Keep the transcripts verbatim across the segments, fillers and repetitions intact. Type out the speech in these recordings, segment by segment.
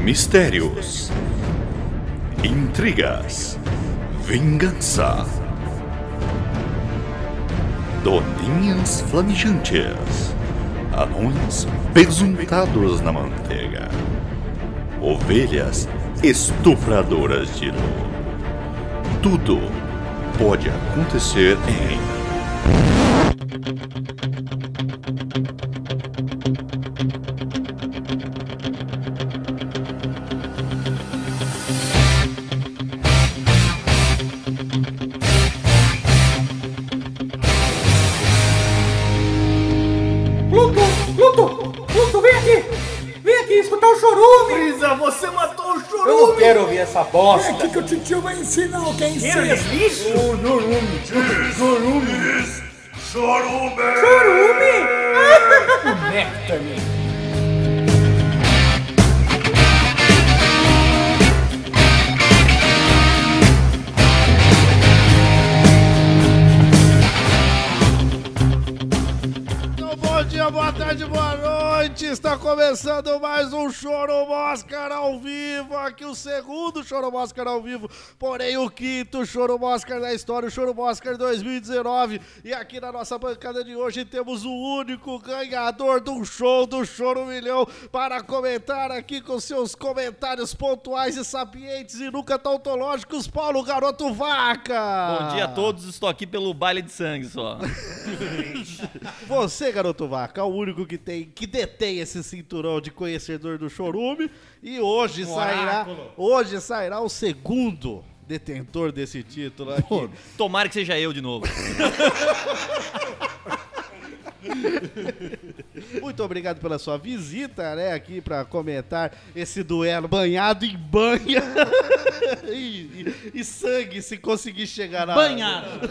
Mistérios, intrigas, vingança, doninhas flamejantes, anões pesuntados na manteiga, ovelhas estupradoras de lobo. Tudo pode acontecer em Pluto! Pluto! Pluto, vem aqui! Vem aqui escutar o chorume! Brisa, você matou o chorume! Eu não quero ouvir essa bosta! É aqui que o titio vai ensinar o que é ensino! Isso? O chorume! Chorume! Chorume! Chorume? Conecta-me! Bom dia, boa tarde, boa noite! Está começando mais um Choro Oscar ao vivo, aqui o segundo Choro Oscar ao vivo, porém o quinto Choro Oscar da história, o Choro Oscar dois mil e dezenove. E aqui na nossa bancada de hoje temos o único ganhador do show do Choro Milhão para comentar aqui com seus comentários pontuais e sapientes e nunca tautológicos, Paulo Garoto Vaca! Bom dia a todos, estou aqui pelo baile de sangue só. Você, Garoto Vaca, é o único que tem, que detém esse cinturão de conhecedor do chorume. E hoje Um sairá, oráculo. hoje sairá o segundo detentor desse título aqui. Tomara que seja eu de novo. Muito obrigado pela sua visita, né, aqui para comentar esse duelo banhado em banha e, e- e sangue, se conseguir chegar na... Banhado!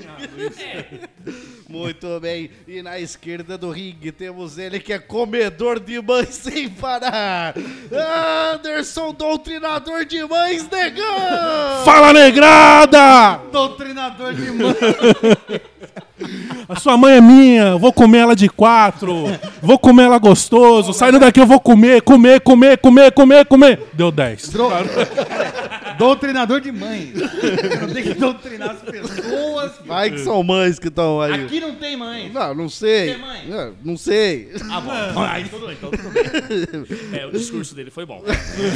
Muito bem, e na esquerda do ringue temos ele que é comedor de mães sem parar, Anderson, doutrinador de mães, negão! Fala, negrada! Doutrinador de mãe! A sua mãe é minha, eu vou comer ela de quatro, vou comer ela gostoso, saindo daqui eu vou comer, comer, comer, comer, comer, comer. Deu dez. Doutrinador de mãe! Eu não tenho que doutrinar as pessoas! Vai que são mães que estão aí. Aqui não tem mãe! Não, não sei. Tem mãe? Não, não sei. Ah, bom, então, aí tudo bem, então tudo bem. É, o discurso dele foi bom.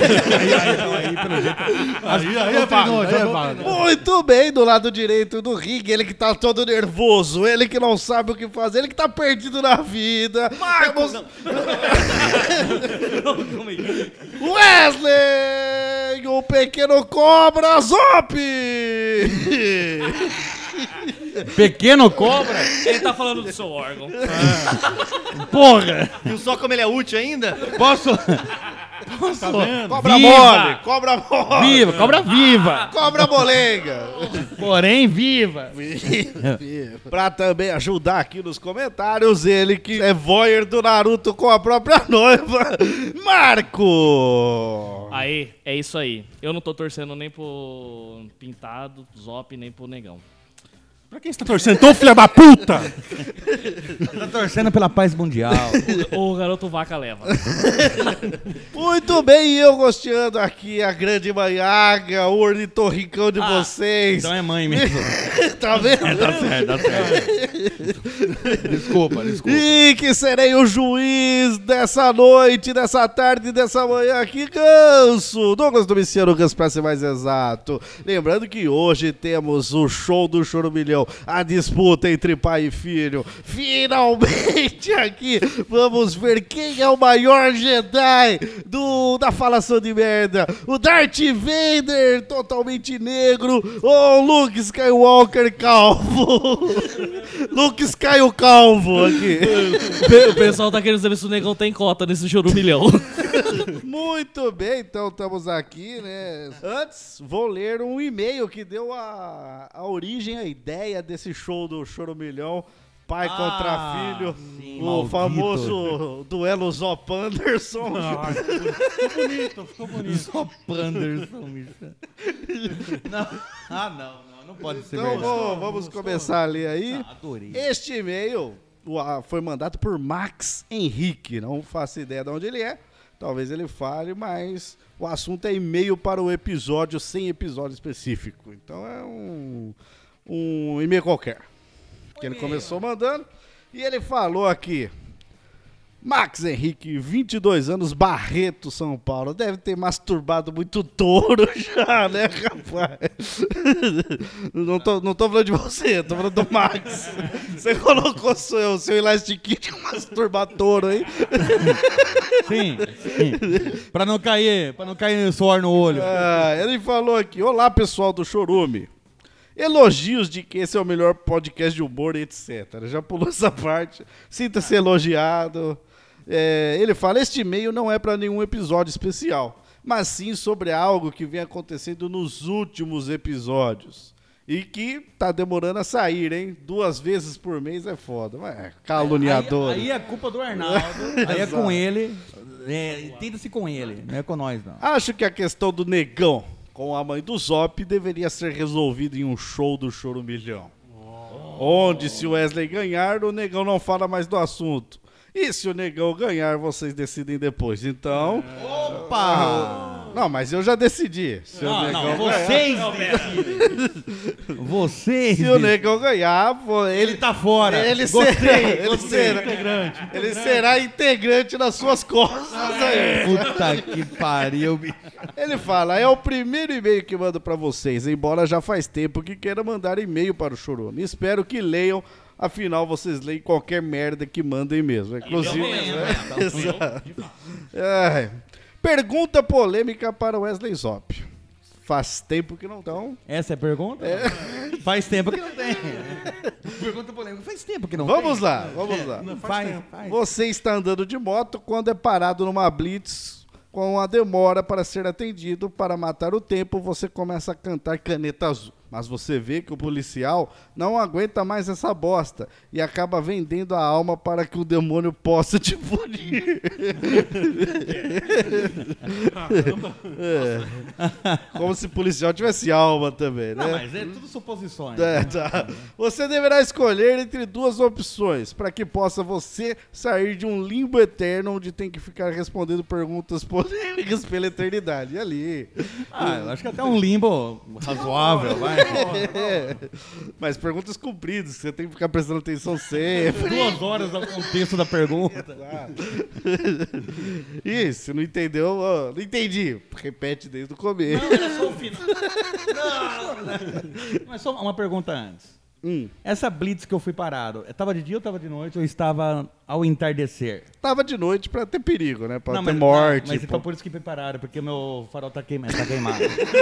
Aí, aí é válido, aí é válido. Muito bem, do lado direito do ringue, ele que tá todo nervoso, ele que não sabe o que fazer, ele que tá perdido na vida. Marcos! Calma aí. Wesley, o pequeno cobra Zop! Pequeno cobra? Ele tá falando do seu órgão. Porra! Viu só como ele é útil ainda? Posso? Tá vendo? Cobra Viva! mole, cobra mole, Viva! Cobra viva! cobra molenga. Porém, viva! Pra também ajudar aqui nos comentários, ele que é voyeur do Naruto com a própria noiva, Marco! Aí, é isso aí. Eu não tô torcendo nem pro Pintado, Zop, nem pro Negão. Pra quem você tá torcendo? Então, filha da puta! Tá torcendo pela paz mundial. O garoto vaca leva. Muito bem, e eu gostando aqui a grande manhaga, o ornitorrincão de vocês. Então é mãe mesmo. Tá vendo? Tá certo, tá certo. Desculpa, desculpa. E que serei o juiz dessa noite, dessa tarde, dessa manhã aqui, Ganso. Douglas Domiciano Ganso, pra ser mais exato. Lembrando que hoje temos o show do Chorumilhão, a disputa entre pai e filho. Finalmente aqui, vamos ver quem é o maior Jedi do, da falação de merda. O Darth Vader, totalmente negro, ou o Luke Skywalker calvo. Luke Skywalker calvo aqui. O pessoal tá querendo saber se o Negão tem cota nesse chorumilhão. Muito bem, então estamos aqui, né? Antes, vou ler um e-mail que deu a, a origem, a ideia desse show do Chorumilhão. Pai Ah, contra filho, sim, o maldito. famoso duelo Zop Anderson. Ah, ficou bonito, ficou bonito. Só Panderson, bicho. Não. Ah, não, não. Não pode ser Então verdade. vou- vamos começar a ler aí. Ah, adorei. Este e-mail o- a- foi mandado por Max Henrique, não faço ideia de onde ele é. talvez ele fale, mas o assunto é e-mail para o episódio sem episódio específico. Então é um, um e-mail qualquer. Que ele começou mandando e ele falou aqui: Max Henrique, vinte e dois anos, Barreto, São Paulo. Deve ter masturbado muito touro já, né, rapaz? Não tô, não tô falando de você, tô falando do Max. Você colocou o seu, seu elastiquite com masturbar touro aí? Sim, sim. Pra não cair, pra não cair suor no olho. Ah, ele falou aqui: olá, pessoal do Chorume. Elogios de que esse é o melhor podcast de humor, etcétera. Já pulou essa parte. Sinta-se elogiado. É, ele fala: este e-mail não é para nenhum episódio especial, mas sim sobre algo que vem acontecendo nos últimos episódios. E que tá demorando a sair, hein? Duas vezes por mês é foda. Ué, caluniador. Aí, aí é culpa do Arnaldo. Aí é com ele. É, tenta-se com ele, não é com nós, não. Acho que a questão do negão com a mãe do Zop deveria ser resolvida em um show do Chorumilhão. Oh. Onde, se o Wesley ganhar, o negão não fala mais do assunto. E se o negão ganhar, vocês decidem depois. Então... Opa! Ah, não, mas eu já decidi. Se não, o negão não, ganhar, vocês decidem. Vocês se o negão ganhar, pô, ele, ele tá fora. Ele gostei, será, ele gostei. será, Integrante. ele será integrante nas suas costas. Aí. Puta que pariu, bicho. Ele fala: é o primeiro e-mail que mando pra vocês, embora já faz tempo que queira mandar e-mail para o Chorume. Espero que leiam. Afinal, vocês leem qualquer merda que mandem mesmo. Inclusive, eu mesmo, né? É. Pergunta polêmica para Wesley Zop. Faz tempo que não dão. Essa é a pergunta? É. Faz tempo que não tem. Pergunta polêmica. Faz tempo que não vamos tem. lá, vamos lá. Não, faz, faz. Você está andando de moto quando é parado numa blitz com a demora para ser atendido. Para matar o tempo, você começa a cantar Caneta Azul. Mas você vê que o policial não aguenta mais essa bosta e acaba vendendo a alma para que o demônio possa te punir. É. Como se o policial tivesse alma também, né? Não, mas é tudo suposições. É, tá. Você deverá escolher entre duas opções para que possa você sair de um limbo eterno onde tem que ficar respondendo perguntas polêmicas pela eternidade. E ali. Ah, eu acho que até um limbo razoável, vai. É. Mas perguntas compridas, você tem que ficar prestando atenção sempre. Duas horas ao contexto da pergunta. Ih, se não entendeu, ó, não entendi. Repete desde o começo. Não, era só o final. Não, não. Mas só uma pergunta antes. Hum. Essa blitz que eu fui parado, estava de dia ou estava de noite ou estava ao entardecer? Tava de noite pra ter perigo, né? Pra não, ter mas, morte. Não, mas pô. então por isso que me pararam, porque o meu farol tá queimado. Tá queimado.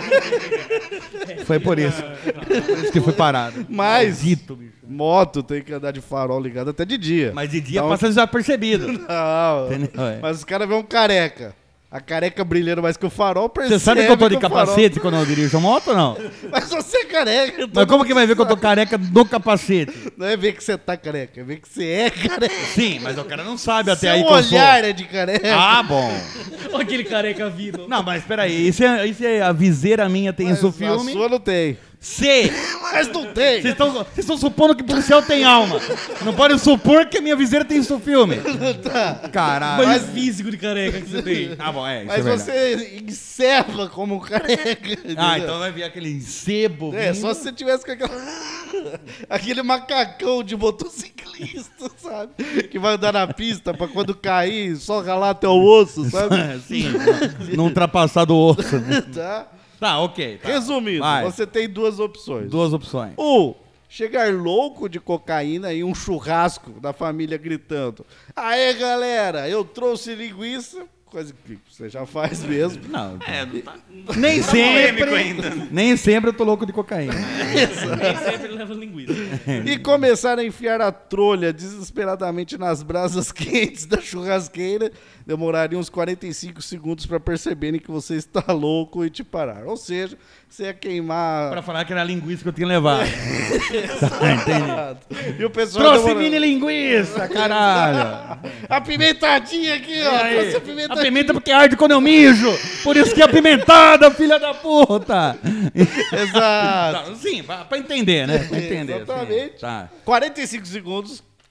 Foi por isso. Por isso que fui parado. Mas Maldito, bicho. moto tem que andar de farol ligado até de dia. Mas de dia Então- passa desapercebido. Não, Entendeu? É. mas os caras vêem um careca. A careca brilhando mais que o farol, percebe Você sabe que eu tô de o farol- capacete quando eu dirijo moto ou não? Mas você é careca. Mas como que vai ver que eu tô careca do capacete? Não é ver que você tá careca, é ver que você é careca. Sim, mas o cara não sabe até Seu aí que eu sou. olhar é de careca. Ah, bom. Olha aquele careca vindo. Não, mas peraí, isso é, isso é a viseira minha tem isso Mas filme? A sua não tem. C. Mas não tem. Vocês estão vocês estão supondo que o policial tem alma. Não podem supor que a minha viseira tem isso filme. Caralho. Mas físico de careca que você tem. Ah, bom, é, isso Mas é verdade. você encerra como um careca. Ah, entendeu? então vai vir aquele sebo. É, vindo. só se você tivesse com aquela... aquele macacão de motociclista, sabe? Que vai andar na pista pra quando cair, só ralar até o osso, sabe? Sim, não, não ultrapassar do osso. Né? Tá? Tá, ok. Tá. Resumindo, Vai. você tem duas opções. Duas opções. Um, chegar louco de cocaína em um churrasco da família gritando: aê, galera, eu trouxe linguiça. Coisa que você já faz mesmo. Não, É, não tá... nem sempre. polêmico ainda. Nem sempre eu tô louco de cocaína. Nem sempre leva linguiça. E começar a enfiar a trolha desesperadamente nas brasas quentes da churrasqueira. Demoraria uns quarenta e cinco segundos para perceberem que você está louco e te parar. Ou seja, você ia queimar... Pra falar que era a linguiça que eu tinha levado. Tá, entendi. E o pessoal Trouxe demorando. mini linguiça, caralho. Apimentadinha aqui, ó. Aí, Trouxe a apimentadinha. pimenta porque arde quando eu mijo. Por isso que é apimentada, filha da puta. Exato. Tá, sim, pra, pra entender, né? Pra entender. Exatamente. Sim. Tá. quarenta e cinco segundos,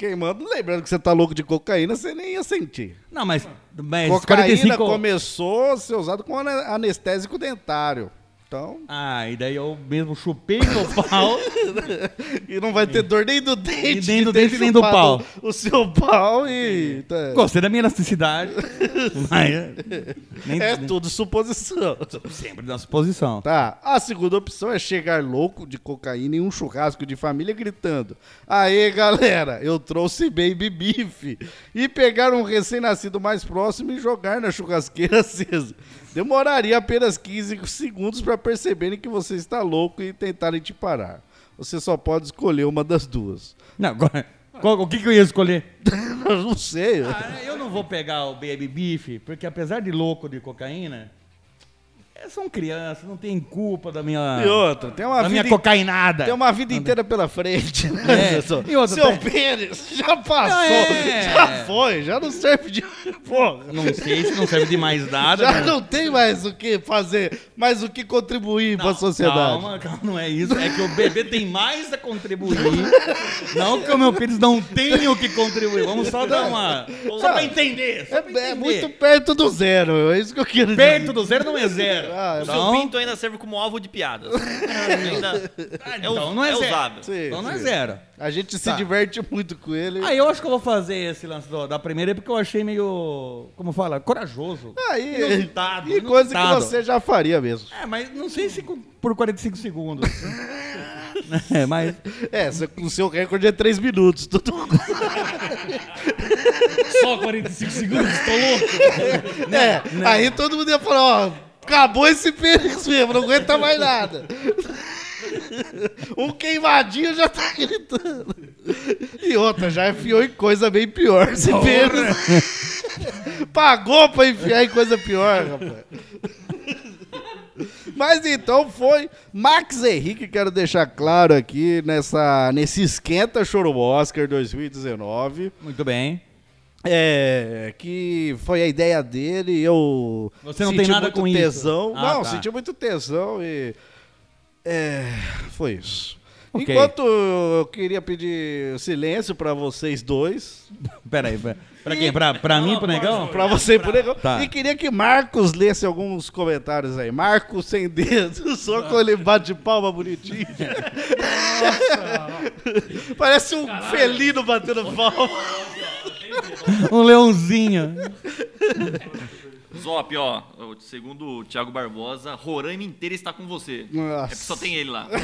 queimando. Lembrando que você tá louco de cocaína, você nem ia sentir. Não, mas... mas Cocaína quarenta e cinco... começou a ser usado como ane- anestésico dentário. Então... Ah, e daí eu mesmo chupei no pau. E não vai ter dor nem do dente. nem de do ter dente, nem do chupado pau. O seu pau e... tá. Gostei da minha elasticidade. Mas... Nem, É tudo suposição. Sempre na suposição. Tá. A segunda opção é chegar louco de cocaína em um churrasco de família gritando: aê, galera, eu trouxe baby beef. E pegar um recém-nascido mais próximo e jogar na churrasqueira acesa. Demoraria apenas quinze segundos para perceberem que você está louco e tentarem te parar. Você só pode escolher uma das duas. Não, agora... Qual, o que, que eu ia escolher? Eu não sei. Ah, eu não vou pegar o baby beef, porque apesar de louco de cocaína, é, são crianças, não tem culpa da minha, E outra, tem uma da minha vida, cocainada. tem uma vida inteira pela frente, né? É. Seu, E outra, seu tem- pênis já passou, Não, é. já foi, já não serve de... Porra. Não sei se não serve de mais nada. Já né? não tem mais o que fazer, mais o que contribuir para a sociedade. Calma, calma, não é isso. É que o bebê tem mais a contribuir. Não que o meu pênis não tenha o que contribuir. Vamos só dar uma... Só pra entender. Só pra É, é entender. muito perto do zero, é isso que eu quero dizer. Perto do zero não é zero. Ah, O seu Então, pinto ainda serve como alvo de piadas. ainda ah, é, então u- não é, é zero. usável. Sim, Então não é sim. zero. A gente se Tá. diverte muito com ele. Aí eu acho que eu vou fazer esse lance do- da primeira porque eu achei meio, como fala, corajoso. Aí, Inusitado, e coisa que inusitado. você já faria mesmo. É, mas não sei se com- por quarenta e cinco segundos. É, mas... É, você- o seu recorde é três minutos. Tudo... Só quarenta e cinco segundos? Tô louco? É, aí todo mundo ia falar, ó, acabou esse pênis mesmo, não aguenta mais nada. Um queimadinho já tá gritando. E outra, já enfiou em coisa bem pior esse pênis. Pagou pra enfiar em coisa pior, rapaz. Mas então foi Max Henrique, quero deixar claro aqui nessa, nesse Esquenta Choro Oscar dois mil e dezenove. Muito bem. É, que foi a ideia dele, eu Você não senti tem nada muito com isso? tesão. Ah, não, tá. senti muito tesão e é, foi isso. Ok. Enquanto eu queria pedir silêncio pra vocês dois, Pera aí, pra, pra quem? Pra, pra mim, pro negão? pra você e pro negão, Tá. e queria que Marcos lesse alguns comentários aí. Marcos sem dedo, só com ele bate palma bonitinho. Parece um felino batendo palma. Um leãozinho. Zop, ó, segundo o Thiago Barbosa, Roraima inteira está com você. Nossa. É porque só tem ele lá.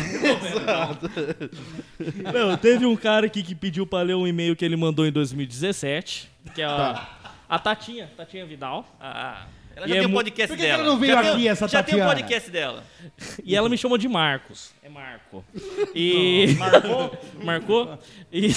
Não, teve um cara aqui que pediu pra ler um e-mail que ele mandou em dois mil e dezessete, que é a, a Tatinha, Tatinha Vidal. Ah, ela E já é tem o mu- podcast Por que que dela. ela não veio já tem- aqui, essa Já tem o Tatiana? podcast dela. E ela me chamou de Marcos. É Marco. E. Marcou? Marcou? E.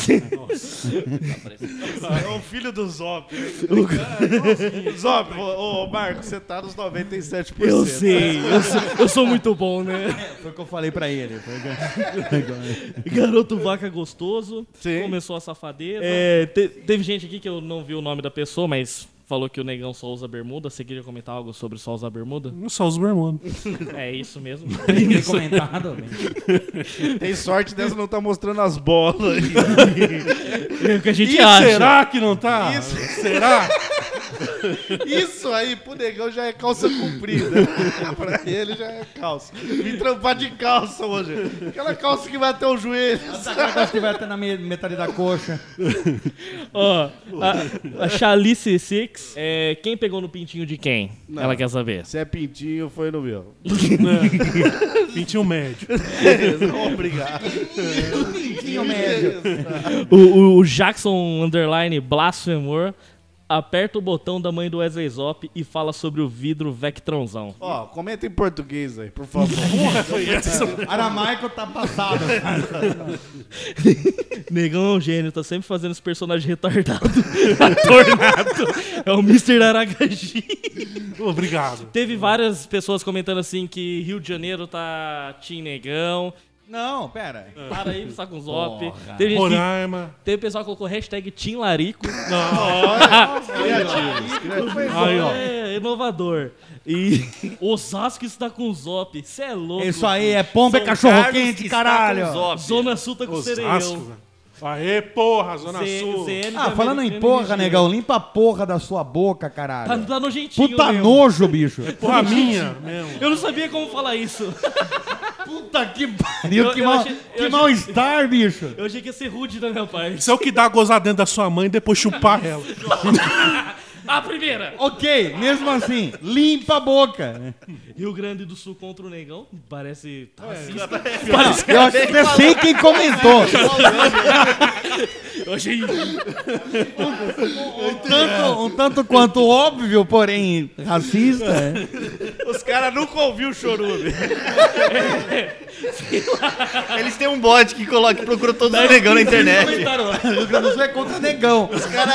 É o filho do Zop. Zop, ô, ô Marcos, você tá nos noventa e sete por cento. Eu sei, eu sou, eu sou muito bom, né? Foi o que eu falei pra ele. Foi o que- Garoto vaca gostoso. Sim. Começou a safadeza. É, te- teve gente aqui que eu não vi o nome da pessoa, mas falou que o negão só usa bermuda. Você queria comentar algo sobre só usar bermuda? Eu só uso bermuda. É isso mesmo. Tem comentado. Tem sorte dessa não tá mostrando as bolas aí. É o que a gente Ih, acha. será que não tá? Isso. Será? Isso aí pro negão já é calça comprida. Pra ele já é calça. Vim trampar de calça hoje. Aquela calça que vai até o joelho. Aquela coisa que vai até na me- metade da coxa. Ó, a, a Chalice Six, é, quem pegou no pintinho de quem? Não. Ela quer saber. Se é pintinho, foi no meu. Pintinho médio. Obrigado. Pintinho médio. O, o- o Jackson Underline Blasphemor aperta o botão da mãe do Wesley Zop e fala sobre o vidro Vectrãozão. Ó, comenta em português aí, por favor. Aramaico tá passado. Negão é um gênio, tá sempre fazendo esse personagem retardado. Atornado. É o mister Aragaji. Obrigado. Teve várias pessoas comentando assim que Rio de Janeiro tá Team Negão. Não, pera. Para aí, tá com o Zop. Porra. Teve, gente que, Roraima. teve pessoal que colocou hashtag Team Larico. Aí, ó. É, inovador. E Osasco está com o Zop. Cê é louco. Isso aí é pomba e São cachorro Carlos quente, está caralho. com Zop. Zona Sul tá com o Osasco, Sereião. velho. Aê, porra, Zona Z- Sul. Z N Ah, também falando não em tem porra, energia. negão, limpa a porra da sua boca, caralho. Tá, tá nojentinho Puta mesmo. nojo, bicho. Porra minha mesmo. Eu não sabia como falar isso. Puta que pariu, Eu- que eu mal- achei- eu que achei- mal-estar, bicho. Eu achei que ia ser rude da minha parte. Isso é o que dá a gozar dentro da sua mãe e depois chupar ela. A primeira. Ok, mesmo assim, limpa a boca. Rio Grande do Sul contra o Negão. Parece tá racista. Eu até sei quem comentou. Eu achei... Um tanto, um tanto quanto óbvio, porém racista. é. Os caras nunca ouviram o chorume. Eles têm um bot que, coloca, que procura todos os negão na internet. Comentaram lá, Rio Grande do Sul é contra negão. Os caras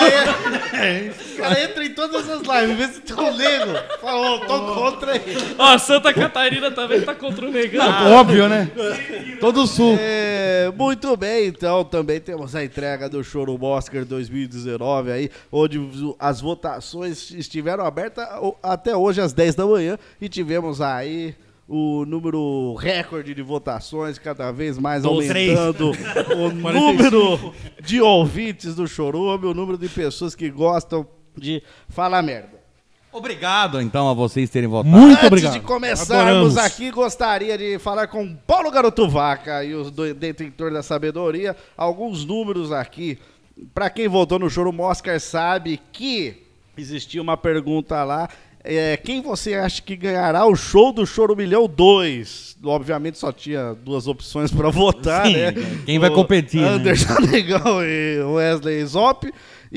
é, cara entram em todas as lives, vê se tem um nego. Falou, tô contra ele. Ó, Santa Catarina também tá contra o Negão. Óbvio, né? Todo o sul. É, muito bem, então também temos a entrega do Chorum Oscar dois mil e dezenove aí, onde as votações estiveram abertas até hoje às dez da manhã e tivemos aí o número recorde de votações, cada vez mais aumentando o número de ouvintes do Chorume, o número de pessoas que gostam de falar merda. Obrigado, então, a vocês terem votado. Muito Antes obrigado. de começarmos Adoramos. aqui, gostaria de falar com Paulo Garoto Vaca e os do Detentor da Sabedoria. Alguns números aqui. Pra quem votou no Chorum Oscar sabe que existia uma pergunta lá. É, quem você acha que ganhará o show do Chorumilhão dois? Obviamente só tinha duas opções pra votar, Sim, né? quem vai O competir, né? Anderson Negão e Wesley Zop.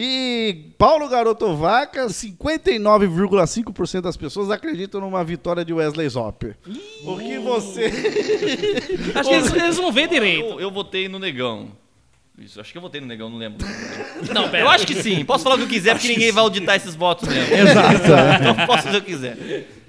E Paulo Garoto Vaca, cinquenta e nove vírgula cinco por cento das pessoas acreditam numa vitória de Wesley Zop. O que você... Acho que eles, eles não vêem direito. Eu, eu votei no negão. Isso, acho que eu votei no negão, não lembro. Não, pera. Eu acho que sim. Posso falar o que eu quiser, porque ninguém vai auditar esses votos mesmo. Exato. Então posso fazer o que quiser.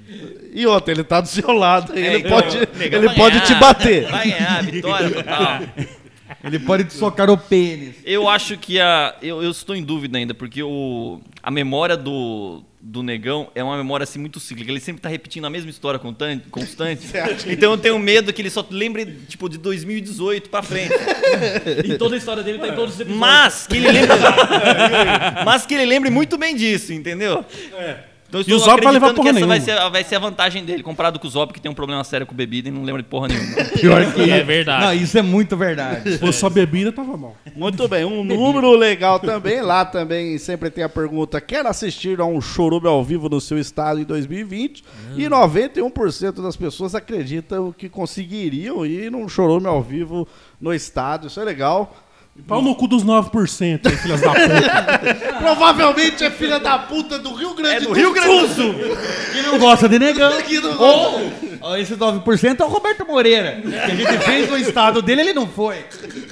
E outra, ele tá do seu lado, ele então, pode, negão ele vai pode ganhar, te bater. Vai ganhar, vitória total. Ele pode te socar o pênis. Eu acho que a. Eu, eu estou em dúvida ainda, porque o, a memória do, do negão é uma memória assim muito cíclica. Ele sempre tá repetindo a mesma história constante. constante. Então eu tenho medo que ele só lembre, tipo, de dois mil e dezoito pra frente. E toda a história dele tá em todos os episódios. Mas que ele lembre. mas que ele lembre muito bem disso, entendeu? Então, eu E o estou Zop vai levar acreditando que porra essa vai nenhuma. ser, a- vai ser a vantagem dele, comparado com o Zop, que tem um problema sério com bebida e não lembra de porra nenhuma. Pior que É verdade. Não, isso é muito verdade. Se fosse só bebida, tava bom. Muito bem, um número legal também. Lá também sempre tem a pergunta: quer assistir a um chorume ao vivo no seu estado em dois mil e vinte? E noventa e um por cento das pessoas acreditam que conseguiriam ir num chorume ao vivo no estado. Isso é legal. Pau no cu dos nove por cento, aí, filhas da puta. Provavelmente é filha da puta do Rio Grande É do do Rio Grande do Sul. Quem não gosta de negão. Que não- Ou, ó, esse nove por cento é o Roberto Moreira. Que a gente fez no estado dele, ele não foi.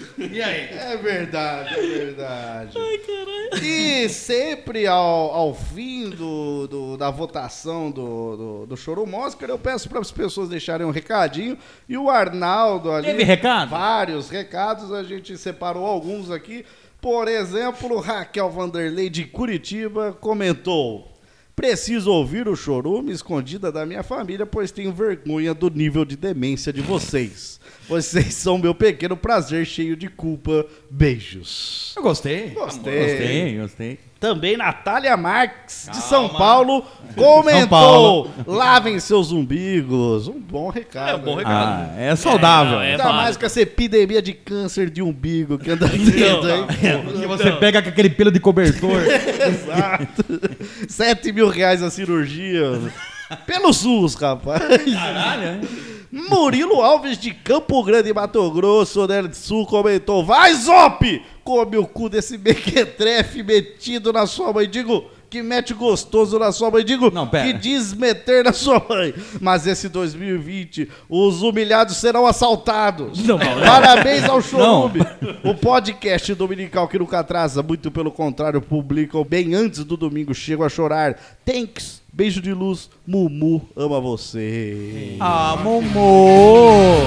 E aí? É verdade, é verdade. Ai, caralho. E sempre ao, ao fim do, do- da votação do, do, do Chorum Oscar, eu peço para as pessoas deixarem um recadinho. E o Arnaldo ali... Teve recado? Vários recados, a gente separou alguns aqui. Por exemplo, Raquel Vanderlei de Curitiba comentou: preciso ouvir o chorume escondida da minha família, pois tenho vergonha do nível de demência de vocês. Vocês são meu pequeno prazer cheio de culpa. Beijos. Eu gostei. Gostei. Gostei, gostei. Também Natália Marques, de São Paulo, comentou: São Paulo. lavem seus umbigos. Um bom recado. É um bom né? recado. Ah, é saudável. não, é Ainda válido. mais com essa epidemia de câncer de umbigo que anda tendo aí. Que você pega com aquele pelo de cobertor. Exato. Sete mil reais a cirurgia. Pelo SUS, rapaz. Caralho, Murilo Alves de Campo Grande, Mato Grosso, né, Sul, comentou: vai, Zop! Come o cu desse mequetrefe metido na sua mãe. Digo, que mete gostoso na sua mãe. Digo, Não, pera. que diz meter na sua mãe. Mas esse dois mil e vinte, os humilhados serão assaltados. Não, não. Parabéns ao Chorume. O podcast dominical que nunca atrasa, muito pelo contrário, publicam bem antes do domingo. Chego a chorar. Thanks. Beijo de luz. Mumu ama você. Ah, Momô.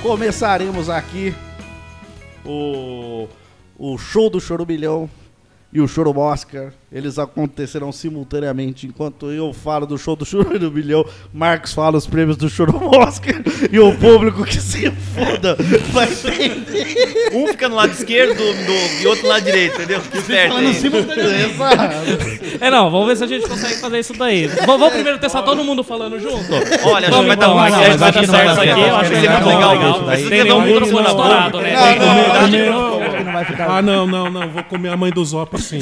começaremos aqui o, o show do Chorubilhão e o Choro Mosca. Eles acontecerão simultaneamente. Enquanto eu falo do show do Chorubilhão, Marcos fala os prêmios do Choro Mosca e o público que se foda vai entender. Um fica no lado esquerdo do, e outro no lado direito, entendeu? Que certo Falando aí. simultaneamente. É, não, vamos ver se a gente consegue fazer isso daí. V- Vamos primeiro testar todo mundo falando junto? Olha, acho que Vamos, vai dar vamos, mais vamos, certo. vai dar que não vai certo dar isso aqui, certo. eu acho que Vai vai ser ser muito legal legal. isso daí. Tem nenhum microfone estourado, né? Tem não, humildade não, de não. microfone. Que não vai ficar. Ah, não, não, não. Vou comer a mãe do Zop assim.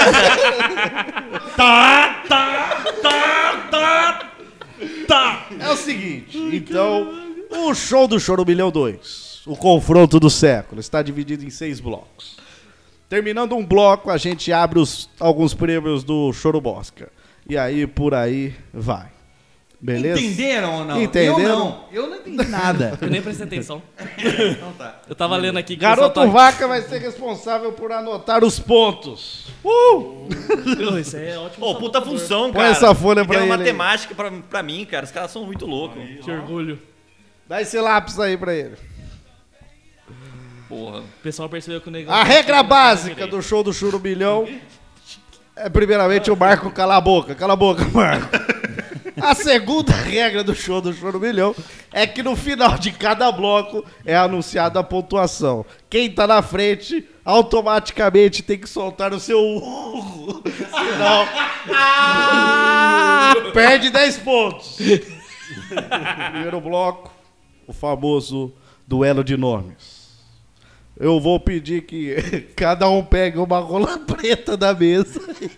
Tá, tá, tá, tá, tá. É o seguinte, então, o show do Chorubilhão dois, o confronto do século, está dividido em seis blocos. Terminando um bloco, a gente abre os, alguns prêmios do Choro Mosca. E aí, por aí, vai. Beleza? Entenderam ou não? Entenderam? Eu não. Eu não entendi nada. Eu nem prestei atenção. Eu tava lendo aqui que Garoto o pessoal Vaca vai ser responsável por anotar os pontos. Uh! tá... Isso aí é ótimo. Pô, puta sabotador. função, Põe cara. essa folha pra Tem uma ele aí. matemática pra, pra mim, cara. Os caras são muito loucos. Que orgulho. Dá esse lápis aí pra ele. Porra. O pessoal percebeu que o negão... A regra básica do show do Chorubilhão é, primeiramente, o Marco cala a boca. Cala a boca, Marco. A segunda regra do show do Chorubilhão é que no final de cada bloco é anunciada a pontuação. Quem tá na frente automaticamente tem que soltar o seu urro. Senão perde dez pontos. Primeiro bloco, o famoso duelo de nomes. Eu vou pedir que cada um pegue uma rola preta da mesa.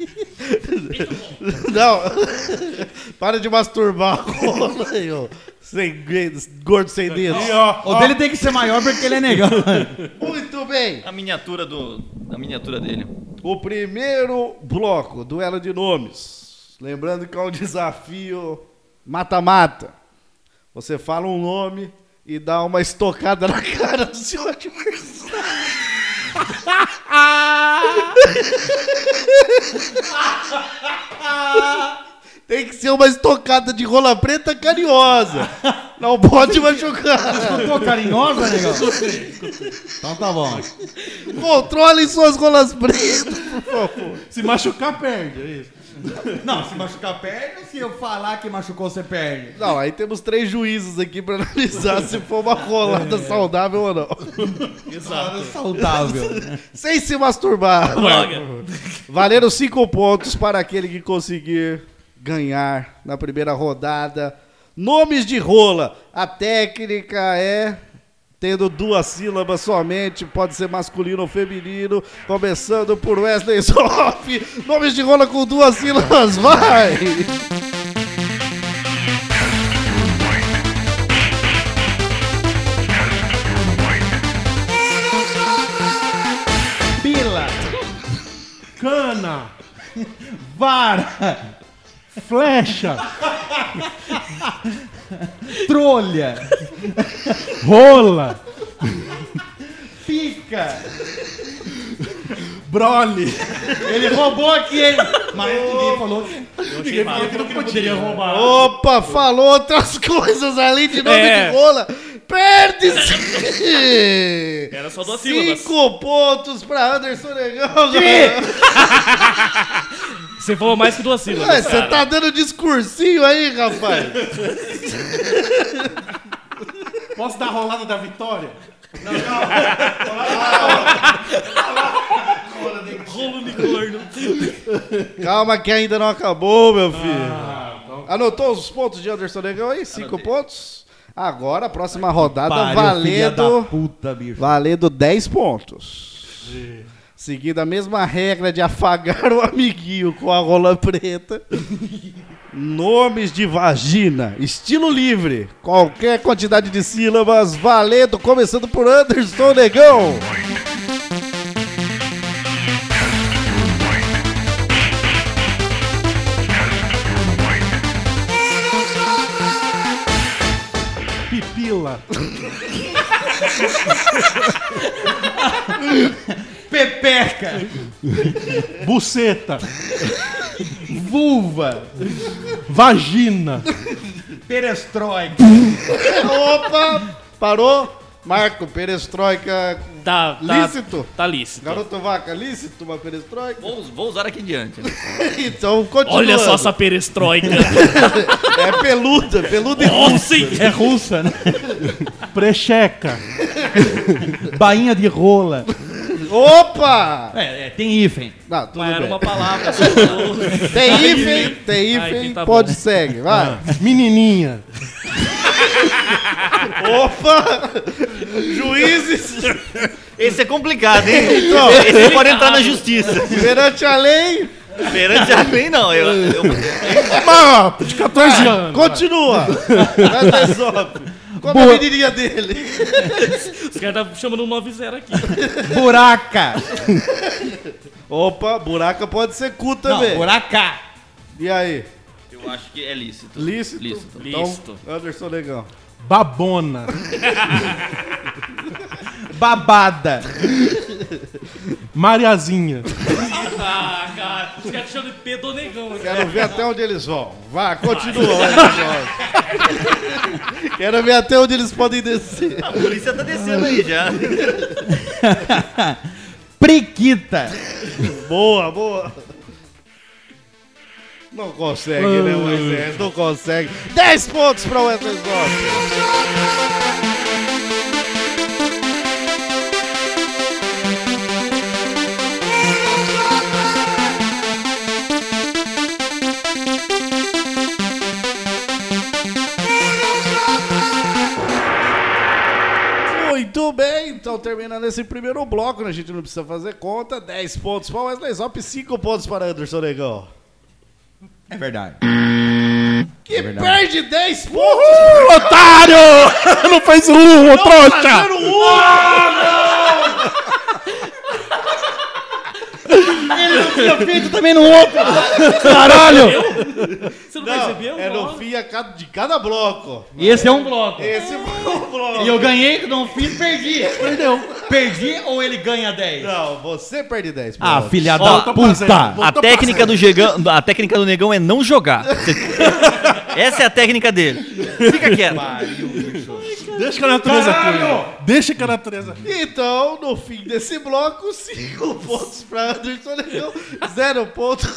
Não, para de masturbar a rola aí, ó. Sem, gordo sem dedos. E, ó, O dele tem que ser maior porque ele é negão. Muito bem. A miniatura do. A miniatura dele. O primeiro bloco, duelo de nomes. Lembrando que é um desafio mata-mata. Você fala um nome e dá uma estocada na cara do seu adversário. Tem que ser uma estocada de rola preta carinhosa. Não pode machucar. Escutou carinhosa, negão? Então tá bom. Controle suas rolas pretas, por favor. se machucar, perde. É isso. Não, se machucar perde, se eu falar que machucou, você perde. Não, aí temos três juízes aqui pra analisar se for uma rolada saudável ou não. Exato. Saudável. Sem se masturbar. Droga. Valendo cinco pontos para aquele que conseguir ganhar na primeira rodada. Nomes de rola. A técnica é tendo duas sílabas somente, pode ser masculino ou feminino. Começando por Wesley Zop. Nomes de rola com duas sílabas, vai! Pila. Cana, Vara. flecha, Trolha. rola, Pica. brole. Ele roubou aqui, hein? Mas ninguém falou que... Ninguém falou que não podia roubar. Opa, falou outras coisas além de nome É. de rola. Perde-se! Era só duas sílabas. Cinco pontos pra Anderson Negão. Você falou mais que duas sílabas. Você tá dando discursinho aí, rapaz. Posso dar a rolada da vitória? Rolo unicórnio. Calma que ainda não acabou, meu filho. Anotou os pontos de Anderson Negão aí? Cinco pontos. Agora, a próxima rodada, Pariu, filha da valendo, puta, bicho. valendo dez pontos. Seguindo a mesma regra de afagar o amiguinho com a rola preta. Nomes de vagina, estilo livre, qualquer quantidade de sílabas, valendo, começando por Anderson Negão. Pipila, Pepeca. buceta, Vulva. vagina, Perestroika. Opa, parou? Marco, perestroika Tá, tá, lícito? Tá lícito. Garoto Vaca, lícito uma perestroika? Vou, vou usar aqui em diante. Então, continua. Olha só essa perestroika. É peluda, peluda e Oh, sim. É russa, né? Precheca. Bainha de rola. Opa! É, é, tem hífen. Não, tudo Mas era bem. uma palavra. Tem hífen, tem Ai, hífen, que tá pode bom. segue, vai. Menininha. Opa! Juízes Esse é complicado, hein? Então. Esse pode entrar na justiça. perante a lei. Perante a lei, não. Eu, eu, Mas, de catorze anos. Continua. Vai ter sobe. Qual é a menininha dele? Os caras tá chamando um nove zero aqui. Buraca. Opa, buraca pode ser cu Não, também. buraca. E aí? eu acho que é lícito. Lícito? Lícito. Então, Lícito. Anderson Negão. Babona. Babada. Mariazinha. Ah, cara. Os caras chamam de pedonegão aqui. Quero ver até onde eles vão. Vai, continua. Vai, vai. Quero ver até onde eles podem descer. A polícia tá descendo aí já. Priquita. Boa, boa. Não consegue, né, Moisés? Não consegue. dez pontos para o Wesley Zop. Muito bem, então terminando esse primeiro bloco, né, a gente não precisa fazer conta. dez pontos para o Wesley Zop, cinco pontos para Anderson Negão. É verdade. Que perde dez pontos! Uh, otário! Não fez um, ô trouxa! Fazendo um! Ele não tinha feito também no outro. Caralho. Você não, Não, percebeu? é no Não. fim a cada- de cada bloco. E esse é um bloco. Esse foi o bloco. E eu ganhei, não fiz, perdi. Perdeu. Perdi ou ele ganha dez? Não, você perde dez Ah, pontos. filha Ó, da tô fazendo. puta. A técnica, do Gegão, a técnica do negão é não jogar. Essa é a técnica dele. Fica quieto. Deixa que a natureza cuida. Deixa que a natureza cuida. Então, no fim desse bloco, cinco pontos pra Anderson Negão, zero pontos.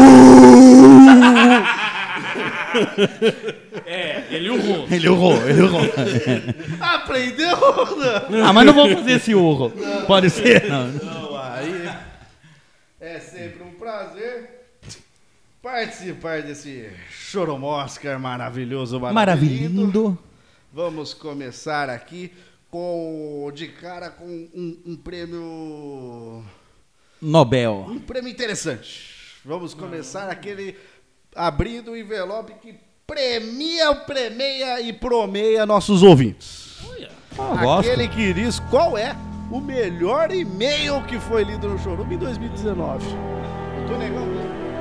É, ele urrou. Ele urrou, ele urrou. Aprendeu? Não, Ah, mas não vou fazer esse urro. Pode ser? Não. não, aí é sempre um prazer participar desse choromoscar maravilhoso, maravilhoso. Maravilhoso. Vamos começar aqui com de cara com um, um prêmio Nobel. um prêmio interessante. Vamos começar aquele abrindo o envelope que premia, premeia e promeia nossos ouvintes. Ah, gosto. Aquele que diz qual é o melhor e-mail que foi lido no Chorume em dois mil e dezenove. Eu tô negando.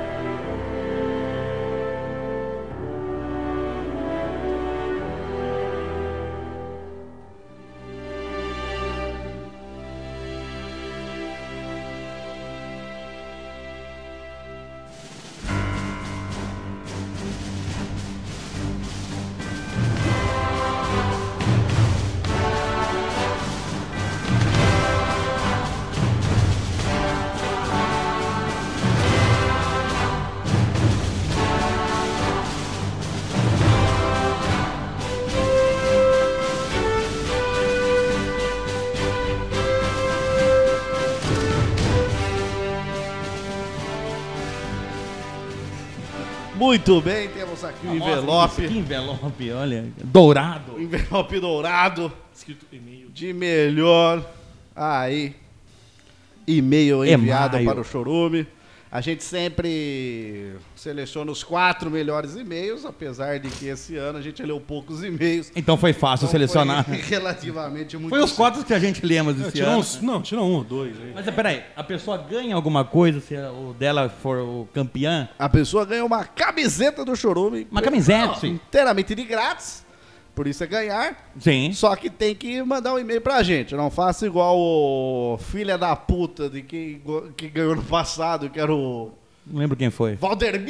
Muito bem, temos aqui o envelope. Que envelope, olha. Dourado. O envelope dourado Escrito e-mail. de melhor aí e-mail enviado E-mail. para o Chorume. A gente sempre seleciona os quatro melhores e-mails, apesar de que esse ano a gente leu poucos e-mails. Então foi fácil Então selecionar. Foi relativamente muito Foi os simples. quatro que a gente lemos esse Tirou ano. uns, não, tira um ou dois aí. Mas peraí, a pessoa ganha alguma coisa se o dela for o campeão? A pessoa ganha uma camiseta do Chorume. Uma camiseta, sim. Inteiramente de grátis. Por isso é ganhar. Sim. Só que tem que mandar um e-mail pra gente. Não faça igual o filha da puta de quem, go- que ganhou no passado, que era o Não lembro quem foi. Valdermito!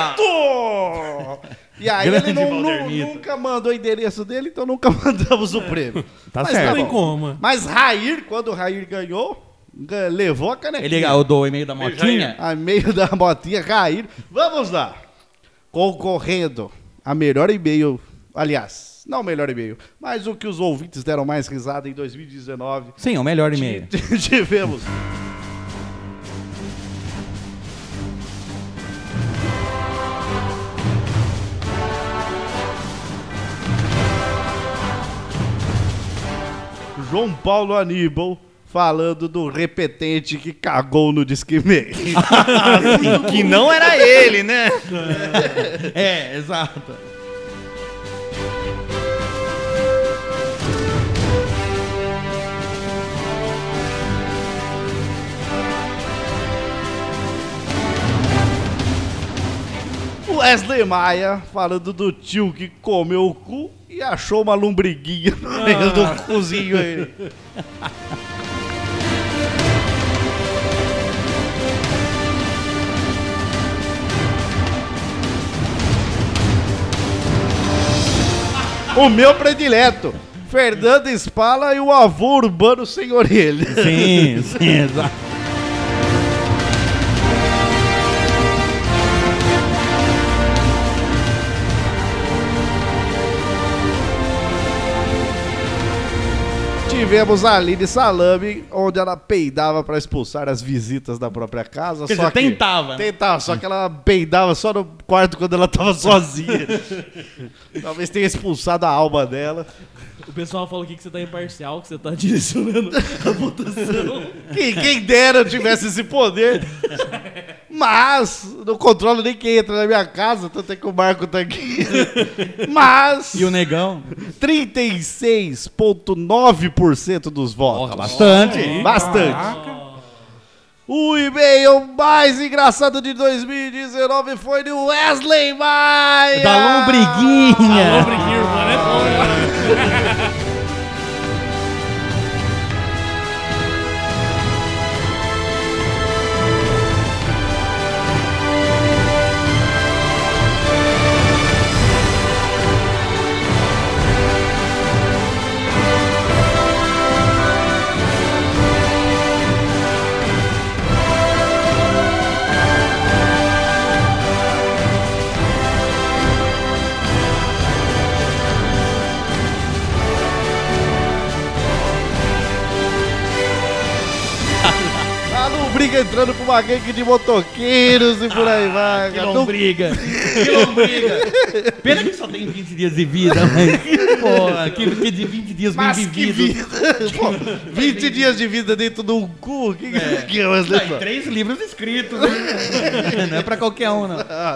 E aí Grande ele não- nu- Valdermito. nunca mandou o endereço dele, então nunca mandamos o prêmio. Tá Mas certo. Não tem bom. como. Mas Rair, quando o Rair ganhou, ga- levou a canequinha. Ele o do e-mail da motinha? A meio da motinha Rair. Vamos lá. Concorrendo a melhor e-mail, aliás, não o melhor e-mail, mas o que os ouvintes deram mais risada em dois mil e dezenove. Sim, o melhor e-mail. Tivemos. João Paulo Aníbal falando do repetente que cagou no Disque Mail. Que não era ele, né? É, exato. Wesley Maia falando do tio que comeu o cu e achou uma lombriguinha no meio do cozinho aí. O meu predileto, Fernando Spala e o avô urbano sem orelha. Sim, sim, exato. Tivemos a Aline Salame, onde ela peidava pra expulsar as visitas da própria casa. Quer só dizer, que- tentava, né? Tentava, só que ela peidava só no quarto quando ela tava sozinha. Talvez tenha expulsado a alma dela. O pessoal falou aqui que você tá imparcial, que você tá direcionando a votação. Quem, quem dera eu tivesse esse poder. Mas, não controlo nem quem entra na minha casa, tanto é que o Marco tá aqui. Mas, E o negão? trinta e seis vírgula nove por cento dos votos. Bastante. Bastante. O e-mail mais engraçado de dois mil e dezenove foi de Wesley Maia. Da lombriguinha. Lombriguinho, mano, é bom, né? A lombriga entrando com uma gangue de motoqueiros e por aí vai. Que cara. lombriga. Que lombriga. Pena que só tem vinte dias de vida, mas... Pô, que, que de vinte dias bem Mas que vividos. vida. Pô, vinte dias de vida dentro de um cu. Que é. que é Wesley Não, e Maia? três livros escritos, né? Não é pra qualquer um, não.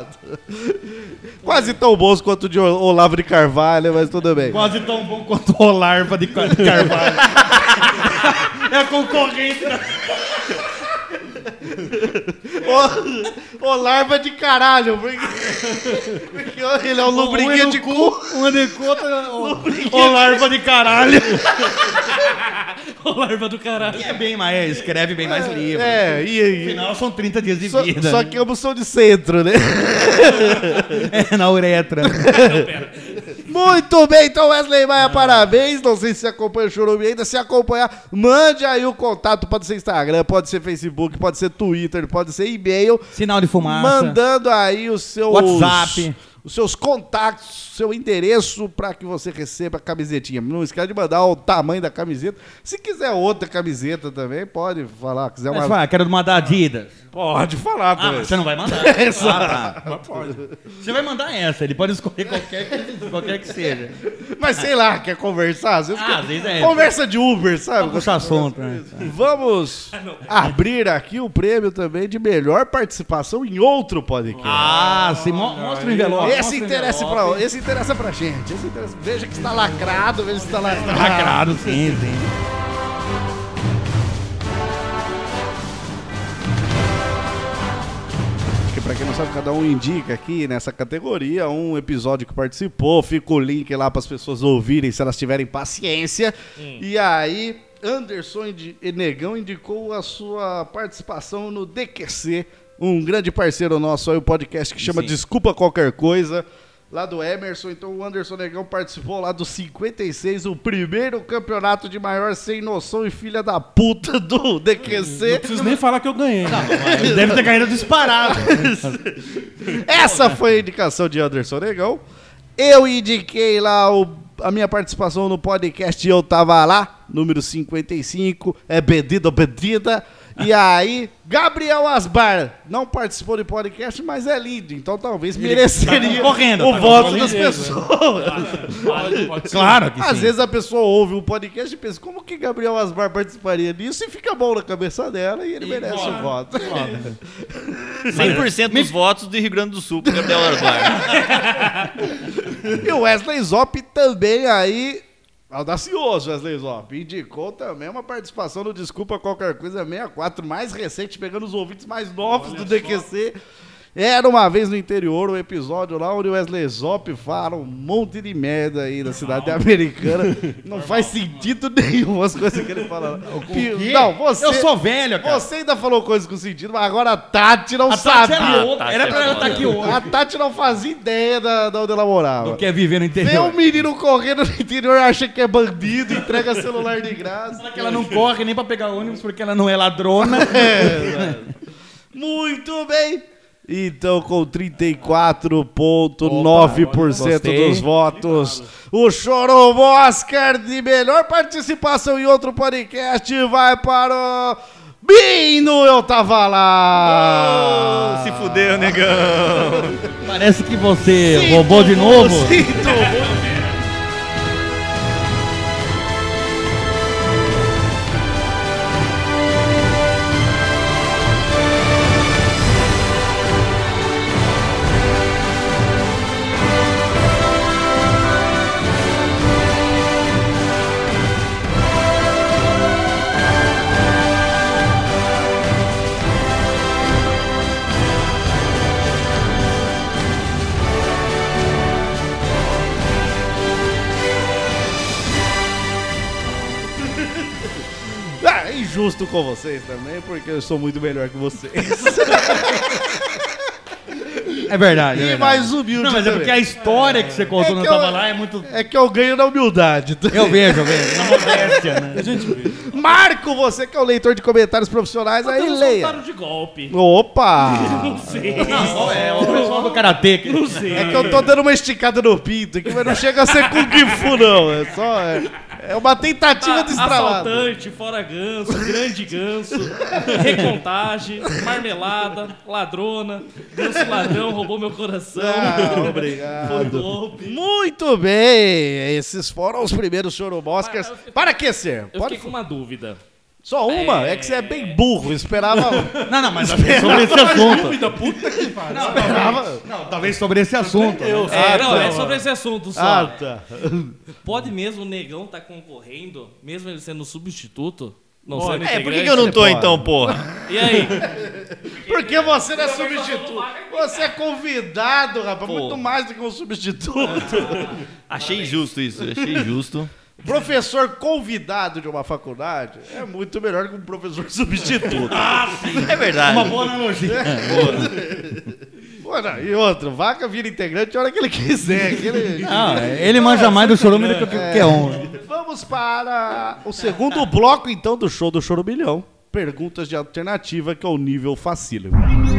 Quase tão bons quanto o de Olavo de Carvalho, mas tudo bem. Quase tão bom quanto o larva de Car- Carvalho. É a concorrência da... Ô, ô larva de caralho, porque, porque ele é um lombriguinha de cu. Um de conta, o, o larva de caralho. O larva do caralho. E é bem mais, escreve bem mais livros. É, e aí? No final são trinta dias de Só, vida. só que ambos são de centro, né? É, na uretra. Muito bem, então Wesley Maia, parabéns. Não sei se você acompanha o Chorume ainda. Se acompanhar, mande aí o contato. Pode ser Instagram, pode ser Facebook, pode ser Twitter, pode ser e-mail. Sinal de fumaça. Mandando aí os seus... WhatsApp. Os seus contatos, seu endereço para que você receba a camisetinha. Não esquece de mandar o tamanho da camiseta. Se quiser outra camiseta também, pode falar. Quiser Mas uma... fala, quero mandar Adidas. Pode falar, Ah, também. mas você não vai mandar. Ah, tá. Você vai mandar essa, ele pode escolher qualquer que, qualquer que seja. Mas sei lá, quer conversar? Às vezes Ah, quer- às vezes é. Conversa de Uber, sabe? Puxa assunto, né? Vamos abrir aqui o prêmio também de melhor participação em outro podcast. Ah, se mo mostra o envelope. esse, interessa pra, esse interessa pra gente. Esse interessa, veja que está lacrado, veja que está lacrado. Lacrado, sim, sim. Porque pra quem não sabe, cada um indica aqui nessa categoria um episódio que participou, fica o link lá para as pessoas ouvirem se elas tiverem paciência. E aí, Anderson indi- Negão indicou a sua participação no D Q C um grande parceiro nosso aí, o podcast que chama Sim. Desculpa Qualquer Coisa, lá do Emerson. Então o Anderson Negão participou lá do cinquenta e seis, o primeiro campeonato de maior sem noção e filha da puta do D Q C. Não preciso nem falar que eu ganhei. Deve ter caído disparado. Essa foi a indicação de Anderson Negão. Eu indiquei lá o, a minha participação no podcast e eu tava lá, número cinquenta e cinco, é Bedida Bedida. E aí, Gabriel Asbar não participou do podcast, mas é lindo, então talvez mereceria concorrendo, o tá voto concorrendo. das pessoas. Pode, pode ser. Claro que Às sim. vezes a pessoa ouve um podcast e pensa, como que Gabriel Asbar participaria disso? E fica bom na cabeça dela e ele merece o voto. cem por cento dos votos do Rio Grande do Sul pro Gabriel Asbar. E o Wesley Zop também aí, audacioso Wesley Zop, indicou também uma participação no Desculpa Qualquer Coisa sessenta e quatro, mais recente, pegando os ouvintes mais novos do D Q C. Era uma vez no interior, um episódio lá onde o Wesley Zop fala um monte de merda aí da cidade americana. Não faz sentido nenhum as coisas que ele fala lá. quê? Não, você... Eu sou velho, cara. Você ainda falou coisas com sentido, mas agora a Tati não A Tati sabia. era outra. Tati Era é pra ela foda. estar aqui hoje. A Tati não fazia ideia da, da onde ela morava. Do que é viver no Vê interior. um menino correndo no interior, acha que é bandido, entrega celular de graça. Que ela não corre nem pra pegar ônibus porque ela não é ladrona. É, Muito bem. Então, com trinta e quatro vírgula nove por cento gostei. dos votos, o Chorão Oscar de melhor participação em outro podcast vai para o Bino. Eu tava lá. Se fudeu, negão. Parece que você Sinto roubou de novo. Sinto Ah, é injusto com vocês também, porque eu sou muito melhor que vocês. É verdade. É E verdade. mais humilde Não, mas é também. porque a história que você contou É não que tava eu- lá é muito. É que eu ganho na humildade. Eu vejo, eu vejo. Na modéstia, né? A gente vê. Marco, você que é o leitor de comentários profissionais, aí Então, leia. soltaram de golpe. Opa! Não sei. Não, é o pessoal do karatê. que- Não sei. É que eu tô dando uma esticada no pinto aqui, mas não chega a ser Kung Fu, não. É só. É, é uma tentativa de estralada. Assaltante, fora ganso, grande ganso, recontagem, marmelada, ladrona, ganso ladrão, roubou meu coração. Ah, obrigado. Foi golpe. Muito bem, esses foram os primeiros Choroboscas. Para aquecer, Eu pode fiquei com uma dúvida. só uma? É... que você é bem burro, esperava. Não, não, mas talvez sobre esse assunto. Dúvida, puta que pariu. esperava... Não, talvez sobre esse assunto. Eu, É, Ah, não, tá. é sobre esse assunto só. Ah, tá. Pode mesmo o negão tá concorrendo, mesmo ele sendo substituto? Não Olha, sendo É, por que, integrante? que eu não tô Você então, porra? E aí? Porque você não é substituto. Você é convidado, rapaz. Pô. Muito mais do que um substituto. Achei justo isso, achei justo. Professor convidado de uma faculdade é muito melhor que um professor substituto. É verdade. Uma boa analogia. Pô, não, e outro, vaca vira integrante a hora que ele quiser. que ele- Não, ele manja mais do chorume do que qualquer um. Vamos para o segundo bloco, então, do show do Chorubilhão. Perguntas de alternativa, que é o nível facílimo.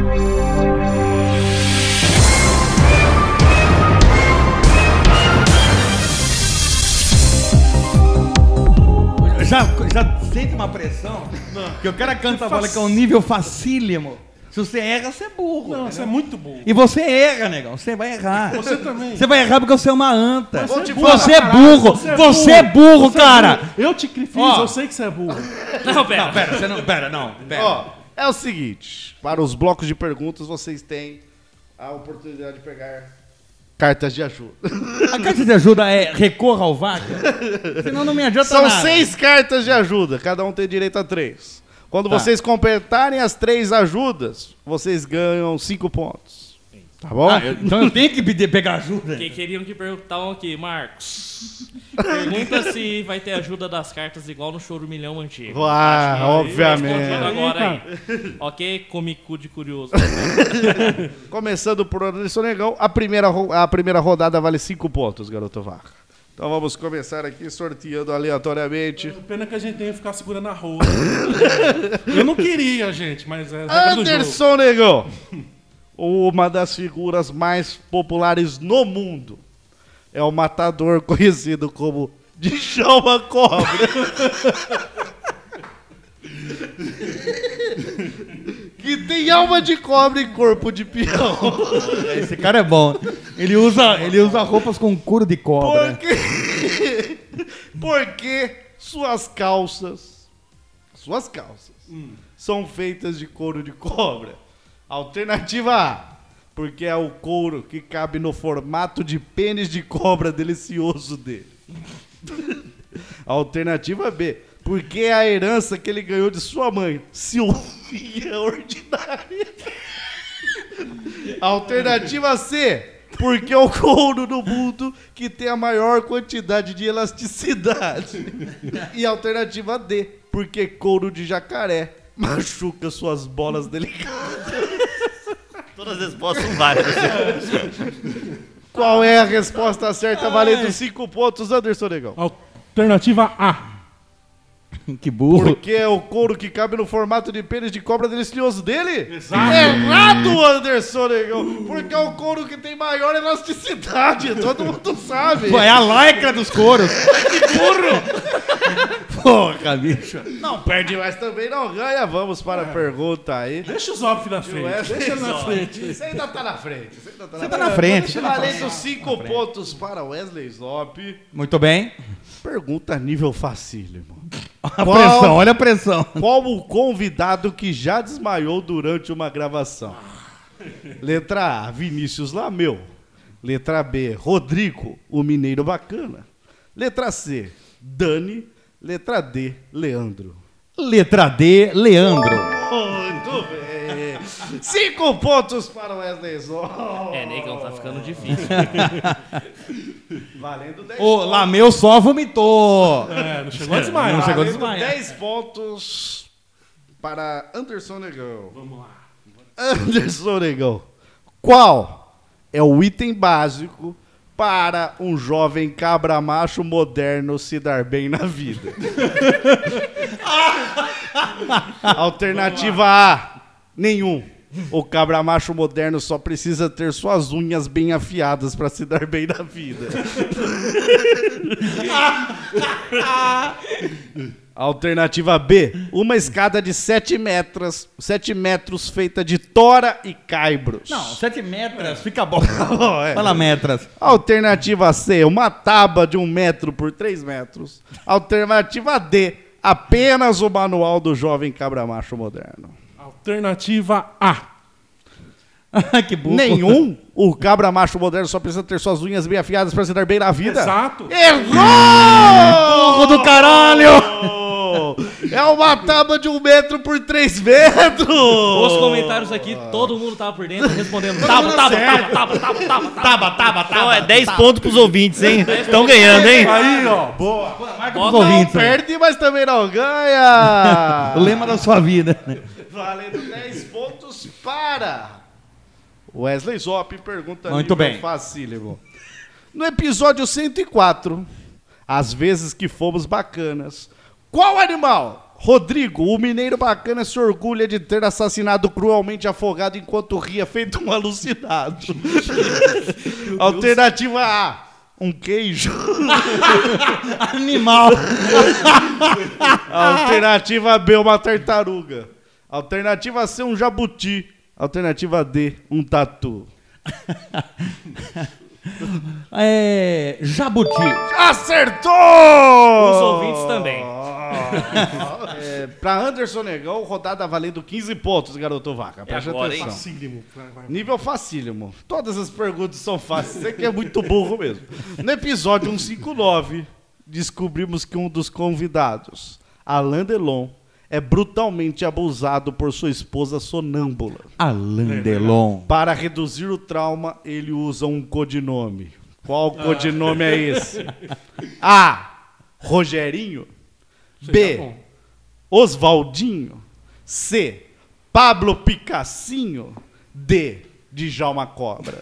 Já, já sente uma pressão? Que o cara canta a bola que é um nível facílimo. Se você erra, você é burro. Não, você é muito burro. E você erra, negão. Você vai errar. Você também. Você vai errar porque você é uma anta. Vou te Você falar. é burro. Você é Você é burro, Você é cara. burro. Eu te fiz, Ó. eu sei que você é burro. Não, pera. Não, pera, você não. Pera, não. Pera. Ó, é o seguinte, para os blocos de perguntas, vocês têm a oportunidade de pegar cartas de ajuda. A carta de ajuda é recorra ao vaca? Senão não me adianta São nada. seis cartas de ajuda, cada um tem direito a três. Quando Tá. vocês completarem as três ajudas, vocês ganham cinco pontos. Tá bom? Ah, eu- então eu tenho que pedir, pegar ajuda. Que queriam que perguntavam aqui, Marcos. Pergunta se vai ter ajuda das cartas igual no Choro Milhão antigo. Ah, Acho que obviamente. respondido agora aí. Ok? Comi cu de curioso. Começando por Anderson Negão, a primeira, ro- a primeira rodada vale cinco pontos, garoto vaca. Então vamos começar aqui sorteando aleatoriamente. Pena que a gente tem que ficar segurando a roda. Eu não queria, gente, mas é a regra do jogo. Anderson Negão, uma das figuras mais populares no mundo, é o matador conhecido como Djalma Cobra. Que tem alma de cobra e corpo de peão. Esse cara é bom. Ele usa, ele usa roupas com couro de cobra. Porque, porque suas calças, suas calças, são feitas de couro de cobra. Alternativa A, porque é o couro que cabe no formato de pênis de cobra delicioso dele. Alternativa B, porque é a herança que ele ganhou de sua mãe, Silvia Ordinária. Alternativa C, porque é o couro do mundo que tem a maior quantidade de elasticidade. E alternativa D, porque couro de jacaré machuca suas bolas delicadas. Todas as respostas são várias. Qual é a resposta certa valendo cinco pontos, Anderson Negão? Alternativa A. Que burro. Porque é o couro que cabe no formato de pênis de cobra delicioso dele? Exato. Errado, Anderson Negão. Porque é o couro que tem maior elasticidade. Todo mundo sabe. Pô, é a lycra dos couros. Que burro. Porra, bicho. Não perde, mas também não ganha. Vamos para a pergunta aí. Deixa o Zop na frente. Deixa ele na frente. Você ainda tá na frente. Você ainda tá Você tá na frente. Deixa valendo cinco pontos para Wesley Zop. Muito bem. Pergunta nível facílimo. A pressão, olha a pressão. Qual o convidado que já desmaiou durante uma gravação? Letra A, Vinícius Lameu. Letra B, Rodrigo, o Mineiro Bacana. Letra C, Dani. Letra D, Leandro. Letra D, Leandro. Muito bem. Cinco pontos para o Wesley Zó. É, negão, tá ficando difícil. Valendo dez O pontos. Lameu só vomitou. É, não chegou a desmaiar. Não chegou a Valendo desmaiar. dez pontos para Anderson Negão. Vamos lá. Anderson Negão. Qual é o item básico para um jovem cabra macho moderno se dar bem na vida? Alternativa A, nenhum. O cabra macho moderno só precisa ter suas unhas bem afiadas para se dar bem na vida. Alternativa B, uma escada de sete metros, sete metros feita de tora e caibros. Não, sete metros, fica bom. Oh, é. Fala metros. Alternativa C, uma tábua de um metro por três metros. Alternativa D, apenas o manual do jovem cabra macho moderno. Alternativa A. Que burro. Nenhum. O cabra macho moderno só precisa ter suas unhas bem afiadas para se dar bem na vida. Exato. Errou! Burro do caralho! É uma tábua de um metro por três metros! Os comentários aqui, todo mundo tava por dentro respondendo tava, tava, tava, tava, tava, tava, Taba, taba, Então taba. é dez pontos pros ouvintes, hein? Estão ganhando, hein? Aí, ó. Boa. Marca pros Não Não ouvintes. aí. perde, mas também não ganha! O lema da sua vida. Valendo dez pontos para Wesley Zop. Pergunta Muito nível bem. facílimo. No episódio cento e quatro, às vezes que fomos bacanas, qual animal, Rodrigo, o Mineiro Bacana, se orgulha de ter assassinado cruelmente afogado enquanto ria feito um alucinado? Alternativa A, um queijo. Animal. Alternativa B, uma tartaruga. Alternativa C, um jabuti. Alternativa D, um tatu. É. Jabuti. Acertou! Os ouvintes também. É, pra Anderson Negão, rodada valendo quinze pontos, garoto vaca. Presta agora, hein? atenção. Facílimo. Vai, vai. Nível facílimo. Todas as perguntas são fáceis. Você que é muito burro mesmo. No episódio cento e cinquenta e nove, descobrimos que um dos convidados, Alain Delon, é brutalmente abusado por sua esposa sonâmbula. Alain Delon. Para reduzir o trauma, ele usa um codinome. Qual codinome é esse? A. Rogerinho. B. Oswaldinho. C. Pablo Picassinho. D. Djalma Cobra.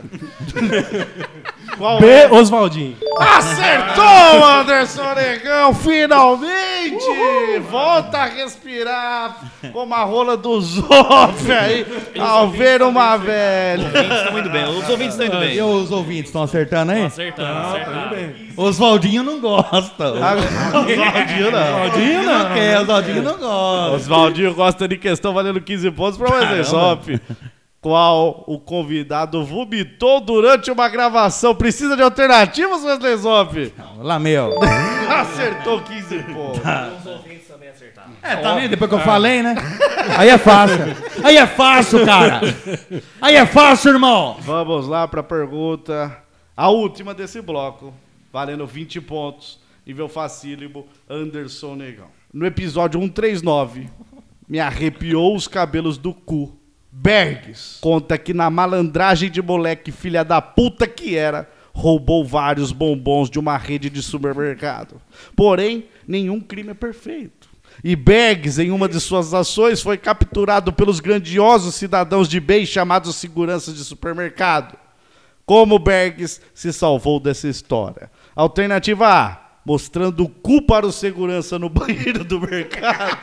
Qual B, é? Oswaldinho. Acertou, Anderson Negão, finalmente! Volta a respirar como a rola do Zop aí, ao ver uma velha. Os ouvintes estão indo bem. Os ouvintes estão indo bem. E os ouvintes estão acertando aí? Acertando, acertando. Oswaldinho não gosta. Oswaldinho não. Oswaldinho não quer, Oswaldinho não gosta. Oswaldinho gosta de questão valendo quinze pontos para o Wesley Zop. Qual o convidado vomitou durante uma gravação? Precisa de alternativas, Wesley Zop? Lameu. Acertou quinze pontos. Os ouvintes também acertaram. É, também, depois que eu falei, né? Aí é fácil. Aí é fácil, cara. Aí é fácil, irmão. Vamos lá para a pergunta, a última desse bloco, valendo vinte pontos, nível facílimo, Anderson Negão. No episódio cento e trinta e nove, me arrepiou os cabelos do cu. Bergs conta que na malandragem de moleque filha da puta que era, roubou vários bombons de uma rede de supermercado. Porém, nenhum crime é perfeito. E Bergs, em uma de suas ações, foi capturado pelos grandiosos cidadãos de bem chamados seguranças de supermercado. Como Bergs se salvou dessa história? Alternativa A, mostrando o cu para o segurança no banheiro do mercado.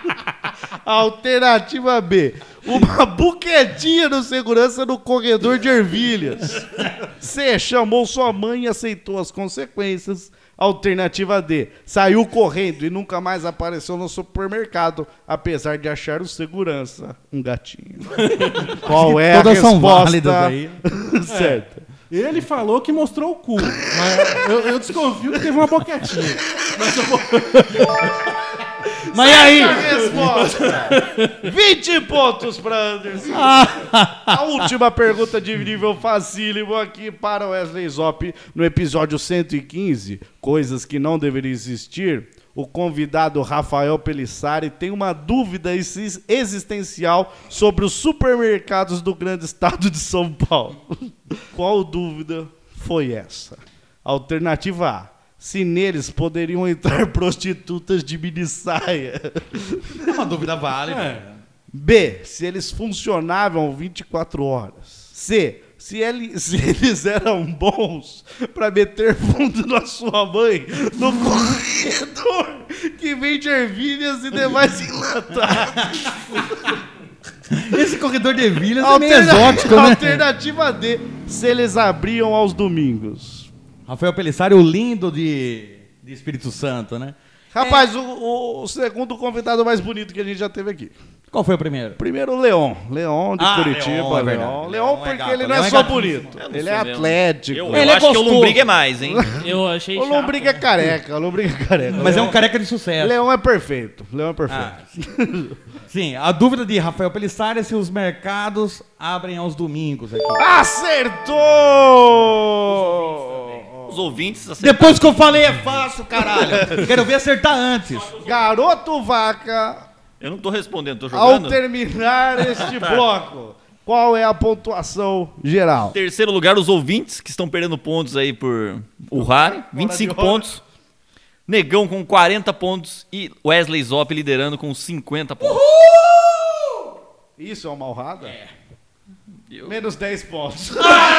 Alternativa B, uma buquetinha no segurança no corredor de ervilhas. C, chamou sua mãe e aceitou as consequências. Alternativa D, saiu correndo e nunca mais apareceu no supermercado, apesar de achar o segurança um gatinho. Qual é Todas a são resposta válidas aí. certa? Ele falou que mostrou o cu, mas eu, eu desconfio que teve uma boquetinha. Mas eu vou... Mas e aí? A resposta. vinte pontos para Anderson. A última pergunta de nível facílimo aqui para o Wesley Zop. No episódio cento e quinze, Coisas que não deveriam existir, o convidado Rafael Pelissari tem uma dúvida exis- existencial sobre os supermercados do grande estado de São Paulo. Qual dúvida foi essa? Alternativa A. Se neles poderiam entrar prostitutas de minissaia. É uma dúvida válida. B. Se eles funcionavam vinte e quatro horas. C. Se, ele, se eles eram bons pra meter fundo na sua mãe no corredor que vende ervilhas e demais enlatados. Esse corredor de ervilhas é meio Alterna- exótico, né? Alternativa D. Se eles abriam aos domingos. Rafael Pelissari, o lindo de, de Espírito Santo, né? Rapaz, o, o- o segundo convidado mais bonito que a gente já teve aqui. Qual foi o primeiro? Primeiro, o Leon. Leon de Ah, Curitiba. Leon, é verdade. Leon, Leon Leon é porque gato, ele não Leon é é só gatíssimo. bonito. Eu não Ele sou é mesmo. atlético. Eu, Ele eu é acho que o gostoso. Lombriga é mais, hein? Eu achei O chato. Lombriga é careca. O Lombriga é careca. Mas é Leon- um careca de sucesso. Leão é perfeito. Leão é perfeito. Ah, sim, a dúvida de Rafael Pelissari é se os mercados abrem aos domingos aqui. Acertou! Os ouvintes acertaram. Depois que eu falei é fácil, caralho. Quero ver acertar antes. Garoto Vaca, Eu não tô respondendo, tô ao jogando. terminar este bloco, qual é a pontuação geral? Terceiro lugar, os ouvintes, que estão perdendo pontos aí por o Rari, vinte e cinco de hora. pontos. Negão com quarenta pontos e Wesley Zop liderando com cinquenta pontos. Isso é uma honrada? Eu- Menos dez pontos.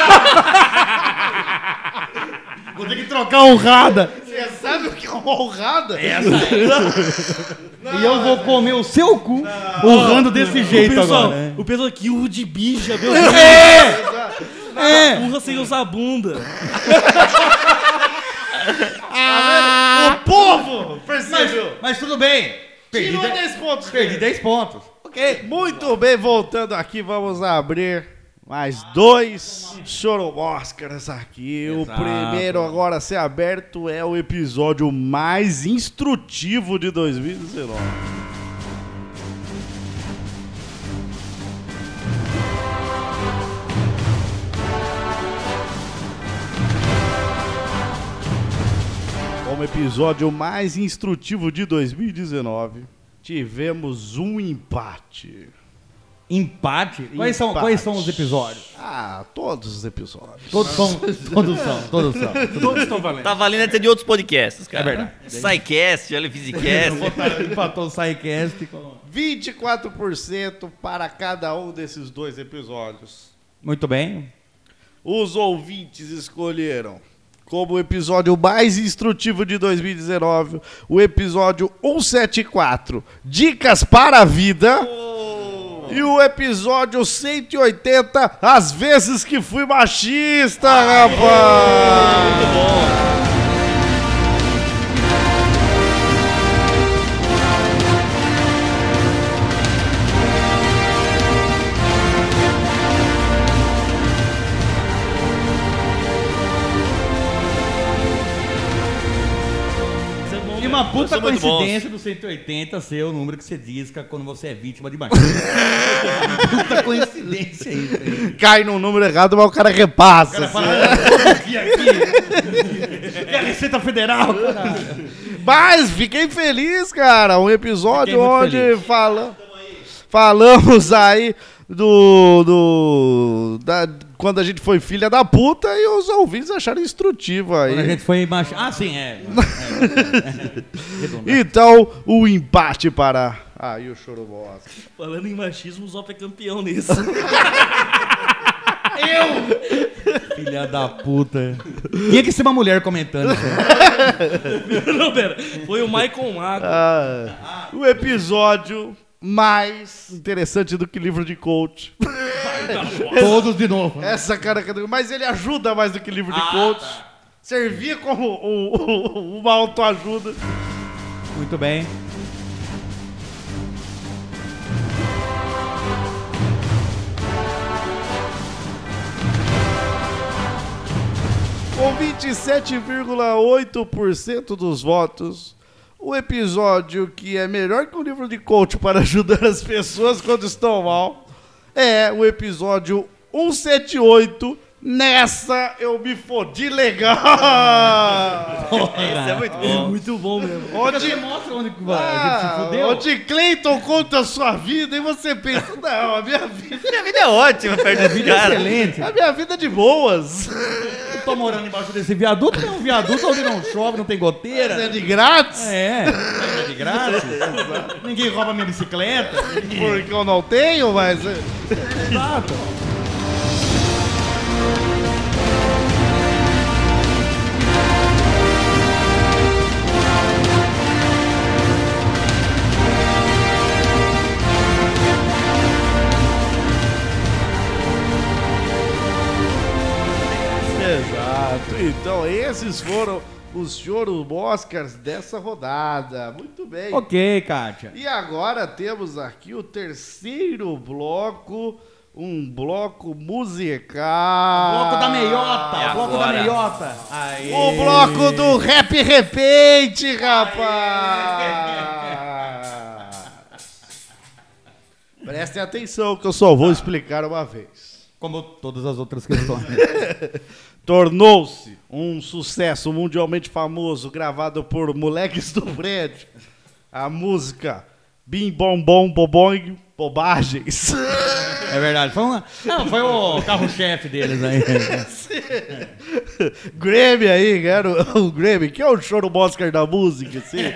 Vou ter que trocar honrada. Você sabe o que é uma honrada? E eu vou comer o seu cu honrando desse jeito Pessoal, agora. né? o pessoal aqui, urra de bicha, meu É! Urra sem usar bunda. O povo percebeu. Mas tudo bem. Perdi Tirou dez- dez pontos. Perdi dez pontos. Ok. Muito bem, voltando aqui, vamos abrir mais dois choromoscas aqui. Exato. O primeiro agora a ser aberto é o episódio mais instrutivo de dois mil e dezenove. Como episódio mais instrutivo de dois mil e dezenove, tivemos um empate. Empate? Quais são, Empate. quais são os episódios? Ah, todos os episódios. Todos são, todos são, todos são. Todos estão valendo. Tá valendo até de outros podcasts, cara. É verdade. SciCast, Elefizicast. Empatou o SciCast. vinte e quatro por cento para cada um desses dois episódios. Muito bem. Os ouvintes escolheram como o episódio mais instrutivo de dois mil e dezenove o episódio cento e setenta e quatro, Dicas para a Vida. E o episódio cento e oitenta, As Vezes que Fui Machista, rapaz! Muito bom. E uma puta São muito coincidência do cento e oitenta ser o número que você disca quando você é vítima de machismo. Puta coincidência aí, velho. Cai num número errado, mas o cara repassa. O cara assim. fala, aqui, aqui. Que é a Receita Federal, cara. Mas fiquei feliz, cara. Um episódio Fiquei muito onde feliz. fala, falamos aí do. do da, quando a gente foi filha da puta e os ouvintes acharam instrutivo aí. Quando a gente foi macho. Ah, sim, é. Então, o empate para. Aí o choro bosta. Falando em machismo, o Zop é campeão nisso. Filha da puta. Tinha que ser uma mulher comentando isso aí. Não, pera. Foi o Michael Mago. Ah, o episódio mais interessante do que livro de coach. Todos de novo. Essa cara, mas ele ajuda mais do que livro de coach. Servia como um- um- uma autoajuda. Muito bem. Com vinte e sete vírgula oito por cento dos votos, o episódio que é melhor que um livro de coach para ajudar as pessoas quando estão mal é o episódio cento e setenta e oito. Nessa eu me fodi legal! Esse é muito bom. Muito bom mesmo. Onde, Mostra onde que vai. a gente ah, se fudeu. onde Cleiton conta a sua vida e você pensa, não, a minha vida, Minha vida é ótima perto desse cara. Excelente. a minha vida é de boas. Eu tô morando embaixo desse viaduto, tem um viaduto onde não chove, não tem goteira. É de grátis, É, é de grátis. Ninguém rouba minha bicicleta. porque eu não tenho, mas... Exato. Exato. Então, esses foram os choros Oscars dessa rodada. Muito bem. Ok, Kátia. E agora temos aqui o terceiro bloco, um bloco musical. Bloco da meiota. É bloco da agora. meiota. Aí. O bloco do Rap Repente, rapaz! Prestem atenção que eu só vou explicar uma vez. Como todas as outras questões. Tornou-se um sucesso mundialmente famoso, gravado por moleques do prédio, a música Bim Bom Bom Bobong Bobagens. É verdade. Foi, uma... Não, foi o carro-chefe deles aí. Grammy aí, cara, o, o Grammy, que é o choro Oscar da música, assim.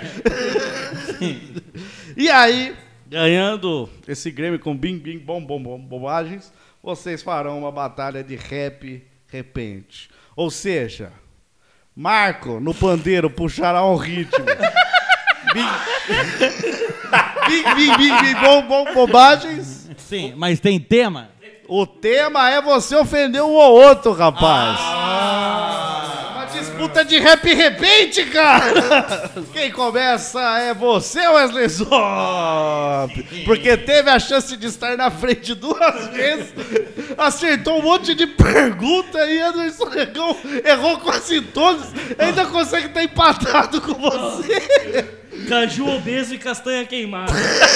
E aí, ganhando esse Grammy com Bim Bim Bom Bom Bom Bobagens, vocês farão uma batalha de rap repente. Ou seja, Marco, no pandeiro, puxará um ritmo. Bim, bim, bim, bim, bim, bom, bom, bobagens. Sim, mas tem tema? O tema é você ofender um ou outro, rapaz. Uma disputa de rap repente, cara. Quem começa é você, Wesley Zop. Porque teve a chance de estar na frente duas vezes, acertou um monte de pergunta e Anderson Negão errou quase todos. Ainda consegue estar empatado com você. Caju obeso e castanha queimada.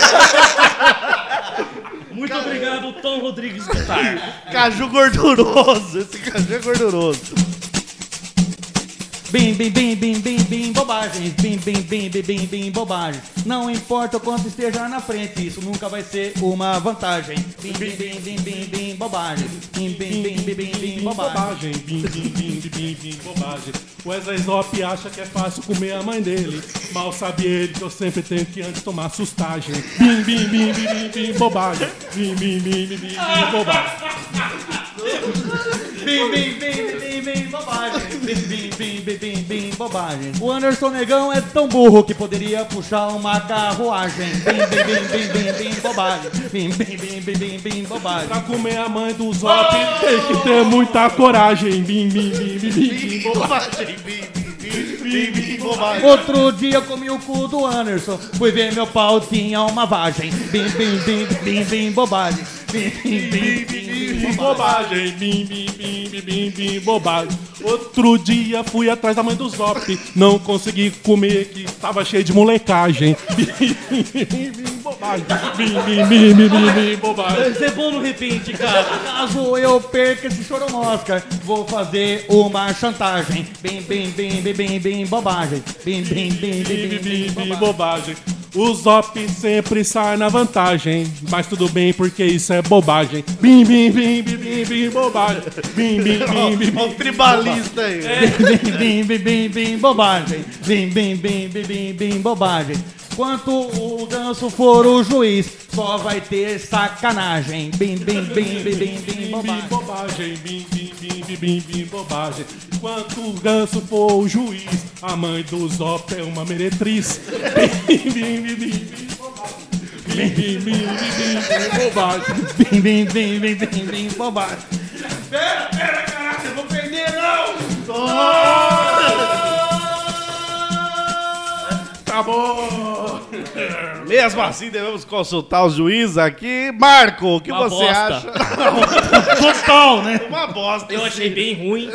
Muito obrigado, Tom Rodrigues Guitar. Caju gorduroso. Esse caju é gorduroso. Bim, bim, bim, bim, bim, bim, bobagens. Bim, bim, bim, bim, bim, bim, bobagens. Não importa o quanto esteja na frente, isso nunca vai ser uma vantagem. Bim, bim, bim, bim, bim, bim, bobagens. Bim, bim, bim, bim, bim, bim, bobagens. Bim, bim, bim, bim, bim, bim, bobagem. O Wesley Zop acha que é fácil comer a mãe dele. Mal sabe ele que eu sempre tenho que antes tomar sustagem. Bim, bim, bim, bim, bim, bim, bobagem. Bim, bim, bim, bim, bim, bim, bobagem. Bim, bim, bim, bim, bim, bobagem. Bim, bim, bim, bim, bim, bim, bobagem. O Anderson Negão é tão burro que poderia puxar uma carruagem. Bim, bim, bim, bim, bim, bim, bobagem. Bim, bim, bim, bim, bim, bim, bobagem. Pra comer a mãe do Zop tem que ter muita coragem. Bim, bim, bim, bim, bim, bim, bobagem. Bim, bim, bobagem. Outro dia eu comi o cu do Anderson. Fui ver meu pau, tinha uma vagem. Bim, bim, bim, bim, bim, bobagem. Bim, bim, bim, bim, bim, bobagem. Bim, bim, bim, bim, bim, bim, bobagem. Outro dia fui atrás da mãe do Zop. Não consegui comer que tava cheio de molecagem. Bim, bim, bim, bobagem. Bim, bim, bim, bim, bim, bim, bobagem. Vai ser bom no repente, cara. Caso eu perca esse choromosca, vou fazer uma chantagem. Bim, bim, bim, bim, bim, bim, bobagem. Bim, bim, bim, bim, bim, bim, bim, bobagem. bobagem. O Zop sempre sai na vantagem, mas tudo bem porque isso é bobagem. Bim, bim, bim, bim, bim, bim, bobagem. Bim, bim, bim, bim, Olha o tribalista aí. Bim, bim, bim, bim, bim, bobagem. Bim, bim, bim, bim, bim, bim, bobagem. Quanto o Ganso for o juiz, só vai ter sacanagem. Bim, bim, bim, bim, bim, bim, bobagem. bobagem. Bim, bim, bim, bim, bim, bim, bobagem. Enquanto o Ganso for o juiz, a mãe do Zop é uma meretriz. Bim, bim, bim, bim, bim, bobagem. Bim, bim, bim, bim, bim, bobagem. Bim, bim, bim, bim, bim, bim, bobagem. Pera, pera, caralho, eu vou perder, não! Acabou! Mesmo assim, devemos consultar os juízes aqui. Marco, o que Uma você bosta. acha? Total, né? Uma bosta. Eu achei bem ruim.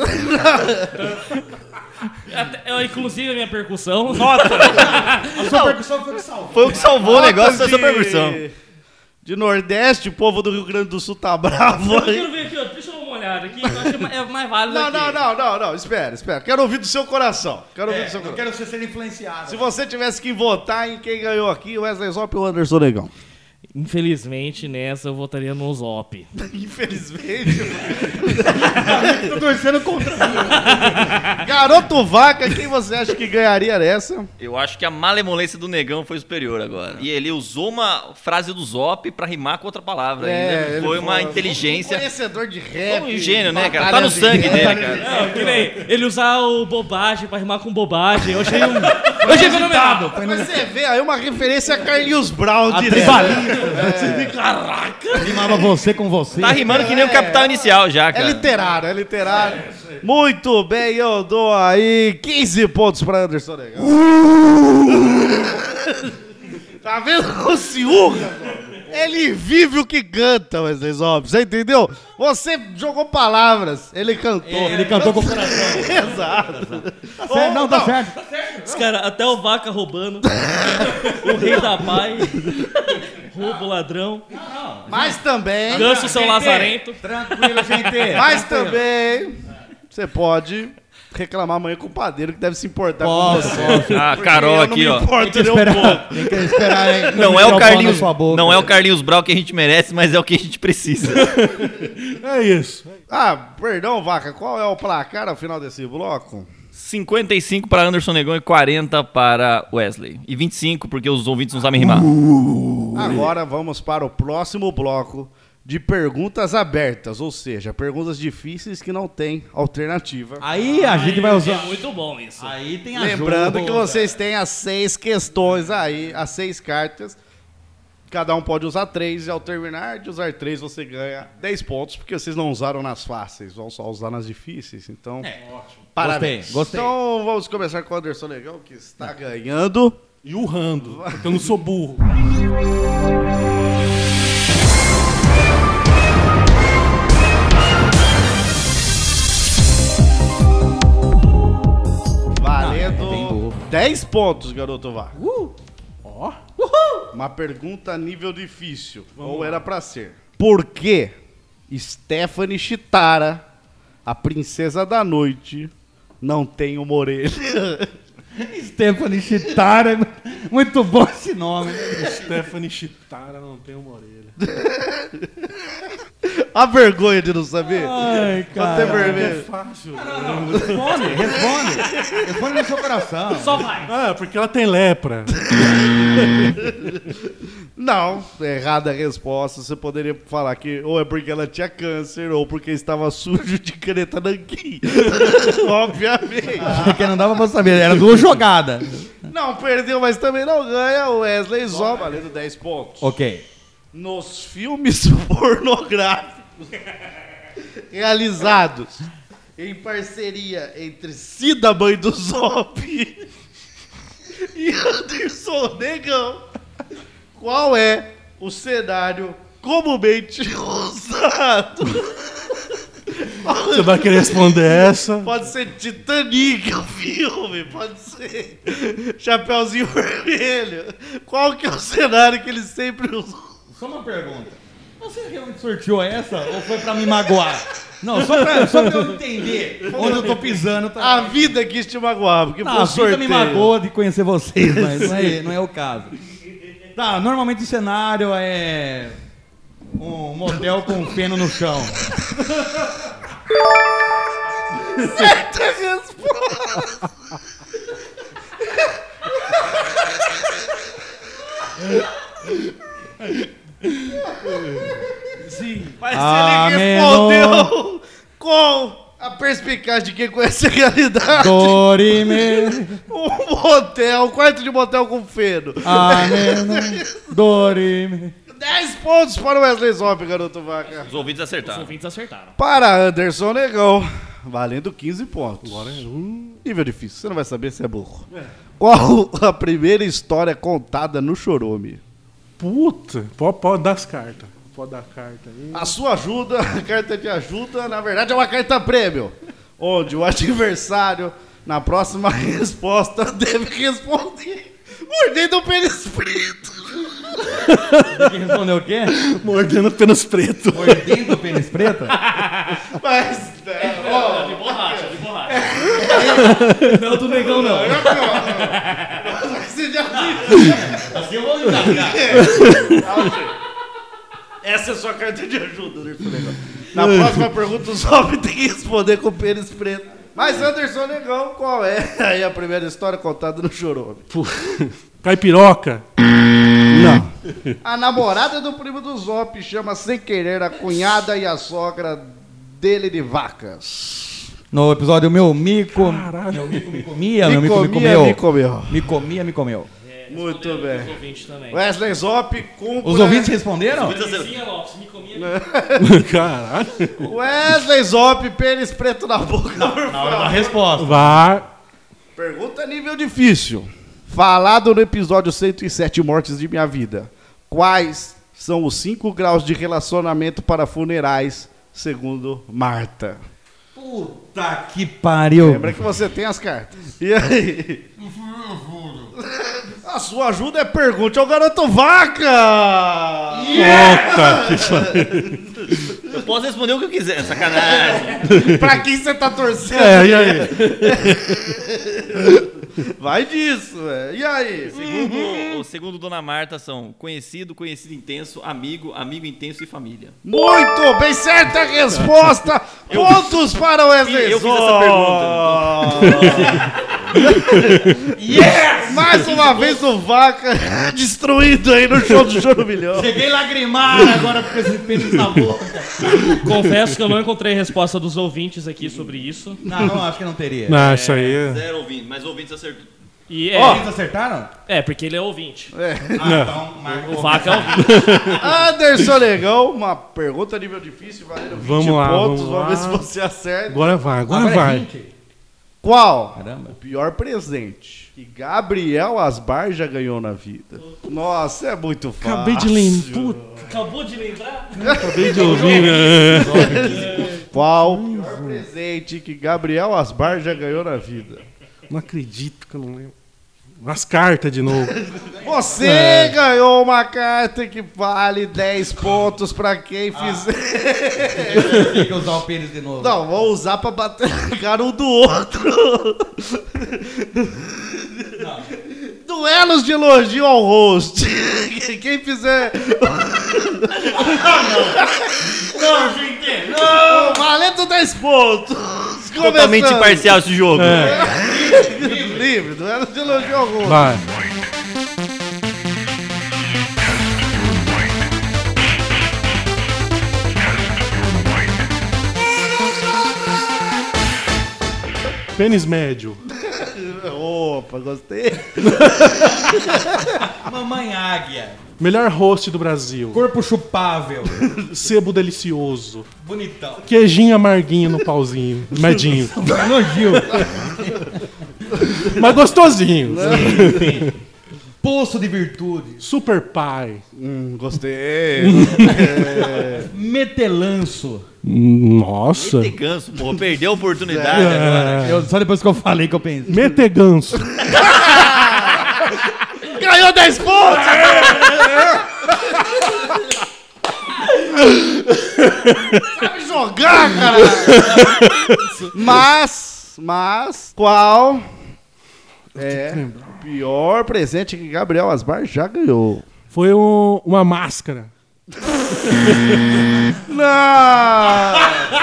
Até- eu, inclusive a minha percussão. A sua percussão foi o que salvou. Foi o que salvou o negócio da Notas sua de- perversão. De Nordeste, o povo do Rio Grande do Sul tá bravo Eu aí. quero ver aqui, ó. Deixa eu dar uma olhada aqui. Eu acho que é mais válido Não, aqui. não, não, não, não. Espera, espera. Quero ouvir do seu coração. Quero ouvir do seu Eu coração. quero você ser influenciado. Se você tivesse que votar em quem ganhou aqui, o Wesley Zop ou o Anderson Negão? Infelizmente, nessa eu votaria no Zop. Infelizmente. Tô torcendo contra mim. Garoto Vaca, quem você acha que ganharia nessa? Eu acho que a malemolência do Negão foi superior agora. E ele usou uma frase do Zop pra rimar com outra palavra ainda. ele Foi uma inteligência. Conhecedor de rap. Foi um gênio, né, cara? Tá no sangue dele, cara. Não, que nem ele usar o bobagem pra rimar com bobagem. Eu achei um. Eu achei fenomenal. Mas você vê aí uma referência a Carlinhos Brown A direto. tribalista. Caraca. Rimava você com você. Tá rimando que nem o Capital Inicial já, É cara. literário, é literário. Muito bem, eu dou aí quinze pontos pra Anderson Negão. Tá vendo o Ciúga? Ele vive o que canta, Wesley Zop. Você entendeu? Você jogou palavras, ele cantou. Ele cantou com o coração. Exato. Tá certo, não, tá certo. Os caras, até o Vaca roubando. O rei da paz. Roubo ladrão. Mas também, Ganso, seu lazarento. Tranquilo, gente. mas também, você pode reclamar amanhã com o padeiro que deve se importar Posso, com você. A Porque Carol eu aqui, não ó. me importo Tem que nem um pouco. esperar. Tem que esperar, hein? Não é enfiar o pau na Carlinhos, sua boca. não é o Carlinhos Brau que a gente merece, mas é o que a gente precisa. É isso. Ah, perdão, Vaca, qual é o placar ao final desse bloco? cinquenta e cinco para Anderson Negão e quarenta para Wesley. E vinte e cinco porque os ouvintes não sabem rimar. Agora vamos para o próximo bloco de perguntas abertas, ou seja, perguntas difíceis que não tem alternativa. Aí a gente vai É usar. muito bom isso. Aí tem a Lembrando que ajuda. vocês têm as seis questões aí, as seis cartas. Cada um pode usar três e ao terminar de usar três você ganha dez pontos, porque vocês não usaram nas fáceis, vão só usar nas difíceis. Então, parabéns. Gostei, gostei. Então vamos começar com o Anderson Negão, que está ganhando. E urrando, porque eu não sou burro. Valendo dez pontos, garoto Vá. Ó. Uma pergunta a nível difícil. Ou era pra ser. Por que Stephanie Chitara, a princesa da noite, não tem uma orelha? Stephanie Chitara. Muito bom esse nome. Stephanie Chitara não tem uma orelha. A vergonha de não saber. Ai, Pode ter cara. É vermelho. fácil. Responde, responde. Responde no seu coração. Só vai. Ah, porque ela tem lepra. Não, errada a resposta. Você poderia falar que ou é porque ela tinha câncer ou porque estava sujo de caneta nanquim. Obviamente. Porque não dava pra saber, era duas jogadas. Não perdeu, mas também não ganha. O Wesley Zó, valendo dez pontos. Ok. Nos filmes pornográficos realizados em parceria entre Cida, mãe do Zop, e Anderson Negão, qual é o cenário comumente usado? Você vai querer responder essa? Pode ser Titanic, o filme, pode ser Chapeuzinho Vermelho. Qual que é o cenário que eles sempre usam? Só uma pergunta. Você realmente sorteou essa ou foi pra me magoar? Não, só pra, só pra eu entender onde eu tô pisando. Tá? A vida quis te magoar, porque Não, foi um a vida sorteio. me magoa de conhecer vocês, mas não é, não é o caso. Tá, normalmente o cenário é um motel com feno no chão. Certa resposta. Sim. Mas Ah, ele menor. respondeu com a perspicácia de quem conhece a realidade. Dorime, Um motel, um quarto de motel com feno. ameno, dorime. dez pontos para o Wesley Zop, garoto vaca. Os ouvintes Os acertaram. ouvintes acertaram. Para Anderson Negão, valendo quinze pontos. Agora é um. Nível difícil, você não vai saber se é burro. Qual a primeira história contada no Chorume? Puta, pode, pode dar as cartas. Pode dar a carta aí. A sua ajuda, a carta de ajuda, na verdade é uma carta prêmio, onde o adversário, na próxima resposta, deve responder mordendo o pênis preto. Quem respondeu o quê? Mordendo pênis preto. Mordendo o pênis preto? Mas, ó, De borracha, de borracha. Não do negão, não. você já viu. Assim eu vou engasgar. Essa é a sua carta de ajuda, Anderson Negão. Na próxima pergunta, o Zop tem que responder com o pênis preto. Mas, Anderson Negão, qual é aí a primeira história contada no Chorume? Caipiroca. Não. A namorada do primo do Zop chama sem querer a cunhada e a sogra dele de vacas. No episódio Meu Mico. Caralho. Meu Mico me comia, Me meu Mico me comia, comeu. me comeu. Me comia, me comeu. Muito Os bem. ouvintes também. Wesley Zop cumpre. Os ouvintes responderam? Sim, Lopes, me comia. Caralho. Wesley Zop, pênis preto na boca. Na hora da resposta. Vai. Pergunta nível difícil. Falado no episódio cento e sete Mortes de Minha Vida. Quais são os cinco graus de relacionamento para funerais, segundo Marta? Puta que pariu. Lembra que você tem as cartas. E aí? A sua ajuda é pergunte ao garoto vaca! Puta que pariu. Eu posso responder o que eu quiser, sacanagem. Pra quem você tá torcendo? É, e aí? Vai disso, velho. E aí? Segundo, o segundo Dona Marta são conhecido, conhecido intenso, amigo, amigo intenso e família. Muito bem, certa resposta. Pontos para o Wesley Eu fiz Zop. Yes! Mais uma vez o Vaca destruído aí no show do Choro Milhão. Cheguei lagrimado agora com esse pênis na boca. Confesso que eu não encontrei resposta dos ouvintes aqui sobre isso. Não, não, acho que não teria. Não, isso aí é. Zero ouvintes, mas ouvintes acertou. E é, Ó, eles acertaram? é, porque ele é ouvinte. Ah, então, marca O Vaca é ouvinte. Anderson Negão, uma pergunta a nível difícil, valendo vinte Vamos lá, pontos. vamos Vamos ver se lá. você acerta. Agora vai, agora, Agora é vai. vinte. Qual Caramba. o pior presente que Gabriel Asbar já ganhou na vida? Nossa, é muito fácil. Acabei de lembrar. Acabou de lembrar? Acabei de ouvir, né? Qual o pior presente que Gabriel Asbar já ganhou na vida? Não acredito que eu não lembro. Umas cartas de novo. Você É. ganhou uma carta que vale dez pontos pra quem fizer. Tem que usar o pênis de novo. Não, vou usar pra bater na cara um do outro. Duelos de elogio ao host. Quem fizer. Não, gente, não! Valendo dez pontos. Totalmente Começando. imparcial esse jogo. Livre, duelo de elogio ao host. Vai. Pênis médio. Opa, gostei. Mamãe águia. Melhor host do Brasil. Corpo chupável. Sebo delicioso. Bonitão. Queijinho amarguinho no pauzinho. Medinho. Elogio. Mas gostosinho. Poço de virtude. Super pai. Hum, gostei. Metelanço. Nossa. Tem ganso, porra. Perdeu a oportunidade agora. É. Eu, só depois que eu falei que eu pensei. Meteganso. Ganhou dez pontos! Sabe jogar, cara! Mas, mas, qual é o pior presente que Gabriel Asmar já ganhou? Foi um- uma máscara. Não!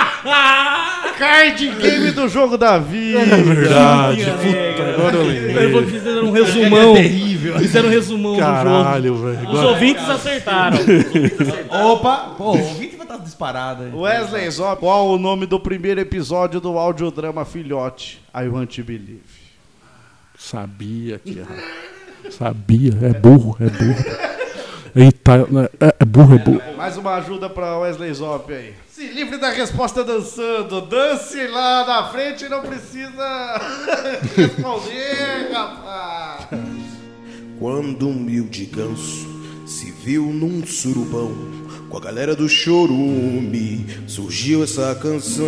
Card game do jogo da vida. Verdade. Puta, agora eu lembrei. Eu vou fazer um resumão. É terrível. Fizeram um resumão Caralho, do velho. jogo. Os Agora- ouvintes acertaram. Opa, pô, o ouvinte vai estar disparado aí. Wesley Zop, qual o nome do primeiro episódio do audiodrama Filhote? I Want to Believe. Sabia que era. Sabia. É burro, é burro. Eita, é, é burro, é burro. Mais uma ajuda pra Wesley Zop aí. Se livre da resposta dançando. Dance lá na frente e não precisa responder, rapaz. Quando um humilde ganso se viu num surubão com a galera do chorume, surgiu essa canção.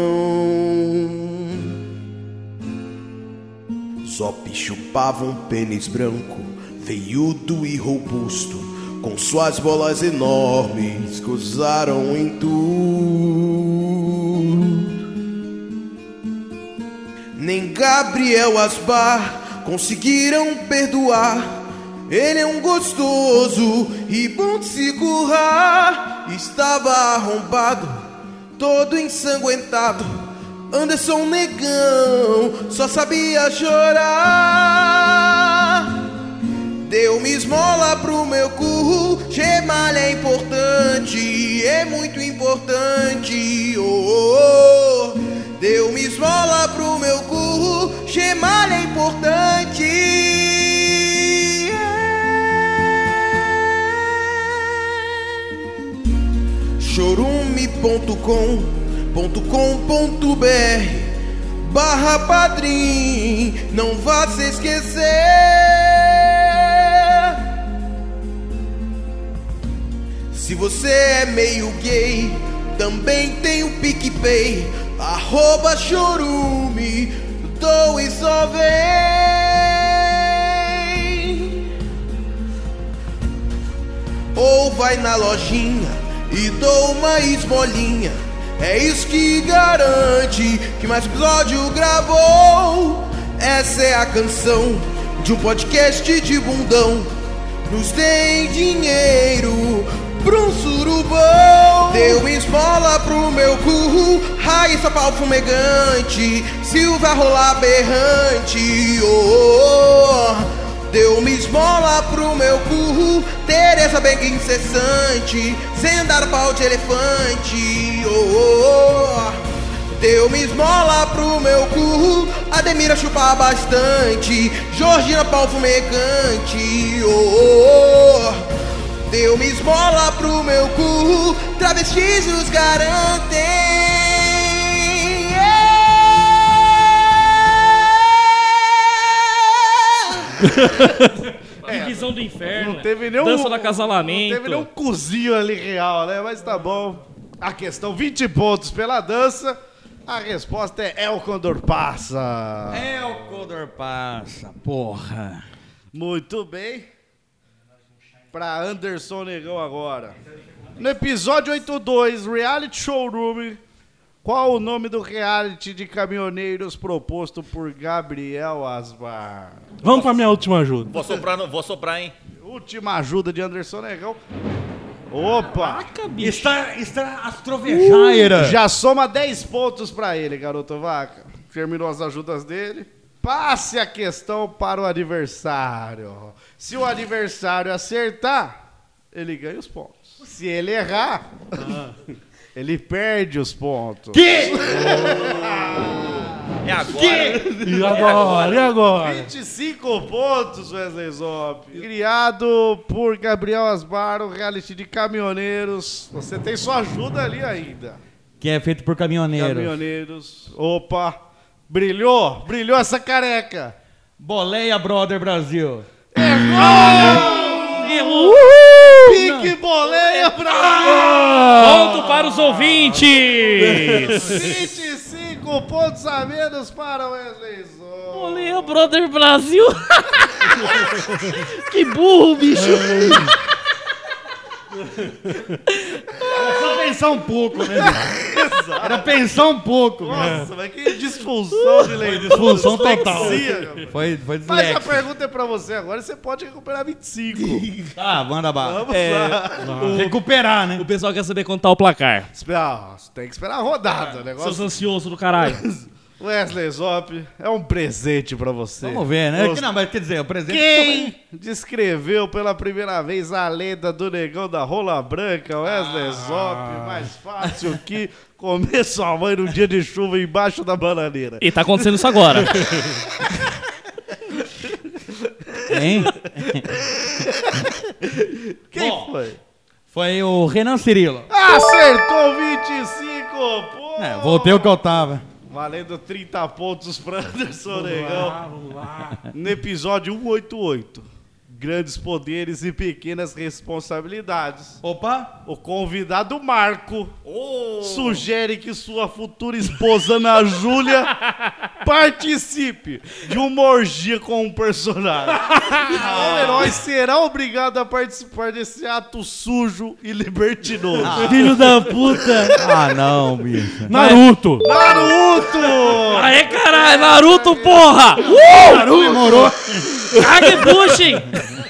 Zop chupava um pênis branco, veiudo e robusto, com suas bolas enormes que usaram em tudo. Nem Gabriel Asmar conseguiram perdoar. Ele é um gostoso e bom de se currar. Estava arrombado, todo ensanguentado. Anderson Negão só sabia chorar. Deu-me esmola pro meu cu, gemalha é importante, é muito importante. Oh, oh, oh. Deu-me esmola pro meu cu, gemalha é importante. chorume ponto com ponto com ponto br barra padrim, não vá se esquecer. Se você é meio gay, também tem o PicPay, arroba chorume, dou e só vem. Ou vai na lojinha e dou uma esmolinha. É isso que garante que mais episódio gravou. Essa é a canção de um podcast de bundão. Nos deem dinheiro pra um surubão. Deu esmola pro meu cu, Raíssa pau fumegante, Silvia rolar berrante. Oh, oh, oh. Deu-me esmola pro meu cu, Tereza bem incessante, sem andar pau de elefante. Oh, oh, oh. Deu-me esmola pro meu cu, Ademira chupar bastante, Georgina pau fumegante. Oh, oh, oh. Deu-me esmola pro meu cu, travestis os garantem. Divisão do inferno. Não teve nenhum. Dança do acasalamento. Não teve nenhum cozinho ali real, né? Mas tá bom. A questão: vinte pontos pela dança. A resposta é El Condor Passa. É o Condor passa, porra. Muito bem. Pra Anderson Negão agora. No episódio oitenta e dois, Reality Showroom, qual o nome do reality de caminhoneiros proposto por Gabriel Asmar? Vamos pra minha última ajuda. Vou soprar, no- vou soprar, hein? Última ajuda de Anderson Negão. Opa! Está, está as trovejairas. Já soma dez pontos pra ele, garoto vaca. Terminou as ajudas dele. Passe a questão para o adversário. Se o adversário acertar, ele ganha os pontos. Se ele errar, ele perde os pontos. Que? É agora. E agora? E agora? vinte e cinco pontos, Wesley Zop. Criado por Gabriel Asmar, o reality de caminhoneiros. Você tem sua ajuda ali ainda. Que é feito por caminhoneiros. Caminhoneiros. Opa! Brilhou! Brilhou essa careca! Boleia Brother Brasil. Errou! Pique boleia pra Ponto para os ouvintes! vinte e cinco pontos a menos para o Wesley Zop. Olha, Brother Brasil! Que burro, bicho! Era só pensar um pouco, né? Era pensar um pouco. Nossa, mas que disfunção de leitura. Disfunção total. Dislexia, meu. Foi, foi Mas a dislexo. pergunta é pra você agora, você pode recuperar vinte e cinco. Ah, manda bala. Vamos É, lá. Recuperar, né? O pessoal quer saber quanto tá o placar. Ah, tem que esperar a rodada. O Seus negócio... ansiosos do caralho. Wesley Zop, é um presente pra você. Vamos ver, né? Os- Que não, mas quer dizer, o presente... Quem descreveu pela primeira vez a lenda do negão da rola branca, Wesley Zop, mais fácil que comer sua mãe num dia de chuva embaixo da bananeira. E tá acontecendo isso agora. Hein? Quem Bom. foi? Foi o Renan Cirilo. Acertou vinte e cinco pontos! É, voltei o que eu tava. Valendo trinta pontos pra Anderson Negão. Vamos lá. No episódio cento e oitenta e oito. Grandes poderes e pequenas responsabilidades. Opa! O convidado Marco sugere que sua futura esposa Ana Júlia participe de uma orgia com um personagem. O herói será obrigado a participar desse ato sujo e libertinoso. Filho da puta! Ah, não, bicho. Naruto. Naruto! Aê, caralho! Naruto, porra! Naruto demorou. Kagebushi!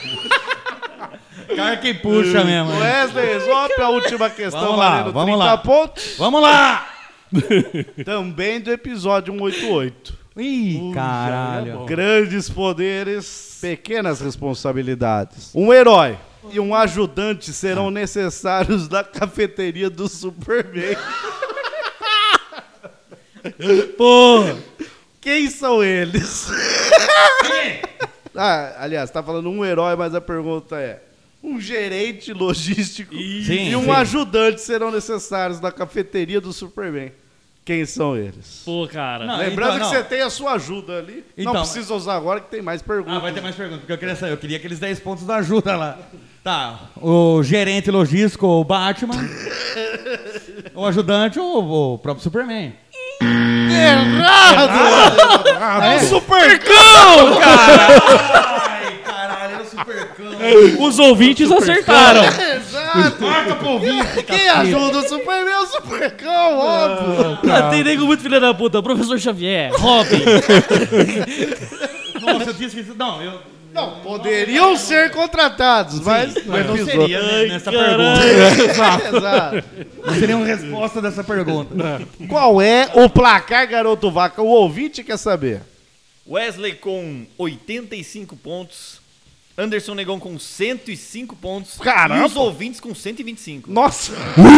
Cara que puxa mesmo. hein? Wesley Zop, a última questão Vamos lá, valendo vamos trinta lá. pontos. Vamos lá! Também do episódio cento e oitenta e oito. Ih, caralho. Grandes poderes, pequenas responsabilidades. Um herói e um ajudante serão necessários na cafeteria do Superman. Porra! Quem são eles? Ah, aliás, tá falando um herói, mas a pergunta é: um gerente logístico Sim, e um sim. ajudante serão necessários na cafeteria do Superman. Quem são eles? Pô, cara. Não, Lembrando então, que não. você tem a sua ajuda ali. Então, não precisa usar agora que tem mais perguntas. Ah, vai ter mais perguntas, porque eu queria saber. Eu queria aqueles dez pontos da ajuda lá. Tá, o gerente logístico, o Batman. O ajudante, o, o próprio Superman. Errado! É o Supercão, cara! Ai, caralho, era o Supercão. Os ouvintes acertaram. Exato! Quem ajuda o Superman é o Supercão, óbvio! Ah, tem nego muito filho da puta. Professor Xavier, Robin. Nossa, eu tinha esquecido. Não, eu. Não, poderiam ser contratados, mas, Mas não episódio- seria né, nessa caralho. pergunta. Exato. Não seria uma resposta dessa pergunta. Qual é o placar, garoto vaca? O ouvinte quer saber. Wesley com oitenta e cinco pontos. Anderson Negão com cento e cinco pontos. Caramba! E os ouvintes com cento e vinte e cinco. Nossa!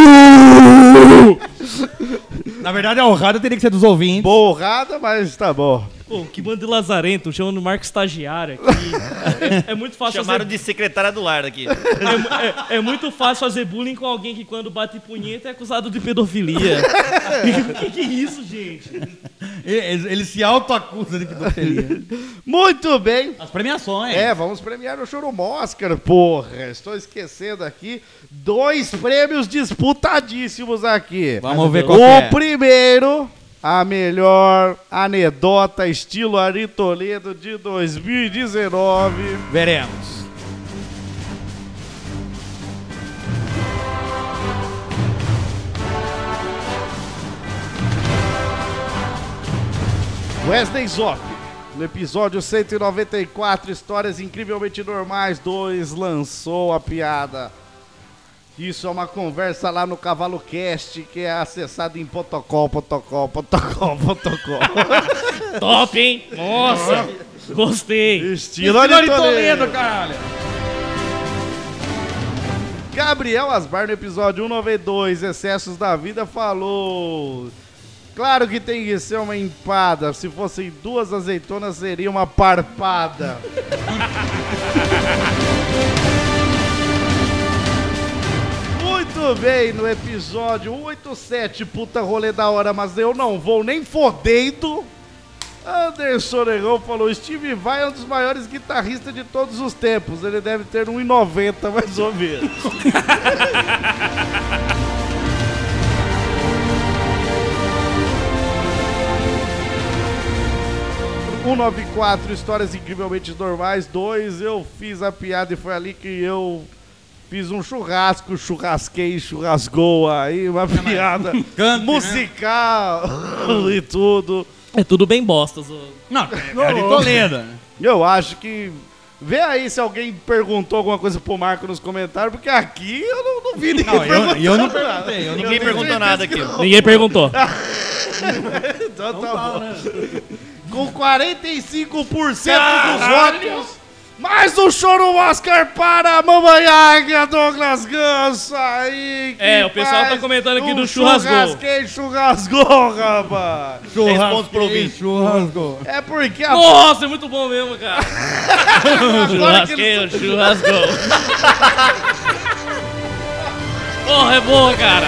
Na verdade, a honrada teria que ser dos ouvintes. Borrada, mas tá bom. Pô, que bando de lazarento, chamando o Marco estagiário aqui. É, é muito fácil Chamaram fazer... de secretária do lar daqui. É, é- é muito fácil fazer bullying com alguém que quando bate punheta é acusado de pedofilia. O que, que é isso, gente? Ele, ele se auto-acusa de pedofilia. Muito bem. As premiações. É, vamos premiar o Chorum Oscar, porra. Estou esquecendo aqui dois prêmios disputadíssimos aqui. Vamos ver O qual que é. primeiro a melhor anedota estilo Ari Toledo de dois mil e dezenove. Veremos. Wesley Zop, no episódio cento e noventa e quatro, Histórias Incrivelmente Normais dois, lançou a piada. Isso é uma conversa lá no Cavalo Cast, que é acessado em protocol, protocol, protocol, protocol. Top, hein? Nossa, gostei. Estilo Ari Toledo, caralho. Gabriel Asbar, no episódio cento e noventa e dois, Excessos da Vida, falou... Claro que tem que ser uma empada. Se fossem duas azeitonas, seria uma parpada. Muito bem, no episódio cento e oitenta e sete, puta rolê da hora, mas eu não vou nem fodendo. Anderson Negão falou, Steve Vai é um dos maiores guitarristas de todos os tempos. Ele deve ter um e noventa mais ou menos. cento e noventa e quatro, Histórias Incrivelmente Normais dois, eu fiz a piada e foi ali que eu fiz um churrasco, churrasquei, churrascou aí, uma piada Cante, musical, né? E tudo. É tudo bem bosta. Zo. Não, é Ari Toledo. Eu acho que... Vê aí se alguém perguntou alguma coisa pro Marco nos comentários, porque aqui eu não, não vi ninguém Não, eu, perguntando eu não nada. perguntei. Eu não Ninguém perguntou nada aqui. Ninguém perguntou. Então tá bom. Com quarenta e cinco por cento dos votos, mais um choro Oscar para a Mamãe Águia, Douglas Ganso aí. que É, o pessoal tá faz comentando aqui um do churrasgol. Churrasquei, churrasgou, rapaz. dez pontos pro ouvinte. Churrasco. É porque a... Nossa, é muito bom mesmo, cara. Agora que Churrasqueiro, eles- churrascou. Porra, é boa, cara.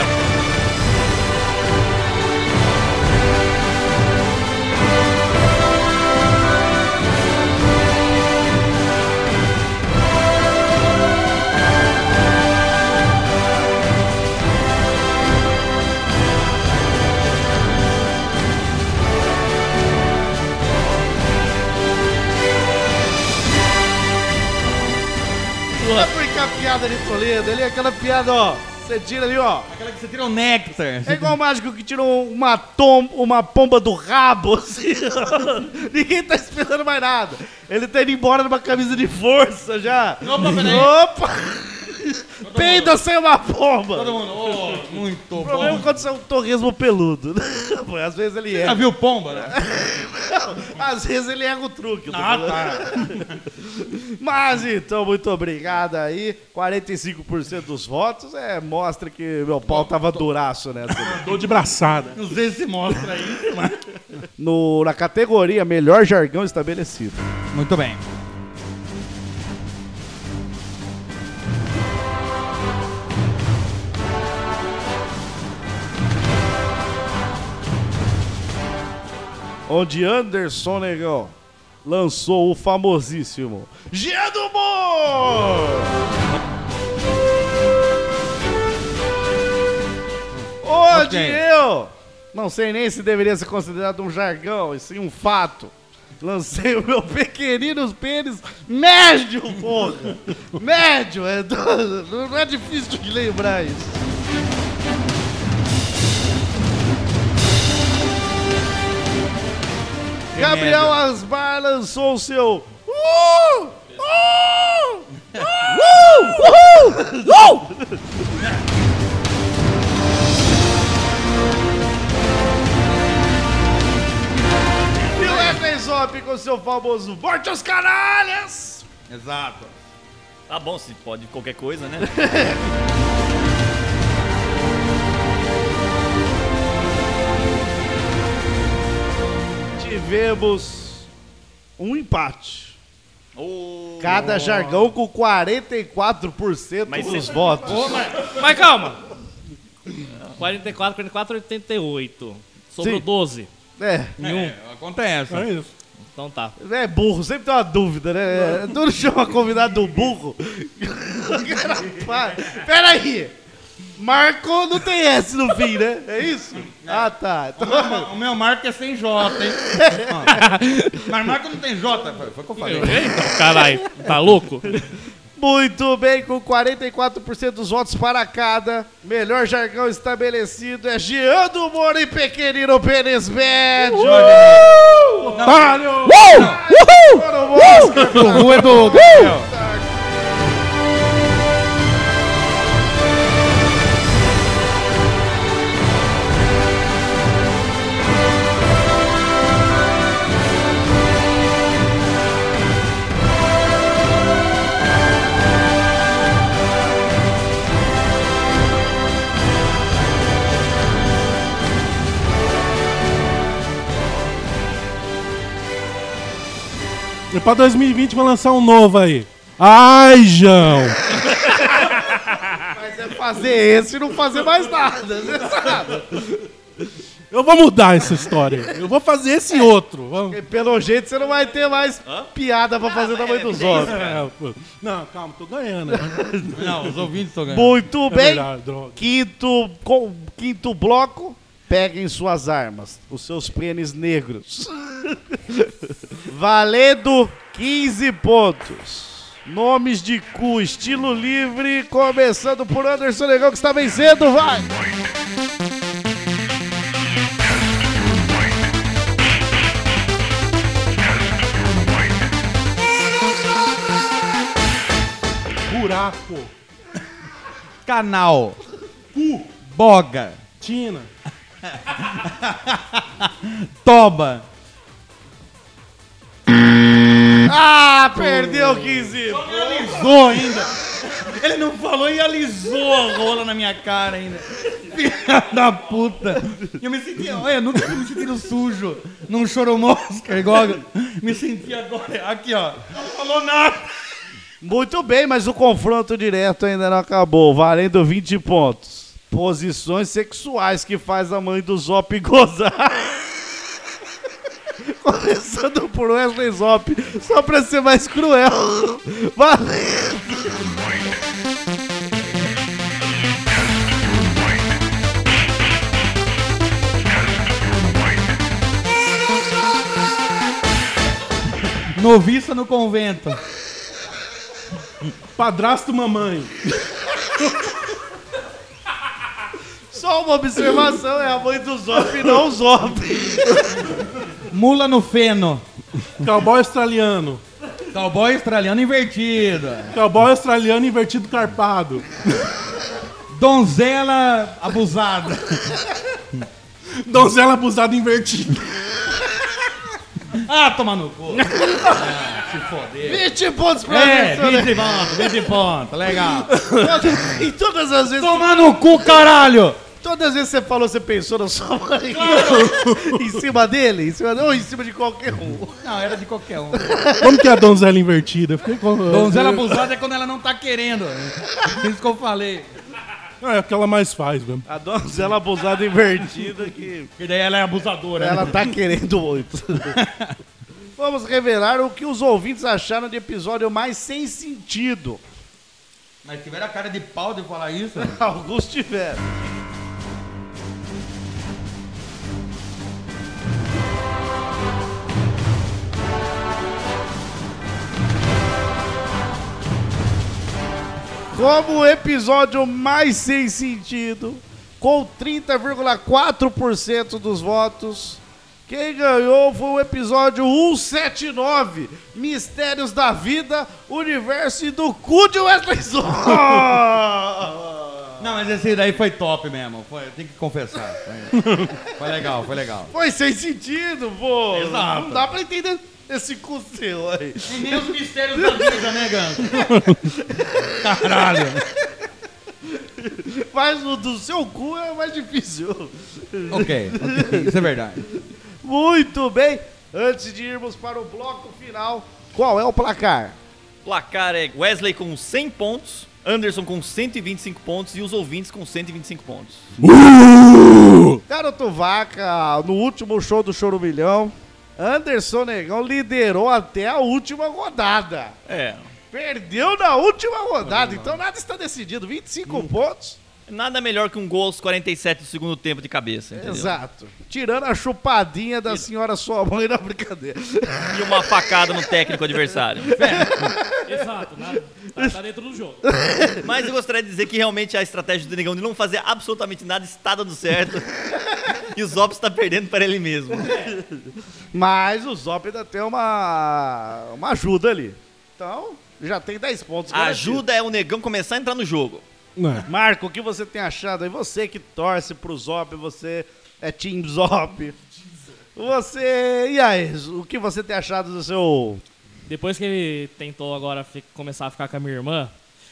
É porque a piada de Toledo, ele é aquela piada, ó. Você tira ali, ó. Aquela que você tira o néctar. É igual o mágico que tirou uma, tom, uma pomba do rabo, assim. Ninguém tá esperando mais nada. Ele tá indo embora numa camisa de força já. Opa, peraí. Opa! Peida sem uma pomba. Todo mundo, oh, muito O problema é bom. quando você é um torresmo peludo. Pô, às vezes ele Já erra. viu pomba, né? Às vezes ele erra o truque. eu tô Ah, falando. tá. Mas então, muito obrigado aí. quarenta e cinco por cento dos votos é, mostra que meu pau tava duraço nessa. Dou de braçada. Não sei se mostra isso, mas... No, na categoria Melhor Jargão Estabelecido. Muito bem. Onde Anderson Negão lançou o famosíssimo Gia do Humor! Onde Ok. eu, não sei nem se deveria ser considerado um jargão, e sim um fato, lancei o meu pequenino pênis médio, porra! Médio, é, não é difícil de lembrar isso. Gabriel Asbar lançou o seu Uh! Uh! Uh! Uh! E o Wesley Zop com o seu famoso Morte aos Caralhas! Exato. Tá bom, se pode qualquer coisa, né? Tivemos um empate. Ô, Cada jargão com quarenta e quatro por cento Mas dos cê- votos. Mas calma. quarenta e quatro, quarenta e quatro, oitenta e oito. Sobrou Sim. doze. É, Em um. É, acontece. É isso. Então tá. é burro, sempre tem uma dúvida, né? Tudo chama convidado do burro. O cara para. Pera aí. Marco não tem S no fim, né? É isso? Ah, tá. O meu, o meu marco é sem J, hein? Mas Marco não tem J, foi, foi o que eu falei. Então, caralho, tá louco? Muito bem, com quarenta e quatro por cento dos votos para cada. Melhor jargão estabelecido é Jean do Moro e Pequenino Pênis Médio. Otário! O Ru é do Gabriel. E pra dois mil e vinte vai lançar um novo aí. Ai, João! Mas é fazer esse e não fazer mais nada, você sabe? Eu vou mudar essa história. Eu vou fazer esse outro. Vamos. Porque pelo jeito você não vai ter mais piada pra fazer o tamanho dos outros. É, pô. Não, calma, tô ganhando. Não, os ouvintes estão ganhando. Muito É bem. verdade, droga. Quinto, com, quinto bloco. Peguem suas armas, os seus pênis negros. Valendo quinze pontos. Nomes de cu, estilo livre, começando por Anderson Negão, que está vencendo, vai! Buraco. Canal. Boga. Tina. Toba. Ah, perdeu quinze pontos. Alisou ainda. Ele não falou e alisou a rola na minha cara ainda. Filha da puta. Eu me senti, olha, eu nunca tinha me sentido sujo num choromosca igual. Me senti agora. Aqui, ó. Não falou nada. Muito bem, mas o confronto direto ainda não acabou, valendo vinte pontos. Posições sexuais que faz a mãe do Zop gozar. Começando por Wesley Zop, só pra ser mais cruel. Valendo! Noviça no convento. Padrasto mamãe. Só uma observação, é a mãe do Zop e não o Zop. Mula no feno. Cowboy australiano. Cowboy australiano invertido. Cowboy australiano invertido carpado. Donzela abusada. Donzela abusada invertida. Ah, toma no cu. Ah, se foder. vinte pontos pra É, Anderson, né? vinte pontos, vinte pontos, legal. E todas as vezes. Toma no cu, caralho! Todas as vezes que você falou, você pensou na sua mãe. Em cima dele? Em cima dele? Ou em cima de qualquer um? Não, era de qualquer um. Como que é a donzela invertida? Fiquei com... Donzela abusada é quando ela não tá querendo. Isso que eu falei. É o que ela mais faz, mesmo. A donzela abusada invertida que E daí ela é abusadora. ela né? tá querendo muito. Vamos revelar o que os ouvintes acharam de episódio mais sem sentido. Mas tiveram a cara de pau de falar isso? Alguns tiveram. Como o episódio mais sem sentido, com trinta vírgula quatro por cento dos votos, quem ganhou foi o episódio cento e setenta e nove, Mistérios da Vida, Universo e do cu de Wesley Zop. Não, mas esse daí foi top mesmo. Foi, tem que confessar. Foi, foi legal, foi legal. Foi sem sentido, pô. Exato. Não dá pra entender esse cu seu aí. E nem os mistérios da vida, né, Ganso? Caralho. Mas o do seu cu é mais difícil. Ok, ok, isso é verdade. Muito bem. Antes de irmos para o bloco final, qual é o placar? Placar é Wesley com cem pontos, Anderson com cento e vinte e cinco pontos e os ouvintes com cento e vinte e cinco pontos. Garoto Vaca, no último show do Choro Milhão, Anderson Negão liderou até a última rodada. É. Perdeu na última rodada, então nada está decidido. vinte e cinco pontos. Nada melhor que um gol aos quarenta e sete do segundo tempo de cabeça, entendeu? Exato. Tirando a chupadinha da senhora sua mãe na brincadeira. E uma facada no técnico adversário. Exato, nada, tá, tá dentro do jogo. Mas eu gostaria de dizer que realmente a estratégia do Negão de não fazer absolutamente nada está dando certo. E o Zop está perdendo para ele mesmo. Mas o Zop ainda tem uma, uma ajuda ali. Então, já tem dez pontos. A ajuda é o Negão começar a entrar no jogo. É. Marco, o que você tem achado aí? Você que torce pro Zop, você é Team Zop. Você... E aí, o que você tem achado do seu... Depois que ele tentou agora fi- começar a ficar com a minha irmã...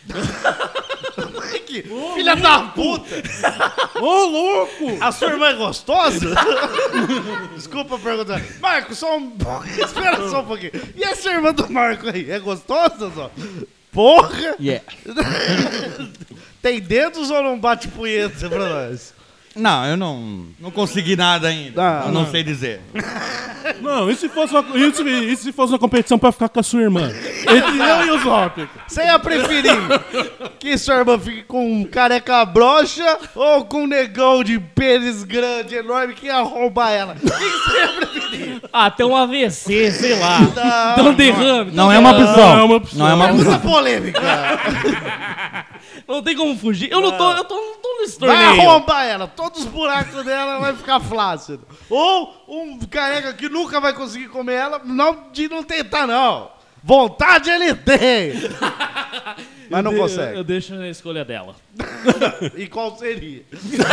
Que filha da puta! Ô, louco! A sua irmã é gostosa? Desculpa perguntar. Marco, só um... Espera só um pouquinho. E essa irmã do Marco aí? É gostosa, só? Porra! Yeah. Tem dedos ou não bate punheta pra nós? Não, eu não, não consegui nada ainda. Ah, eu não, não. sei dizer. Não, e se fosse uma, e se, e se fosse uma competição pra ficar com a sua irmã? Entre eu e o Zop. Você ia preferir que sua irmã fique com um careca broxa ou com um negão de pênis grande, enorme, que ia roubar ela? O que que você ia preferir? Ah, tem um A V C, sei lá. Não, Tem um derrame. Não tem é um uma derrame. opção. Não é uma opção. Não é uma Muita opção. polêmica. Não tem como fugir. Eu não tô, eu tô, não tô nesse Vai torneio. arrombar ela. Todos os buracos dela vai ficar flácido. Ou um careca que nunca vai conseguir comer ela, não de não tentar, não. Vontade ele tem. Mas não Eu de- consegue. Eu deixo na escolha dela. E qual seria?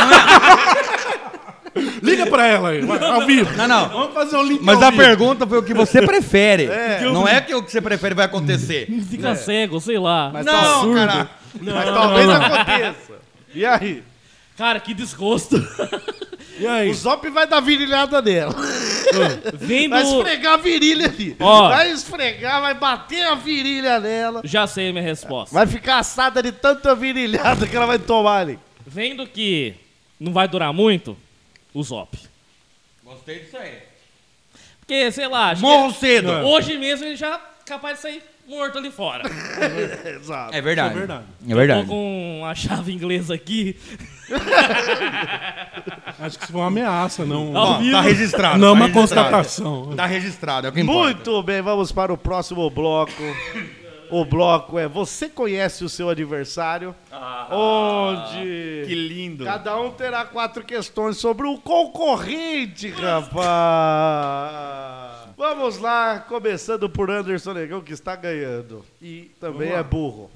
Liga pra ela aí, vai, ao vivo. Não, não. Vamos fazer o link Mas ao a vivo. pergunta foi o que você prefere. É. Não é que o que você prefere vai acontecer. Fica cego, sei lá. Mas Não, cara. Mas talvez aconteça. E aí? Cara, que desgosto. E aí? O Zop vai dar virilhada nela. Vendo... Vai esfregar a virilha ali. Ó. Vai esfregar, vai bater a virilha nela. Já sei a minha resposta. Vai ficar assada de tanta virilhada que ela vai tomar ali. Vendo que não vai durar muito, o Zop. Gostei disso aí. Porque, sei lá, acho Morro que cedo. hoje mesmo ele já é capaz de sair morto ali fora. Exato. É verdade. É verdade. É verdade. Tô com a chave inglesa aqui. Acho que isso foi uma ameaça, não, Ao Bom, vivo. tá registrado. não tá uma registrado. constatação. Tá registrado, é o que importa. Muito bem, vamos para o próximo bloco. O bloco é Você Conhece o Seu Adversário? Onde Que lindo. cada um terá quatro questões sobre o concorrente, rapaz. Vamos lá, começando por Anderson Negão, que está ganhando. E também é burro.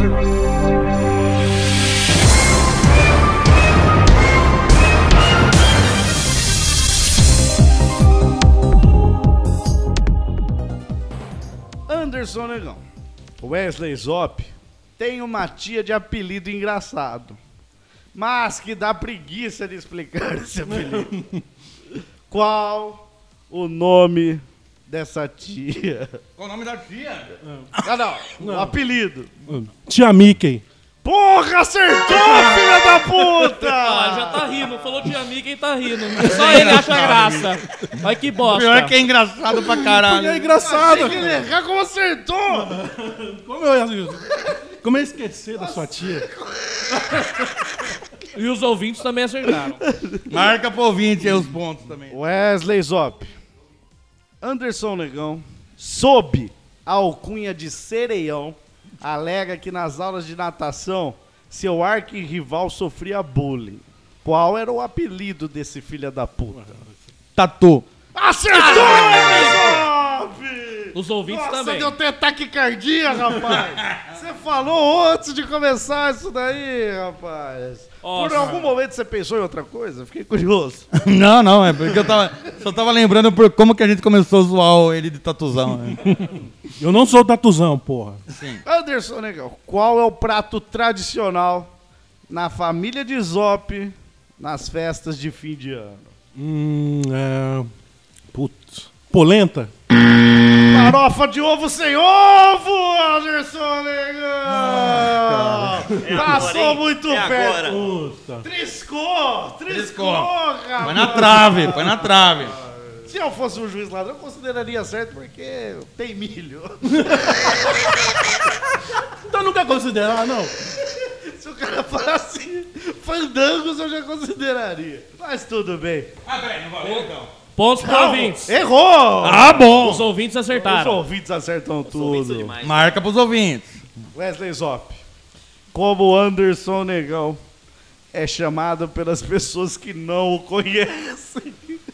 Anderson Negão. Wesley Zop tem uma tia de apelido engraçado, mas que dá preguiça de explicar esse apelido. Qual o nome dessa tia? Qual o nome da tia? Ah, não, o apelido. Tia Mickey. Porra, acertou, filha da puta! Ah, já tá rindo. Falou tia Mickey e tá rindo. Só ele acha graça. Mas que bosta. Pior que é engraçado pra caralho. É engraçado. Achei que ele ia errar, como acertou? Como eu, como eu esquecer da sua tia? E os ouvintes também acertaram. Marca pro ouvinte aí os pontos também. Wesley Zop. Anderson Negão, sob a alcunha de Sereião, alega que nas aulas de natação seu arquirrival sofria bullying. Qual era o apelido desse filho da puta? Tatu. Acertou, Wesley Zop! Os ouvintes Nossa, também. deu até taquicardia, rapaz. Você falou antes de começar isso daí, rapaz. Por Nossa. algum momento você pensou em outra coisa? Fiquei curioso. Não, não, é porque eu tava, só tava lembrando por como que a gente começou a zoar ele de tatuzão. Né? Eu não sou tatuzão, porra. Anderson Negão, qual é o prato tradicional na família de Zop nas festas de fim de ano? Hum, é... Putz. Polenta? Farofa de ovo sem ovo, Anderson Negão! Passou agora, hein? muito É perto. agora. Puta. Triscou, triscou, rapaz. Foi na trave, foi na trave. Se eu fosse um juiz ladrão, eu consideraria certo porque tem milho. Então nunca considerar, não. Se o cara falasse fandangos, eu já consideraria. Mas tudo bem. Ah, peraí, não valeu então. Pontos para ouvintes. Errou! Ah, bom. Os ouvintes Os acertaram. ouvintes acertam tudo. Marca pros ouvintes. Wesley Zop. Como Anderson Negão é chamado pelas pessoas que não o conhecem.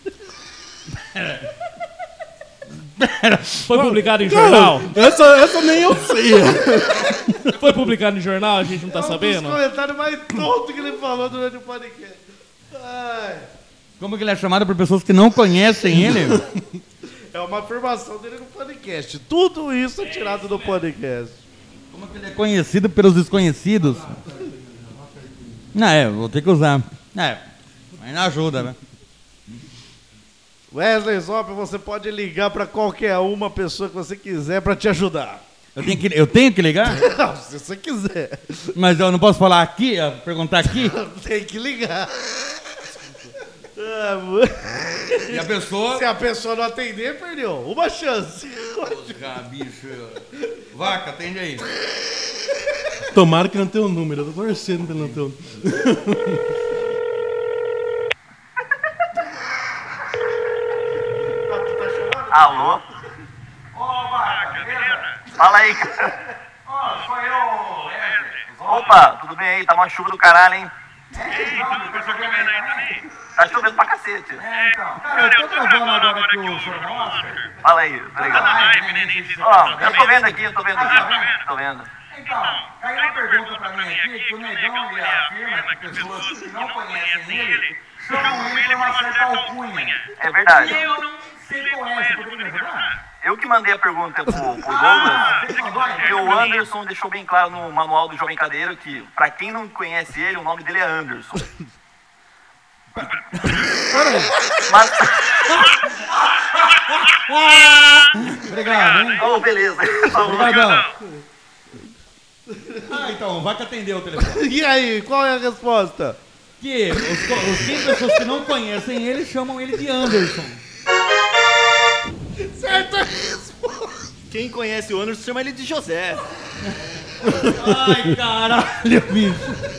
Foi publicado em jornal? Essa, essa nem eu sei. Foi publicado em jornal, a gente não tá É um sabendo? dos comentários mais tontos que ele falou durante o podcast. Ai, Como que ele é chamado por pessoas que não conhecem ele? é uma afirmação dele no podcast. Tudo isso é tirado do podcast. Como que ele é conhecido pelos desconhecidos? Não, é, vou ter que usar. É, mas não ajuda, né? Wesley Zop, você pode ligar pra qualquer uma pessoa que você quiser pra te ajudar. Eu tenho que, eu tenho que ligar? Não, se você quiser. Mas eu não posso falar aqui, ó, perguntar aqui? Tem que ligar. Ah, mano. E a pessoa... Se a pessoa não atender, perdeu. Uma chance. Ah, bicho. Vaca, atende aí. Tomara que não tenha o número. Eu tô torcendo pra não ter o número. Alô? Ô, Vaca, beleza? Fala aí, cara. Ó, sou eu, Wesley. Opa, tudo bem aí? Tá uma chuva do caralho, hein? Tá chovendo aí também? Tá chovendo pra cacete. É, então. Cara, eu tô gravando agora aqui o jornal, Oscar. Fala aí, tá Tá ligado? na live, né? Nem sei se Ó, você tá eu tô vendo aqui, eu tô vendo Ah, aqui. tá vendo? Tô vendo. Então, caiu uma pergunta pra mim aqui, que o Negão, ele afirma que pessoas que não conhecem ele, chamam ele pra uma certa alcunha. É verdade. E eu não sei qual é, você poderia me ajudar? Eu que mandei a pergunta pro, pro Ah, Douglas, você mandou aí? porque o Anderson deixou bem claro no manual do Jovem Cadeiro que, pra quem não conhece ele, o nome dele é Anderson. Mas... Obrigado, hein? Oh, beleza. Obrigadão. Ah, então, vai que atendeu o telefone. E aí, qual é a resposta? Que os, co- os quinze pessoas que não conhecem ele chamam ele de Anderson. Certa resposta. Quem conhece o Anderson chama ele de José. Ai, caralho, bicho.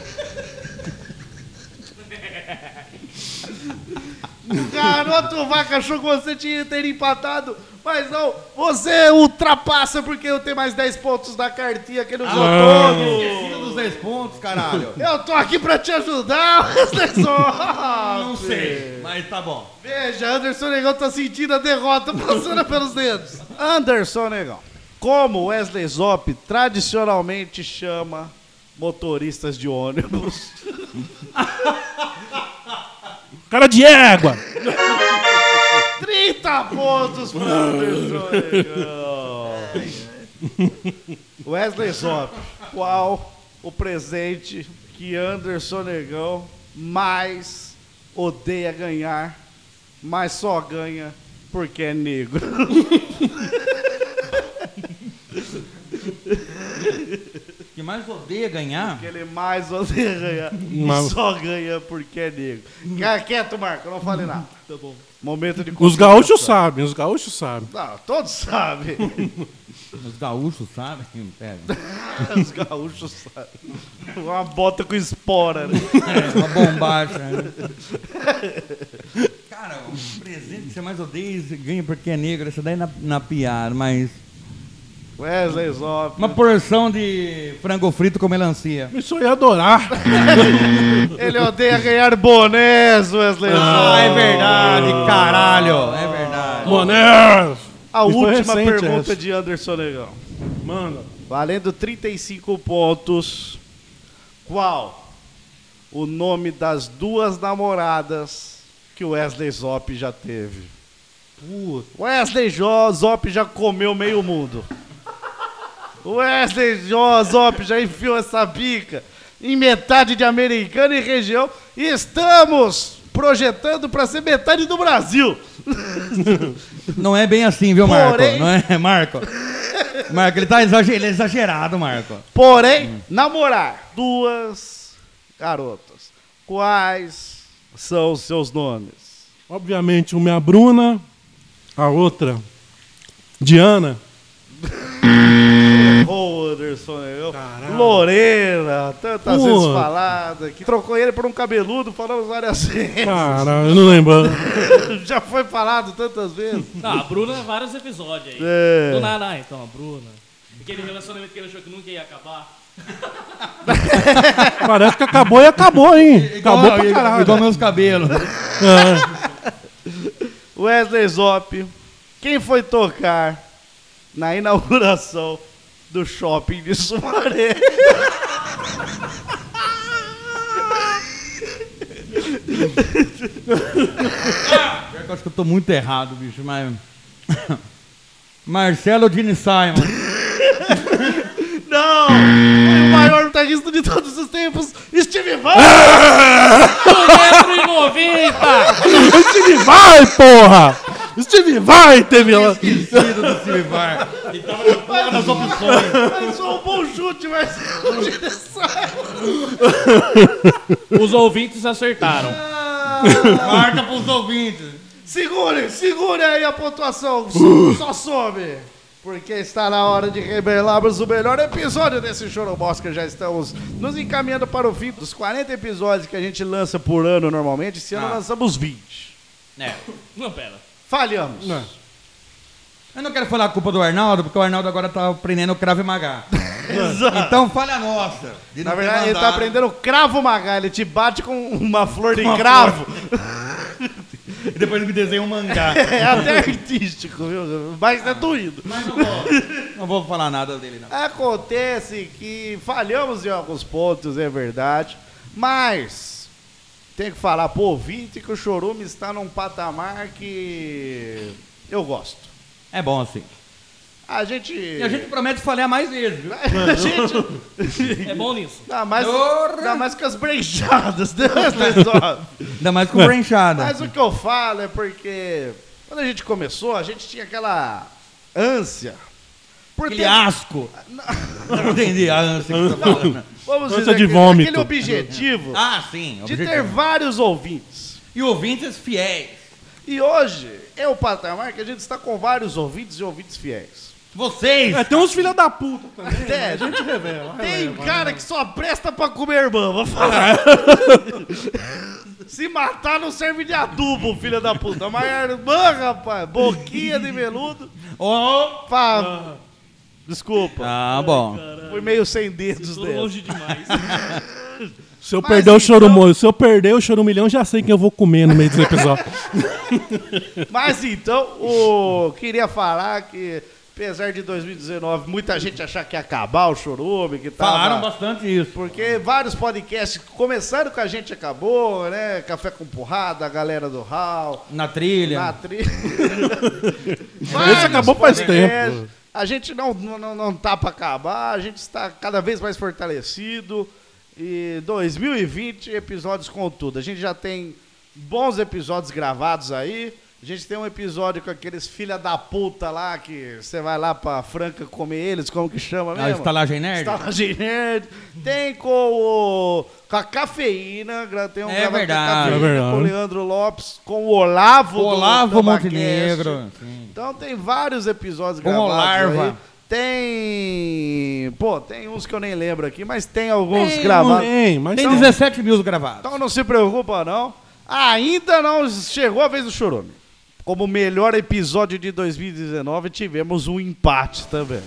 Garoto Vaca achou que você tinha ter empatado, mas não, você ultrapassa porque eu tenho mais dez pontos da cartinha que nos Ah, outono. esquecido dos dez pontos, caralho. Eu tô aqui pra te ajudar, Wesley Zop. Não sei, mas tá bom. Veja, Anderson Negão tá sentindo a derrota passando pelos dedos. Anderson Negão, como Wesley Zop tradicionalmente chama motoristas de ônibus? Cara de égua! trinta pontos para Anderson Negão. Wesley Zop, qual o presente que Anderson Negão mais odeia ganhar, mas só ganha porque é negro? Que mais odeia ganhar? Que ele mais odeia ganhar Mas- e só ganha porque é negro. Fica quieto, Marco, eu não falei nada. Tá bom. Momento de Os gaúchos sabem, os gaúchos sabem. Não, todos sabem. Os gaúchos sabem? Pera. Os gaúchos sabem. Uma bota com espora, né? É, uma bombacha. Né? Cara, o presente que você mais odeia e ganha porque é negro, isso daí na, na piada, mas... Wesley Zop. Uma porção de frango frito com melancia. Isso eu ia adorar. Ele odeia ganhar bonés, Wesley Zop. Ah, é verdade, caralho. É verdade. Monés! A E foi última recente pergunta essa. de Anderson Negão. Manda. Valendo trinta e cinco pontos. Qual o nome das duas namoradas que o Wesley Zop já teve? Wesley Jo- Zop já comeu meio mundo. Wesley Jo- Zop já enfiou essa bica em metade de Americana e região. E estamos projetando para ser metade do Brasil. Não é bem assim, viu, Marco? Porém- Não é, Marco? Marco, ele tá exager- ele é exagerado, Marco. Porém, namorar duas garotas. Quais são os seus nomes? Obviamente, uma é a Bruna, a outra, Diana. Ô, Anderson Negão. Caralho. Lorena, tantas Pô. vezes falada, que trocou ele por um cabeludo, falamos várias vezes. Cara, eu não lembro. Já foi falado tantas vezes. Não, a Bruna, vários episódios aí. É. Do nada, ah, então, a Bruna. Aquele relacionamento que ele achou que nunca ia acabar. Parece que acabou e acabou, hein? Acabou pra caralho. Igual meus cabelos. É. Wesley Zop, quem foi tocar na inauguração do shopping de Sumaré? Pior que eu acho que eu tô muito errado, bicho, mas... Marcelo Dini Simon. Não! Foi o maior guitarrista de todos os tempos, Steve Vai! um metro e noventa! Steve Vai, porra! Steve Vai teve lá. Esquecido do Steve Vai. Ele tava na porra das opções. Mas foi um bom chute, Marcelo Dini Os ouvintes acertaram. Marca pros ouvintes. Segure, segure aí a pontuação, só some. Porque está na hora de revelarmos o melhor episódio desse Chorobosca. Já estamos nos encaminhando para o fim dos quarenta episódios que a gente lança por ano normalmente. Esse ano Ah. lançamos vinte. É. Não, pera. Falhamos. Não. Eu não quero falar a culpa do Arnaldo, porque o Arnaldo agora tá aprendendo o Krav Maga. Então falha nossa. de não Na ter verdade, ele tá mandado. aprendendo cravo maga. Ele te bate com uma flor de cravo. E depois ele me desenha um mangá. É até artístico, viu? Mas é doído. Mas não vou, não vou falar nada dele, não. Acontece que falhamos em alguns pontos, é verdade. Mas tem que falar pro ouvinte que o Chorume está num patamar que eu gosto. É bom assim. A gente... E a gente promete falhar mais vezes, viu? A gente... É bom nisso. Dá mais, Porra! dá mais com as brechadas, né? Ainda mais com branchada. Mas o que eu falo é porque quando a gente começou, a gente tinha aquela ânsia por Aquele ter... asco. Não entendi a ânsia que você tá falando. Vamos ânsia dizer, de aquele- vômito. aquele objetivo Ah, sim. de objetivo. ter vários ouvintes. E ouvintes fiéis. E hoje é o patamar que a gente está com vários ouvintes e ouvintes fiéis. Vocês! É, tem uns filha da puta também. Até, A gente revela. tem revela, cara revela. que só presta pra comer irmã, vou falar. Se matar não serve de adubo, filho da puta. Mas a irmã, rapaz, boquinha de veludo. Opa! Desculpa, Ah, bom. fui meio sem dedos Tô dentro. longe demais. Se eu Mas perder o então- chorumilhão, se eu perder o chorumilhão, já sei quem eu vou comer no meio do episódio. Mas então, o... queria falar que, apesar de dois mil e dezenove, muita gente achar que ia acabar o Chorume, que tava... Falaram bastante isso. Porque vários podcasts começaram com a gente, acabou, né? Café com Porrada, a galera do Hall, Na trilha. na trilha. Esse acabou faz tempo. A gente não, não, não tá pra acabar, a gente está cada vez mais fortalecido. E dois mil e vinte, episódios com tudo. A gente já tem bons episódios gravados aí. A gente tem um episódio com aqueles filha da puta lá, que você vai lá pra Franca comer eles, como que chama mesmo? A estalagem nerd? Estalagem Nerd. Tem com o... com a Cafeína. gra- Tem um É gravado com a verdade. Cafeína, É verdade. com o Leandro Lopes, com o Olavo. do Olavo Tambacast. Montenegro. Sim. Então tem vários episódios Com gravados o Larva. aí. Tem... Pô, tem uns que eu nem lembro aqui, mas tem alguns Tem, gravados. Tem, mas Tem dezessete mil gravados. Então não se preocupa, não. Ainda não chegou a vez do Chorume. Como melhor episódio de dois mil e dezenove, tivemos um empate também.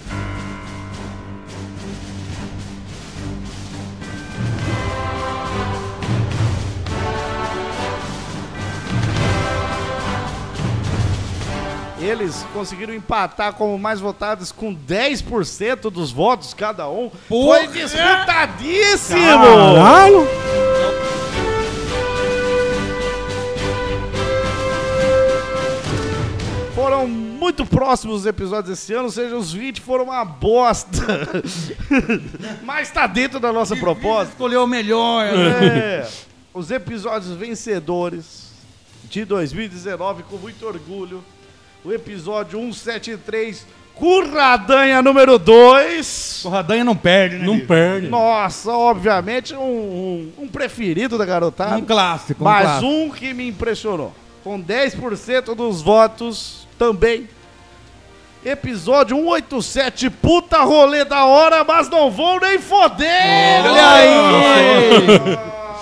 Eles conseguiram empatar como mais votados com dez por cento dos votos cada um. Foi disputadíssimo! Caralho! Foram muito próximos os episódios esse ano, ou seja, os vinte foram uma bosta. Mas tá dentro da nossa proposta. Escolheu o melhor. né? É, os episódios vencedores de dois mil e dezenove, com muito orgulho. O episódio cento e setenta e três, Curradanha número dois. O Radanha não perde, né? Não bicho? perde. Nossa, obviamente um, um, um preferido da garotada. Um clássico. Um Mas clássico. um que me impressionou. Com dez por cento dos votos também. Episódio cento e oitenta e sete, puta rolê da hora, mas não vou nem foder! Olha aí!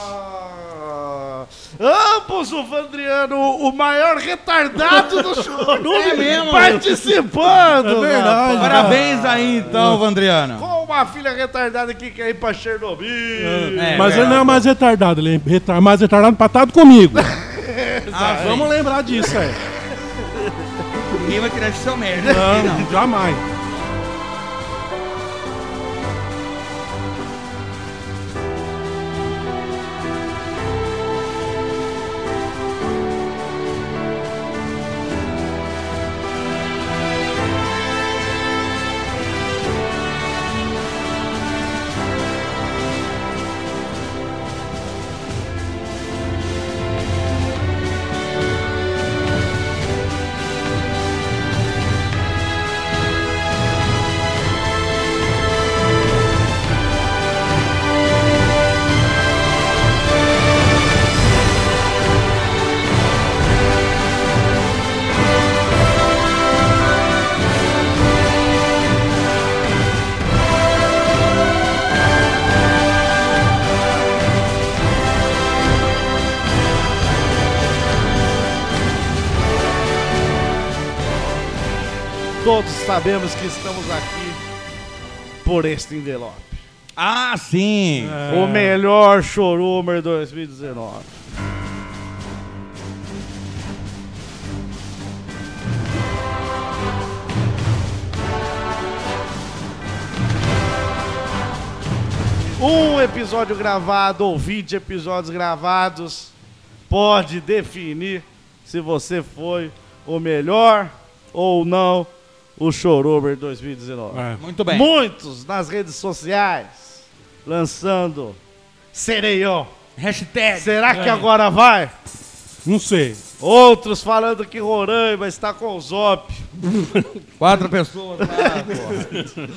Ambos o Vandriano, o maior retardado do Chorume, É mesmo? participando! É verdade. rapaz. Parabéns aí, então, Vandriano. Com uma filha retardada que quer ir pra Chernobyl. É, Mas ele verdade. não é mais retardado, ele é retar- mais retardado empatado comigo. Ah, vamos lembrar disso, é. Ninguém vai tirar esse seu merda. Não, jamais. Todos sabemos que estamos aqui por este envelope. Ah, sim. O melhor Chorumer dois mil e dezenove. Um episódio gravado ou vinte episódios gravados pode definir se você foi o melhor ou não o Chorumer dois mil e dezenove. É. Muito bem. Muitos nas redes sociais lançando Sereião. Hashtag. Será que agora vai? Não sei. Outros falando que Roraima está com o Zop. Quatro pessoas lá, porra.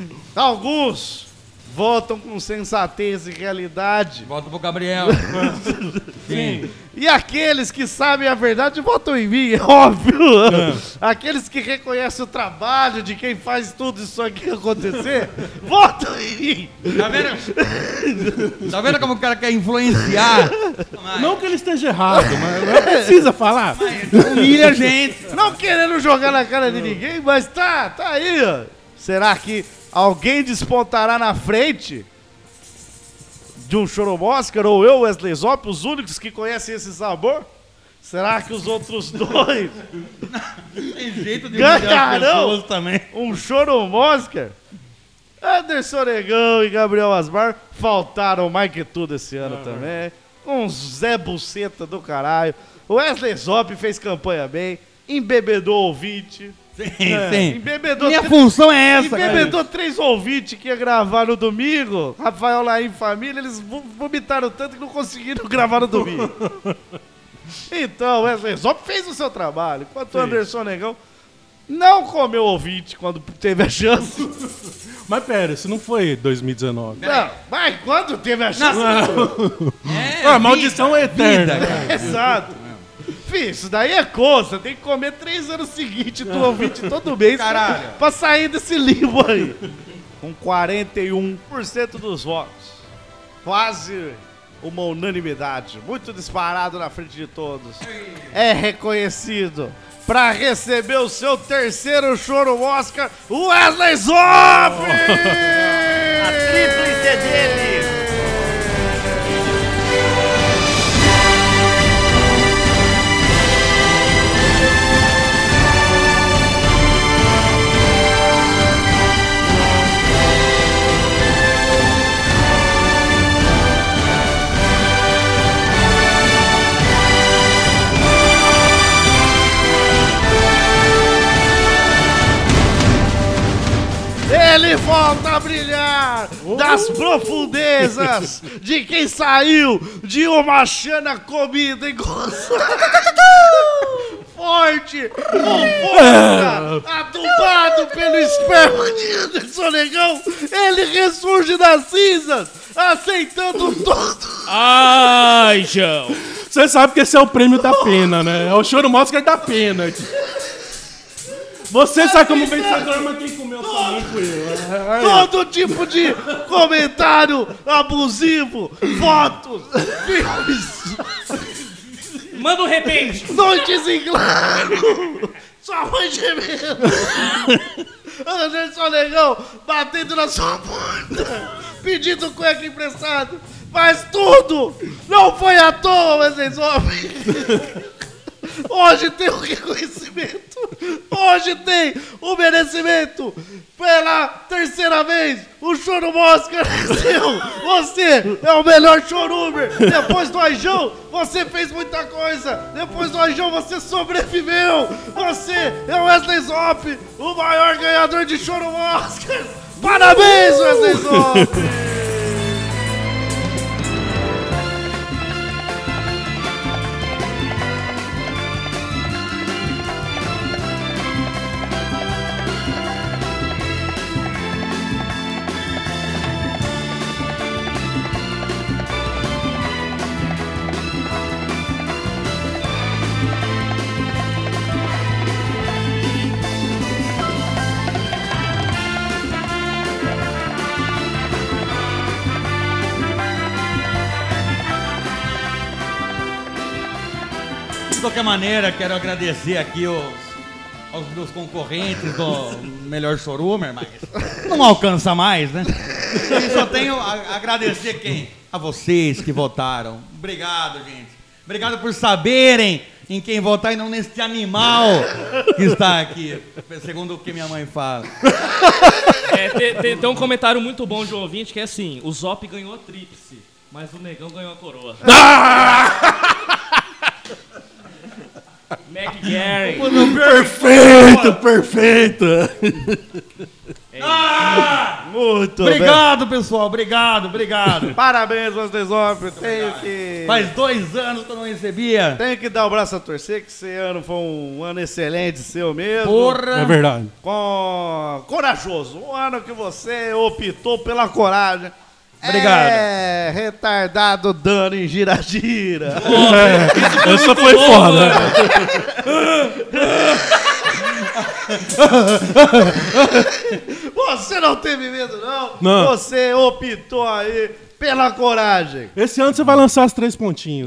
Alguns votam com sensatez e realidade. Volta pro Gabriel. Sim. E aqueles que sabem a verdade votam em mim, é óbvio. Aqueles que reconhecem o trabalho de quem faz tudo isso aqui acontecer, votam em mim. Tá vendo? Tá vendo como o cara quer influenciar? Não que ele esteja errado, mas não precisa falar. Humilha a gente. Não querendo jogar na cara de ninguém, mas tá, tá aí, ó. Será que alguém despontará na frente de um Chorume Oscar ou eu, Wesley Zop, os únicos que conhecem esse sabor? Será que os outros dois Tem jeito de humilhar as ganharão pessoas também. um Chorume Oscar? Anderson Negão e Gabriel Asmar faltaram mais que tudo esse ano também. Um Zé Buceta do caralho. O Wesley Zop fez campanha bem, embebedou ouvinte. Sim, É, sim. embebedou Minha três- função é essa, cara. Embebedou três ouvintes que ia gravar no domingo. Rafael Laim e família, eles vo- vomitaram tanto que não conseguiram gravar no domingo. Então, Wesley Zop fez o seu trabalho. Enquanto o Anderson Negão não comeu ouvinte quando teve a chance. Mas pera, isso não foi dois mil e dezenove. Não, mas quando teve a chance. É, Ah, a maldição é eterna. vida, cara. Exato. Filho, isso daí é coisa. Tem que comer três anos seguintes do ouvinte todo mês. Caralho. Pra, pra sair desse limbo aí. Com quarenta e um por cento dos votos. Quase uma unanimidade. Muito disparado na frente de todos. É reconhecido pra receber o seu terceiro Chorume Oscar, Wesley Zop! A tríplice dele! Ele volta a brilhar das profundezas de quem saiu de uma chana comida e gozada. Forte, com força, adubado pelo esperma de Anderson Negão, ele ressurge das cinzas, aceitando todo. Ai, João. Você sabe que esse é o prêmio da pena, né? É o Chorume Oscar da pena. Você sabe como vencedor, mas quem comeu sua mãe fui eu. Todo tipo de comentário abusivo, fotos, filmes, Manda um repente. noites em claro, sua mãe gemendo, Anderson Negão batendo na sua porta, pedindo cueca emprestado, mas tudo não foi à toa, Wesley Zop. Hoje tem o reconhecimento, hoje tem o merecimento. Pela terceira vez, o Choro Mosca venceu. Você é o melhor chorumer. Depois do Aijão, você fez muita coisa. Depois do Aijão, você sobreviveu. Você é o Wesley Zop, o maior ganhador de Choro Mosca. Parabéns, Wesley Zop. De qualquer maneira, quero agradecer aqui os, aos meus concorrentes do Melhor Chorumer, mas não alcança mais, né? Eu só tenho a agradecer quem? A vocês que votaram. Obrigado, gente. Obrigado por saberem em quem votar e não neste animal que está aqui, segundo o que minha mãe fala. É, tem, tem- tem um comentário muito bom de um ouvinte que é assim: o Zop ganhou a tríplice, mas o Negão ganhou a coroa. McGarry. Perfeito, perfeito. Muito bem. Obrigado, pessoal. Obrigado, obrigado. Parabéns, Wesley Zop. Tenho que... Faz dois anos que eu não recebia. Tenho que dar o braço a torcer, que esse ano foi um ano excelente seu mesmo. Porra. É verdade. Com... Corajoso. Um ano que você optou pela coragem. Obrigado. É, retardado dano em gira-gira. Essa foi foda. Você não teve medo, não? Não. Você optou aí pela coragem. Esse ano você vai lançar as três pontinhos.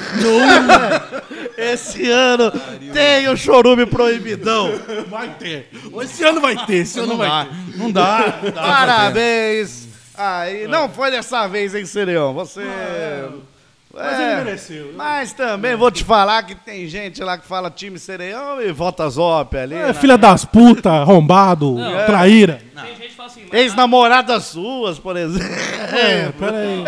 Esse ano tem o chorume proibidão. Vai ter. Esse ano vai ter, esse ano Não vai dá. ter. Não dá. Não dá. Parabéns. Aí, não foi dessa vez, hein, Serião? Você... Mas ele mereceu. Mas também vou te falar que tem gente lá que fala time Sereião e vota Zop ali. É, né? filha das putas, arrombado, Não. traíra. Tem gente que fala assim, mas Ex-namoradas suas, por exemplo. É, peraí.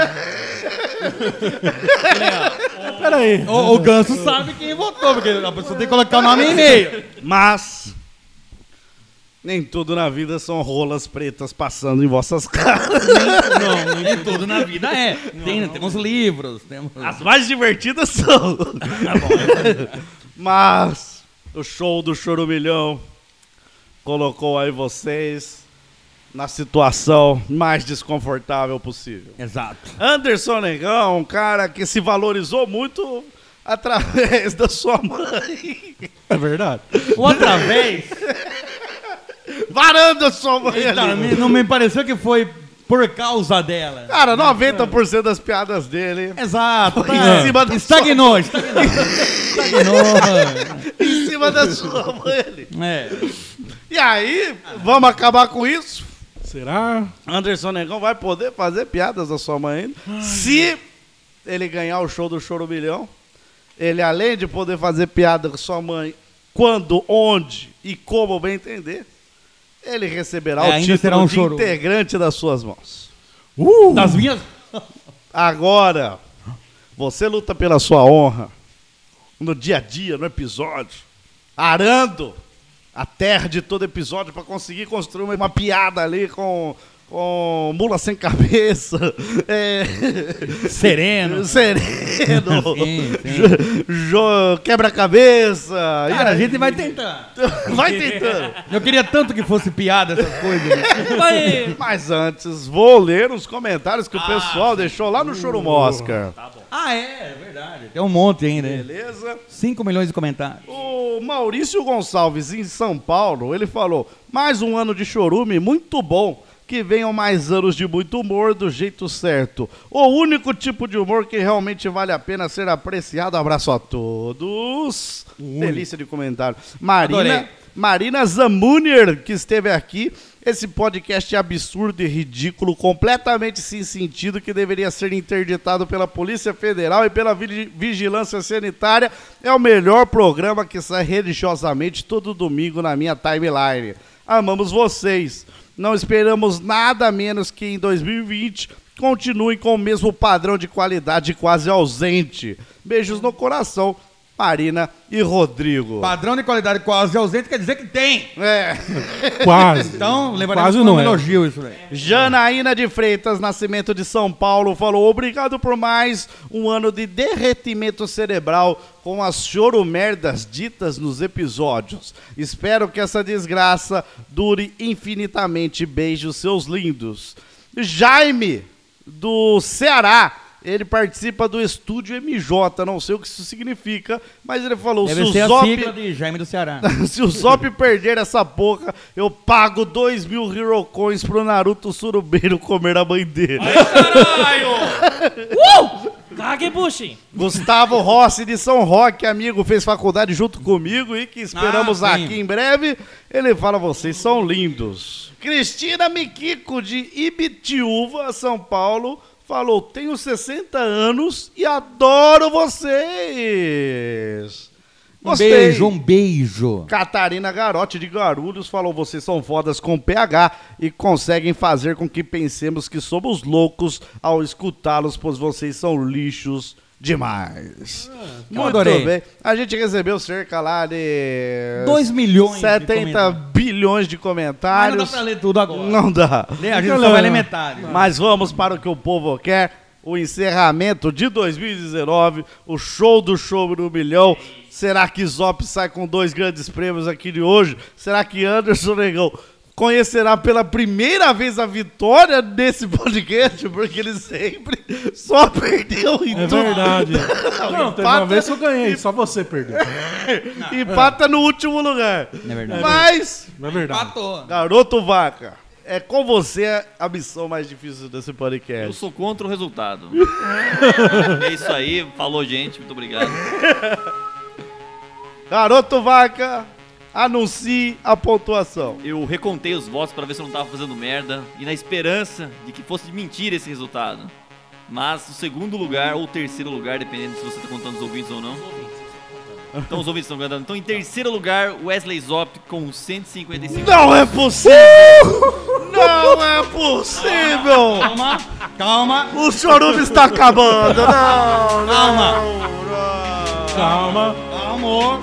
Peraí. O, o Ganso sabe quem votou, porque a pessoa tem que colocar o nome em e-mail. Mas nem tudo na vida são rolas pretas passando em vossas caras. Não, nem tudo na vida é. Tem, temos livros, temos... As mais divertidas são. Mas o show do Chorumilhão colocou aí vocês na situação mais desconfortável possível. Exato. Anderson Negão, um cara que se valorizou muito através da sua mãe. É verdade. Outra vez, Varando a sua mãe eita, ali. me- não me pareceu que foi por causa dela. Cara, noventa por cento das piadas dele Exato. Foi tá. em cima da Estagnou, estagnou. Estagnou. em cima da sua mãe ali. É. E aí, vamos acabar com isso? Será? Anderson Negão vai poder fazer piadas da sua mãe ainda. Se ele ganhar o show do Chorumilhão, ele além de poder fazer piada com sua mãe quando, onde e como bem entender, ele receberá É, o ainda título será um de choro. integrante das suas mãos. Uh! Das minhas... Agora, você luta pela sua honra no dia a dia, no episódio, arando a terra de todo episódio para conseguir construir uma, uma piada ali com com Mula Sem Cabeça, é... Sereno. Sereno, Sim, sim. Jo- jo- Quebra-Cabeça. E Cara, a aí? gente vai tentando. Vai tentando. Eu queria tanto que fosse piada essas coisas. né? Vai. Mas antes, vou ler os comentários que o pessoal deixou lá no Choro Mosca. Ah, é, é verdade. Tem um monte ainda. hein? Beleza? cinco milhões de comentários. O Maurício Gonçalves, em São Paulo, ele falou: mais um ano de chorume muito bom. Que venham mais anos de muito humor do jeito certo. O único tipo de humor que realmente vale a pena ser apreciado. Abraço a todos. Delícia de comentário. Marina, Adorei. Marina Zamunier, que esteve aqui. Esse podcast é absurdo e ridículo, completamente sem sentido, que deveria ser interditado pela Polícia Federal e pela vi- Vigilância Sanitária. É o melhor programa que sai religiosamente todo domingo na minha timeline. Amamos vocês. Não esperamos nada menos que em dois mil e vinte continuem com o mesmo padrão de qualidade quase ausente. Beijos no coração, Marina e Rodrigo. Padrão de qualidade quase ausente quer dizer que tem. É. Quase. Então, levaremos Quase como não um é. elogio isso aí. Janaína de Freitas, Nascimento de São Paulo, falou: obrigado por mais um ano de derretimento cerebral com as choromerdas ditas nos episódios. Espero que essa desgraça dure infinitamente. Beijos, seus lindos. Jaime, do Ceará, ele participa do Estúdio M J, não sei o que isso significa, mas ele falou: Deve se ser o a Zop... sigla de Jaime do Ceará. Se o Zop perder essa porra, eu pago dois mil Hero Coins pro Naruto Surubeiro comer a mãe dele. Uh! Kagebushi. Gustavo Rossi, de São Roque, amigo, fez faculdade junto comigo e que esperamos Ah, sim. aqui em breve. Ele fala: vocês são lindos. Cristina Miquico, de Ibitiúva, São Paulo, falou: tenho sessenta anos e adoro vocês. Um Gostei. beijo, um beijo. Catarina Garotti, de Guarulhos, falou: vocês são fodas com P H e conseguem fazer com que pensemos que somos loucos ao escutá-los, pois vocês são lixos demais. Muito adorei. bem. A gente recebeu cerca lá de... dois milhões de setenta comentários. bilhões de Mas comentários. não dá pra ler tudo agora. Não dá. A gente só vai ler metade. Mas vamos para o que o povo quer. O encerramento de dois mil e dezenove, o show do show do milhão. Será que Zop sai com dois grandes prêmios aqui de hoje? Será que Anderson Negão conhecerá pela primeira vez a vitória desse podcast? Porque ele sempre só perdeu em É tudo. verdade. Não, teve uma vez que eu ganhei, só você perdeu. Empata no último lugar. É verdade. Mas, Não é verdade. Patou. garoto vaca, é com você a missão mais difícil desse Eu podcast. sou contra o resultado. É isso aí. Falou, gente. Muito obrigado. Garoto vaca, anuncie a pontuação. Eu recontei os votos pra ver se eu não tava fazendo merda e na esperança de que fosse mentira esse resultado. Mas o segundo lugar ou o terceiro lugar, dependendo se você tá contando os ouvintes ou não. Então os ouvintes estão contando. Então em terceiro lugar, Wesley Zop com cento e cinquenta e cinco. Não é possível! Não é possível! Calma, calma, O chorume está acabando! Não, não, Calma. não. Calma. amor.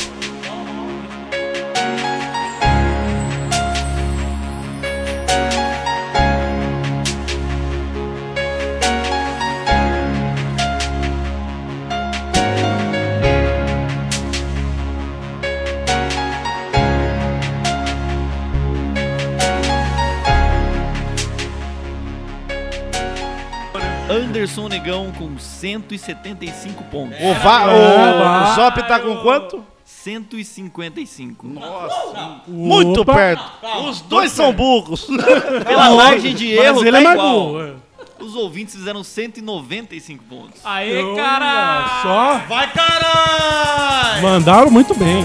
Anderson Negão com cento e setenta e cinco pontos. O, va- o, o Zop tá com quanto? cento e cinquenta e cinco. Muito Opa. perto. Os dois são burros. Pela margem de erro, Mas ele tá é mais igual. burro. é. Os ouvintes fizeram cento e noventa e cinco pontos. Aê, Olha cara! Só Vai, caralho! mandaram muito bem.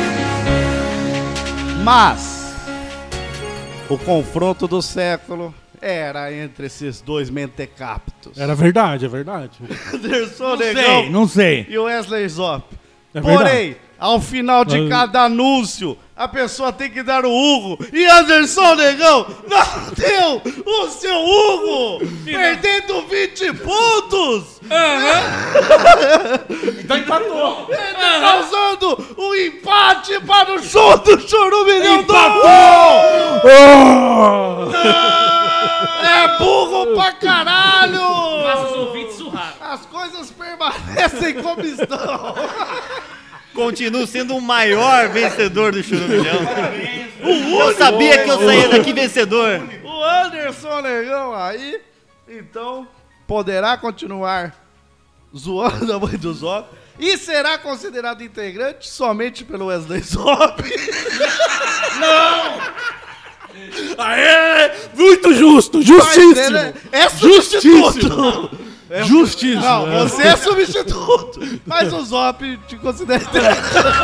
Mas o confronto do século era entre esses dois mentecaptos? Era verdade, é verdade. Anderson Não Negão sei, não sei. e o Wesley Zop. É verdade. Porém, ao final de Mas- cada anúncio, a pessoa tem que dar o Hugo. E Anderson Negão não deu o seu Hugo, perdendo vinte pontos. Então empatou. Causando um empate para o show do Chorumilhão do É burro pra caralho! Faça os ouvintes surrar. As coisas permanecem como estão. Continuo sendo o maior vencedor do Churumilhão. Eu sabia que eu saía daqui vencedor. O Anderson Negão aí, então, poderá continuar zoando a mãe do Zop e será considerado integrante somente pelo Wesley Zop. Aê! Muito justo, Mas justíssimo. ele é- é substituto. É- Justíssimo. Não, é. você é substituto. Mas o Zop te considera integrante.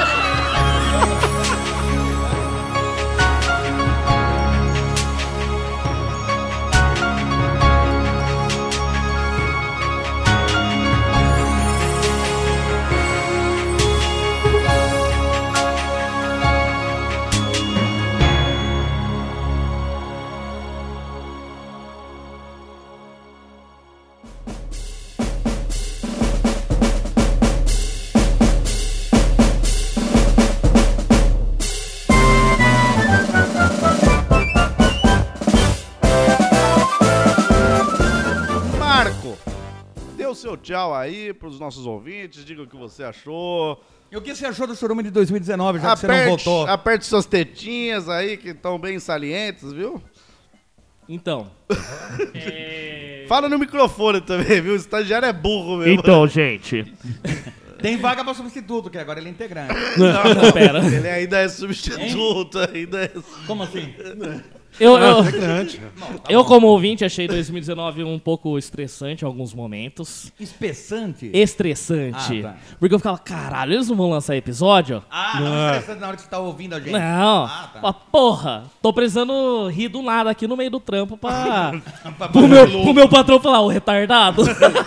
Marco, dê o seu tchau aí pros nossos ouvintes, diga o que você achou. E o que você achou do Chorume de dois mil e dezenove, já que você não votou? aperte suas tetinhas aí, que estão bem salientes, viu? Então. é... Fala no microfone também, viu? O estagiário é burro mesmo. Então, gente. Tem vaga pra substituto, que agora ele é integrante. Não, pera. Ele ainda é substituto, ainda é... Como assim? Eu, eu, Grande. eu, como ouvinte, achei dois mil e dezenove um pouco estressante em alguns momentos. Espessante? Estressante. Ah, tá. Porque eu ficava, caralho, eles não vão lançar episódio? Ah, não, estressante na hora que você tá ouvindo a gente. Não. Ah, tá. Mas, porra, tô precisando rir do nada aqui no meio do trampo pra. Pra- pro, meu, pro meu patrão falar, ô retardado.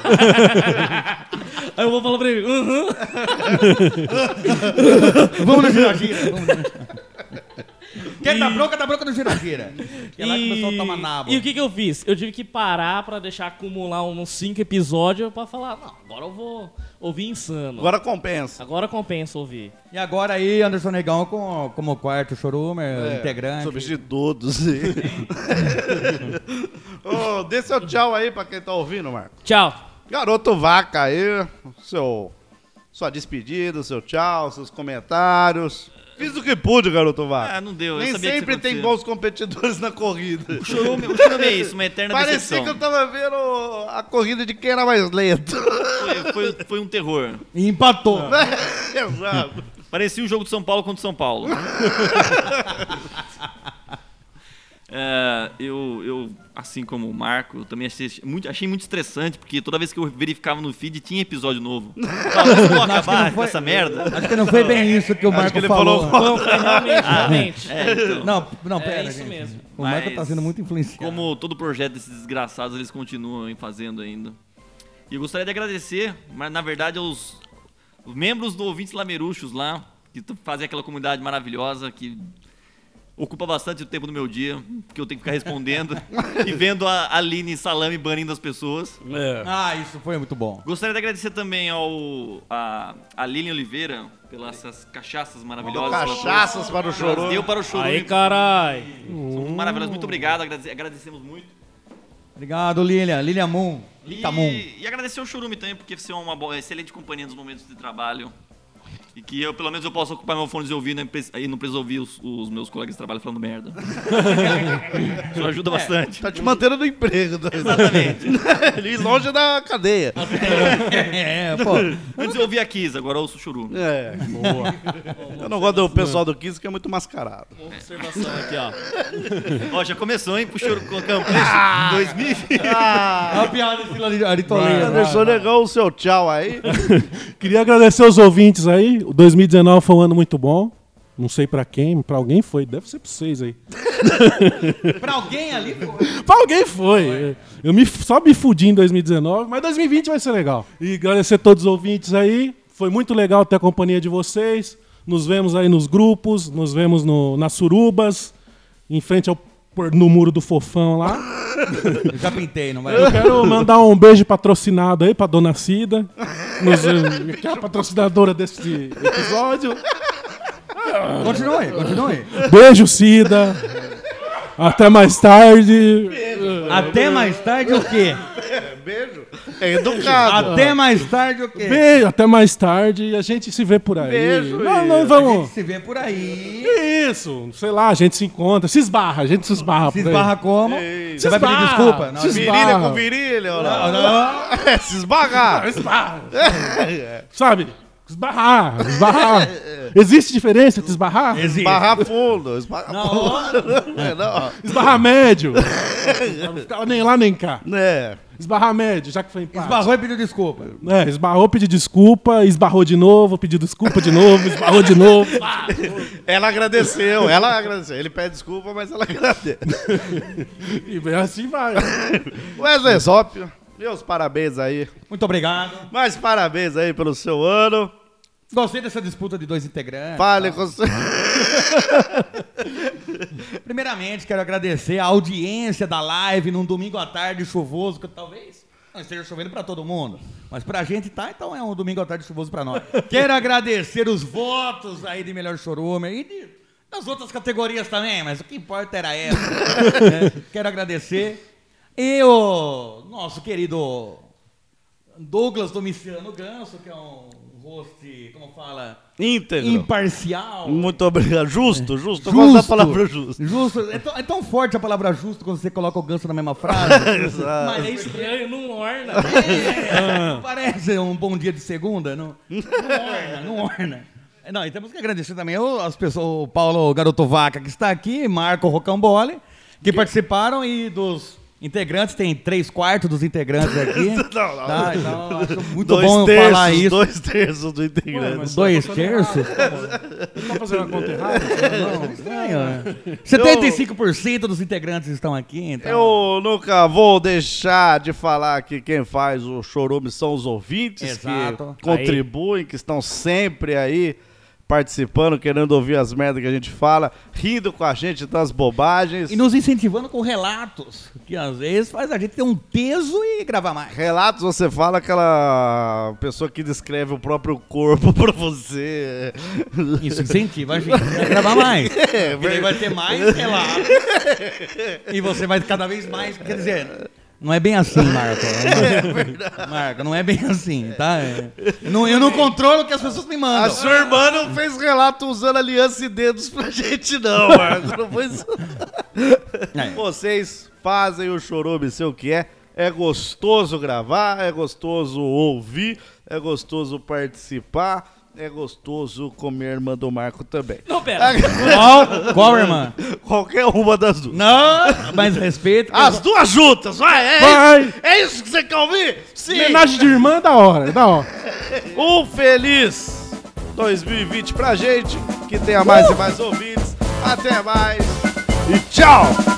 Aí eu vou falar pra ele, uhum. Vamos no gira-gira. Vamos no... Quem tá bronca, tá bronca no gira-gira. Que é lá que o pessoal toma nabo. E o que que eu fiz? Eu tive que parar pra deixar acumular uns cinco episódios pra falar, não, agora eu vou ouvir insano. Agora compensa. Agora compensa ouvir. E agora aí, Anderson Negão com, como quarto chorumer, É, integrante. Substitutos. Ô, dê seu tchau aí pra quem tá ouvindo, Marco. Tchau. Garoto Vaca aí, seu, sua despedida, seu tchau, seus comentários. Fiz o que pude, Garoto Vaca. Ah, não deu. Eu Nem sabia que sempre isso tem acontecia. bons competidores na corrida. O Chorume, o Chorume é isso, uma eterna Parecia decepção. que eu tava vendo a corrida de quem era mais lento. Foi, foi, foi um terror. E empatou. Exato. Parecia um jogo de São Paulo contra São Paulo. É, eu, eu, assim como o Marco, eu também achei muito, achei muito estressante, porque toda vez que eu verificava no feed tinha episódio novo. Talvez não acabar com essa merda. Acho que não foi bem isso que o Marco que ele falou. falou- Não, foi realmente, realmente. É, então, Não, não, É pera, isso gente. mesmo. O Marco Mas tá sendo muito influenciado. como todo projeto desses desgraçados, eles continuam fazendo ainda. E eu gostaria de agradecer, mas na verdade aos os membros do Ouvintes Lameruxos lá, que t- fazem aquela comunidade maravilhosa, que ocupa bastante o tempo do meu dia, porque eu tenho que ficar respondendo e vendo a Aline Salame banindo as pessoas. Ah, isso foi muito bom. Gostaria de agradecer também ao a, a Lilian Oliveira pelas essas cachaças maravilhosas. Cachaças para o que ela chorô. deu para o choro. Aí, carai. São maravilhosas. Muito obrigado, agradece- agradecemos muito. Obrigado, Lilian. Lilian Moon. Lita Moon. E, e agradecer ao Churume também, porque você é uma boa, excelente companhia nos momentos de trabalho. E que eu, pelo menos, eu posso ocupar meu fone de ouvido né, e não preciso ouvir os, os meus colegas de trabalho falando merda. Isso ajuda bastante. Tá te mantendo no emprego. Tá? Exatamente. E longe da cadeia. É, pô. Antes eu ouvia a Kiss, agora eu ouço o Churume. É, boa. Eu não gosto do pessoal do Kiss, que é muito mascarado. Uma observação aqui, ó. Ó, já começou, hein, pro Churume com a campanha dois mil e vinte. Olha a piada desse Aritoleiro. Anderson Negão, o seu tchau aí. Queria agradecer aos ouvintes aí. O dois mil e dezenove foi um ano muito bom. Não sei pra quem, pra alguém foi. Deve ser pra vocês aí. Pra alguém ali, foi. Pra alguém foi. Eu me, só me fudi em dois mil e dezenove, mas dois mil e vinte vai ser legal. E agradecer a todos os ouvintes aí. Foi muito legal ter a companhia de vocês. Nos vemos aí nos grupos, nos vemos no, nas surubas, em frente ao no muro do Fofão lá. Eu já pintei, não vai? Eu quero mandar um beijo patrocinado aí pra Dona Cida, nos, que é a patrocinadora desse episódio. Continue, continue. Beijo, Cida. Até mais tarde. Até mais tarde o quê? Beijo. É educado. Até mais tarde o quê? Beijo, até mais tarde. E a gente se vê por aí. Beijo. Não, não, A vamos. gente se vê por aí. Isso, sei lá, a gente se encontra, se esbarra, a gente se esbarra. Se por aí. esbarra como? Ei, Você vai pedir esbarra. desculpa? Não, Se Virilha esbarra. com virilha, ou não, não? não. É, se esbarrar. Esbarra. Sabe? Esbarrar, esbarrar. Existe diferença entre esbarrar? Existe. Esbarrar fundo. Esbarrar Não. fundo. É, não. Esbarrar médio. Não ficava nem lá nem cá. É. Esbarrar médio, já que foi empate. Esbarrou e pediu desculpa. É, esbarrou, pediu desculpa, esbarrou de novo, pediu desculpa de novo, esbarrou de novo. Ela agradeceu, ela agradeceu. Ele pede desculpa, mas ela agradece. E bem assim vai. Wesley Zop, meus parabéns aí. Muito obrigado. Mais parabéns aí pelo seu ano. Gostei dessa disputa de dois integrantes. Fale com você. Primeiramente, quero agradecer a audiência da live num domingo à tarde chuvoso, que talvez não esteja chovendo para todo mundo, mas pra gente tá, então é um domingo à tarde chuvoso para nós. Quero agradecer os votos aí de melhor chorume e de, das outras categorias também, mas o que importa era essa. É, quero agradecer. E o nosso querido Douglas Domiciano Ganso, que é um host, como fala? Íntegro. Imparcial. Muito obrigado. Justo, justo. Eu Justo. gosto da palavra justo. Justo. É tão, é tão forte a palavra justo quando você coloca o ganso na mesma frase. Exato. Mas é isso. Estranho, não orna. É, parece um bom dia de segunda. Não, não orna, não orna. Não, e temos que agradecer também o- as pessoas, o Paulo Garoto Vaca, que está aqui, Marco Rocambole, que participaram, e dos integrantes, tem três quartos dos integrantes aqui. Não, não. Tá, então acho muito Dois bom eu terços, falar isso. dois terços do Ué, integrante. mas Dois tá terços? errado. Ele tá fazendo a conta errada? Não. Estranho, né? setenta e cinco por cento dos integrantes estão aqui, então. Eu nunca vou deixar de falar que quem faz o chorume são os ouvintes, Exato. que contribuem, que estão sempre aí participando, querendo ouvir as merdas que a gente fala, rindo com a gente das bobagens. E nos incentivando com relatos, que às vezes faz a gente ter um peso e gravar mais. Relatos, você fala aquela pessoa que descreve o próprio corpo pra você. Isso incentiva a gente a gravar mais. É, Porque daí vai ter mais relatos. E você vai cada vez mais. Quer dizer, não é bem assim, Marco. É verdade. Marco, não é bem assim, tá? É. Eu, não, eu não controlo o que as pessoas me mandam. A sua irmã não fez relato usando aliança e dedos pra gente, não, Marco. Não foi isso. É. Vocês fazem o chorume ser o que é. É gostoso gravar, é gostoso ouvir, é gostoso participar, é gostoso comer a irmã do Marco também. Não, pera. Qual, qual, irmã? Qualquer uma das duas. Não, mas respeito. As duas juntas, vai! É, Vai. Isso, é isso que você quer ouvir? Sim! Homenagem de irmã é da hora, é da hora. Um feliz dois mil e vinte pra gente, que tenha mais e mais ouvintes. Até mais e tchau!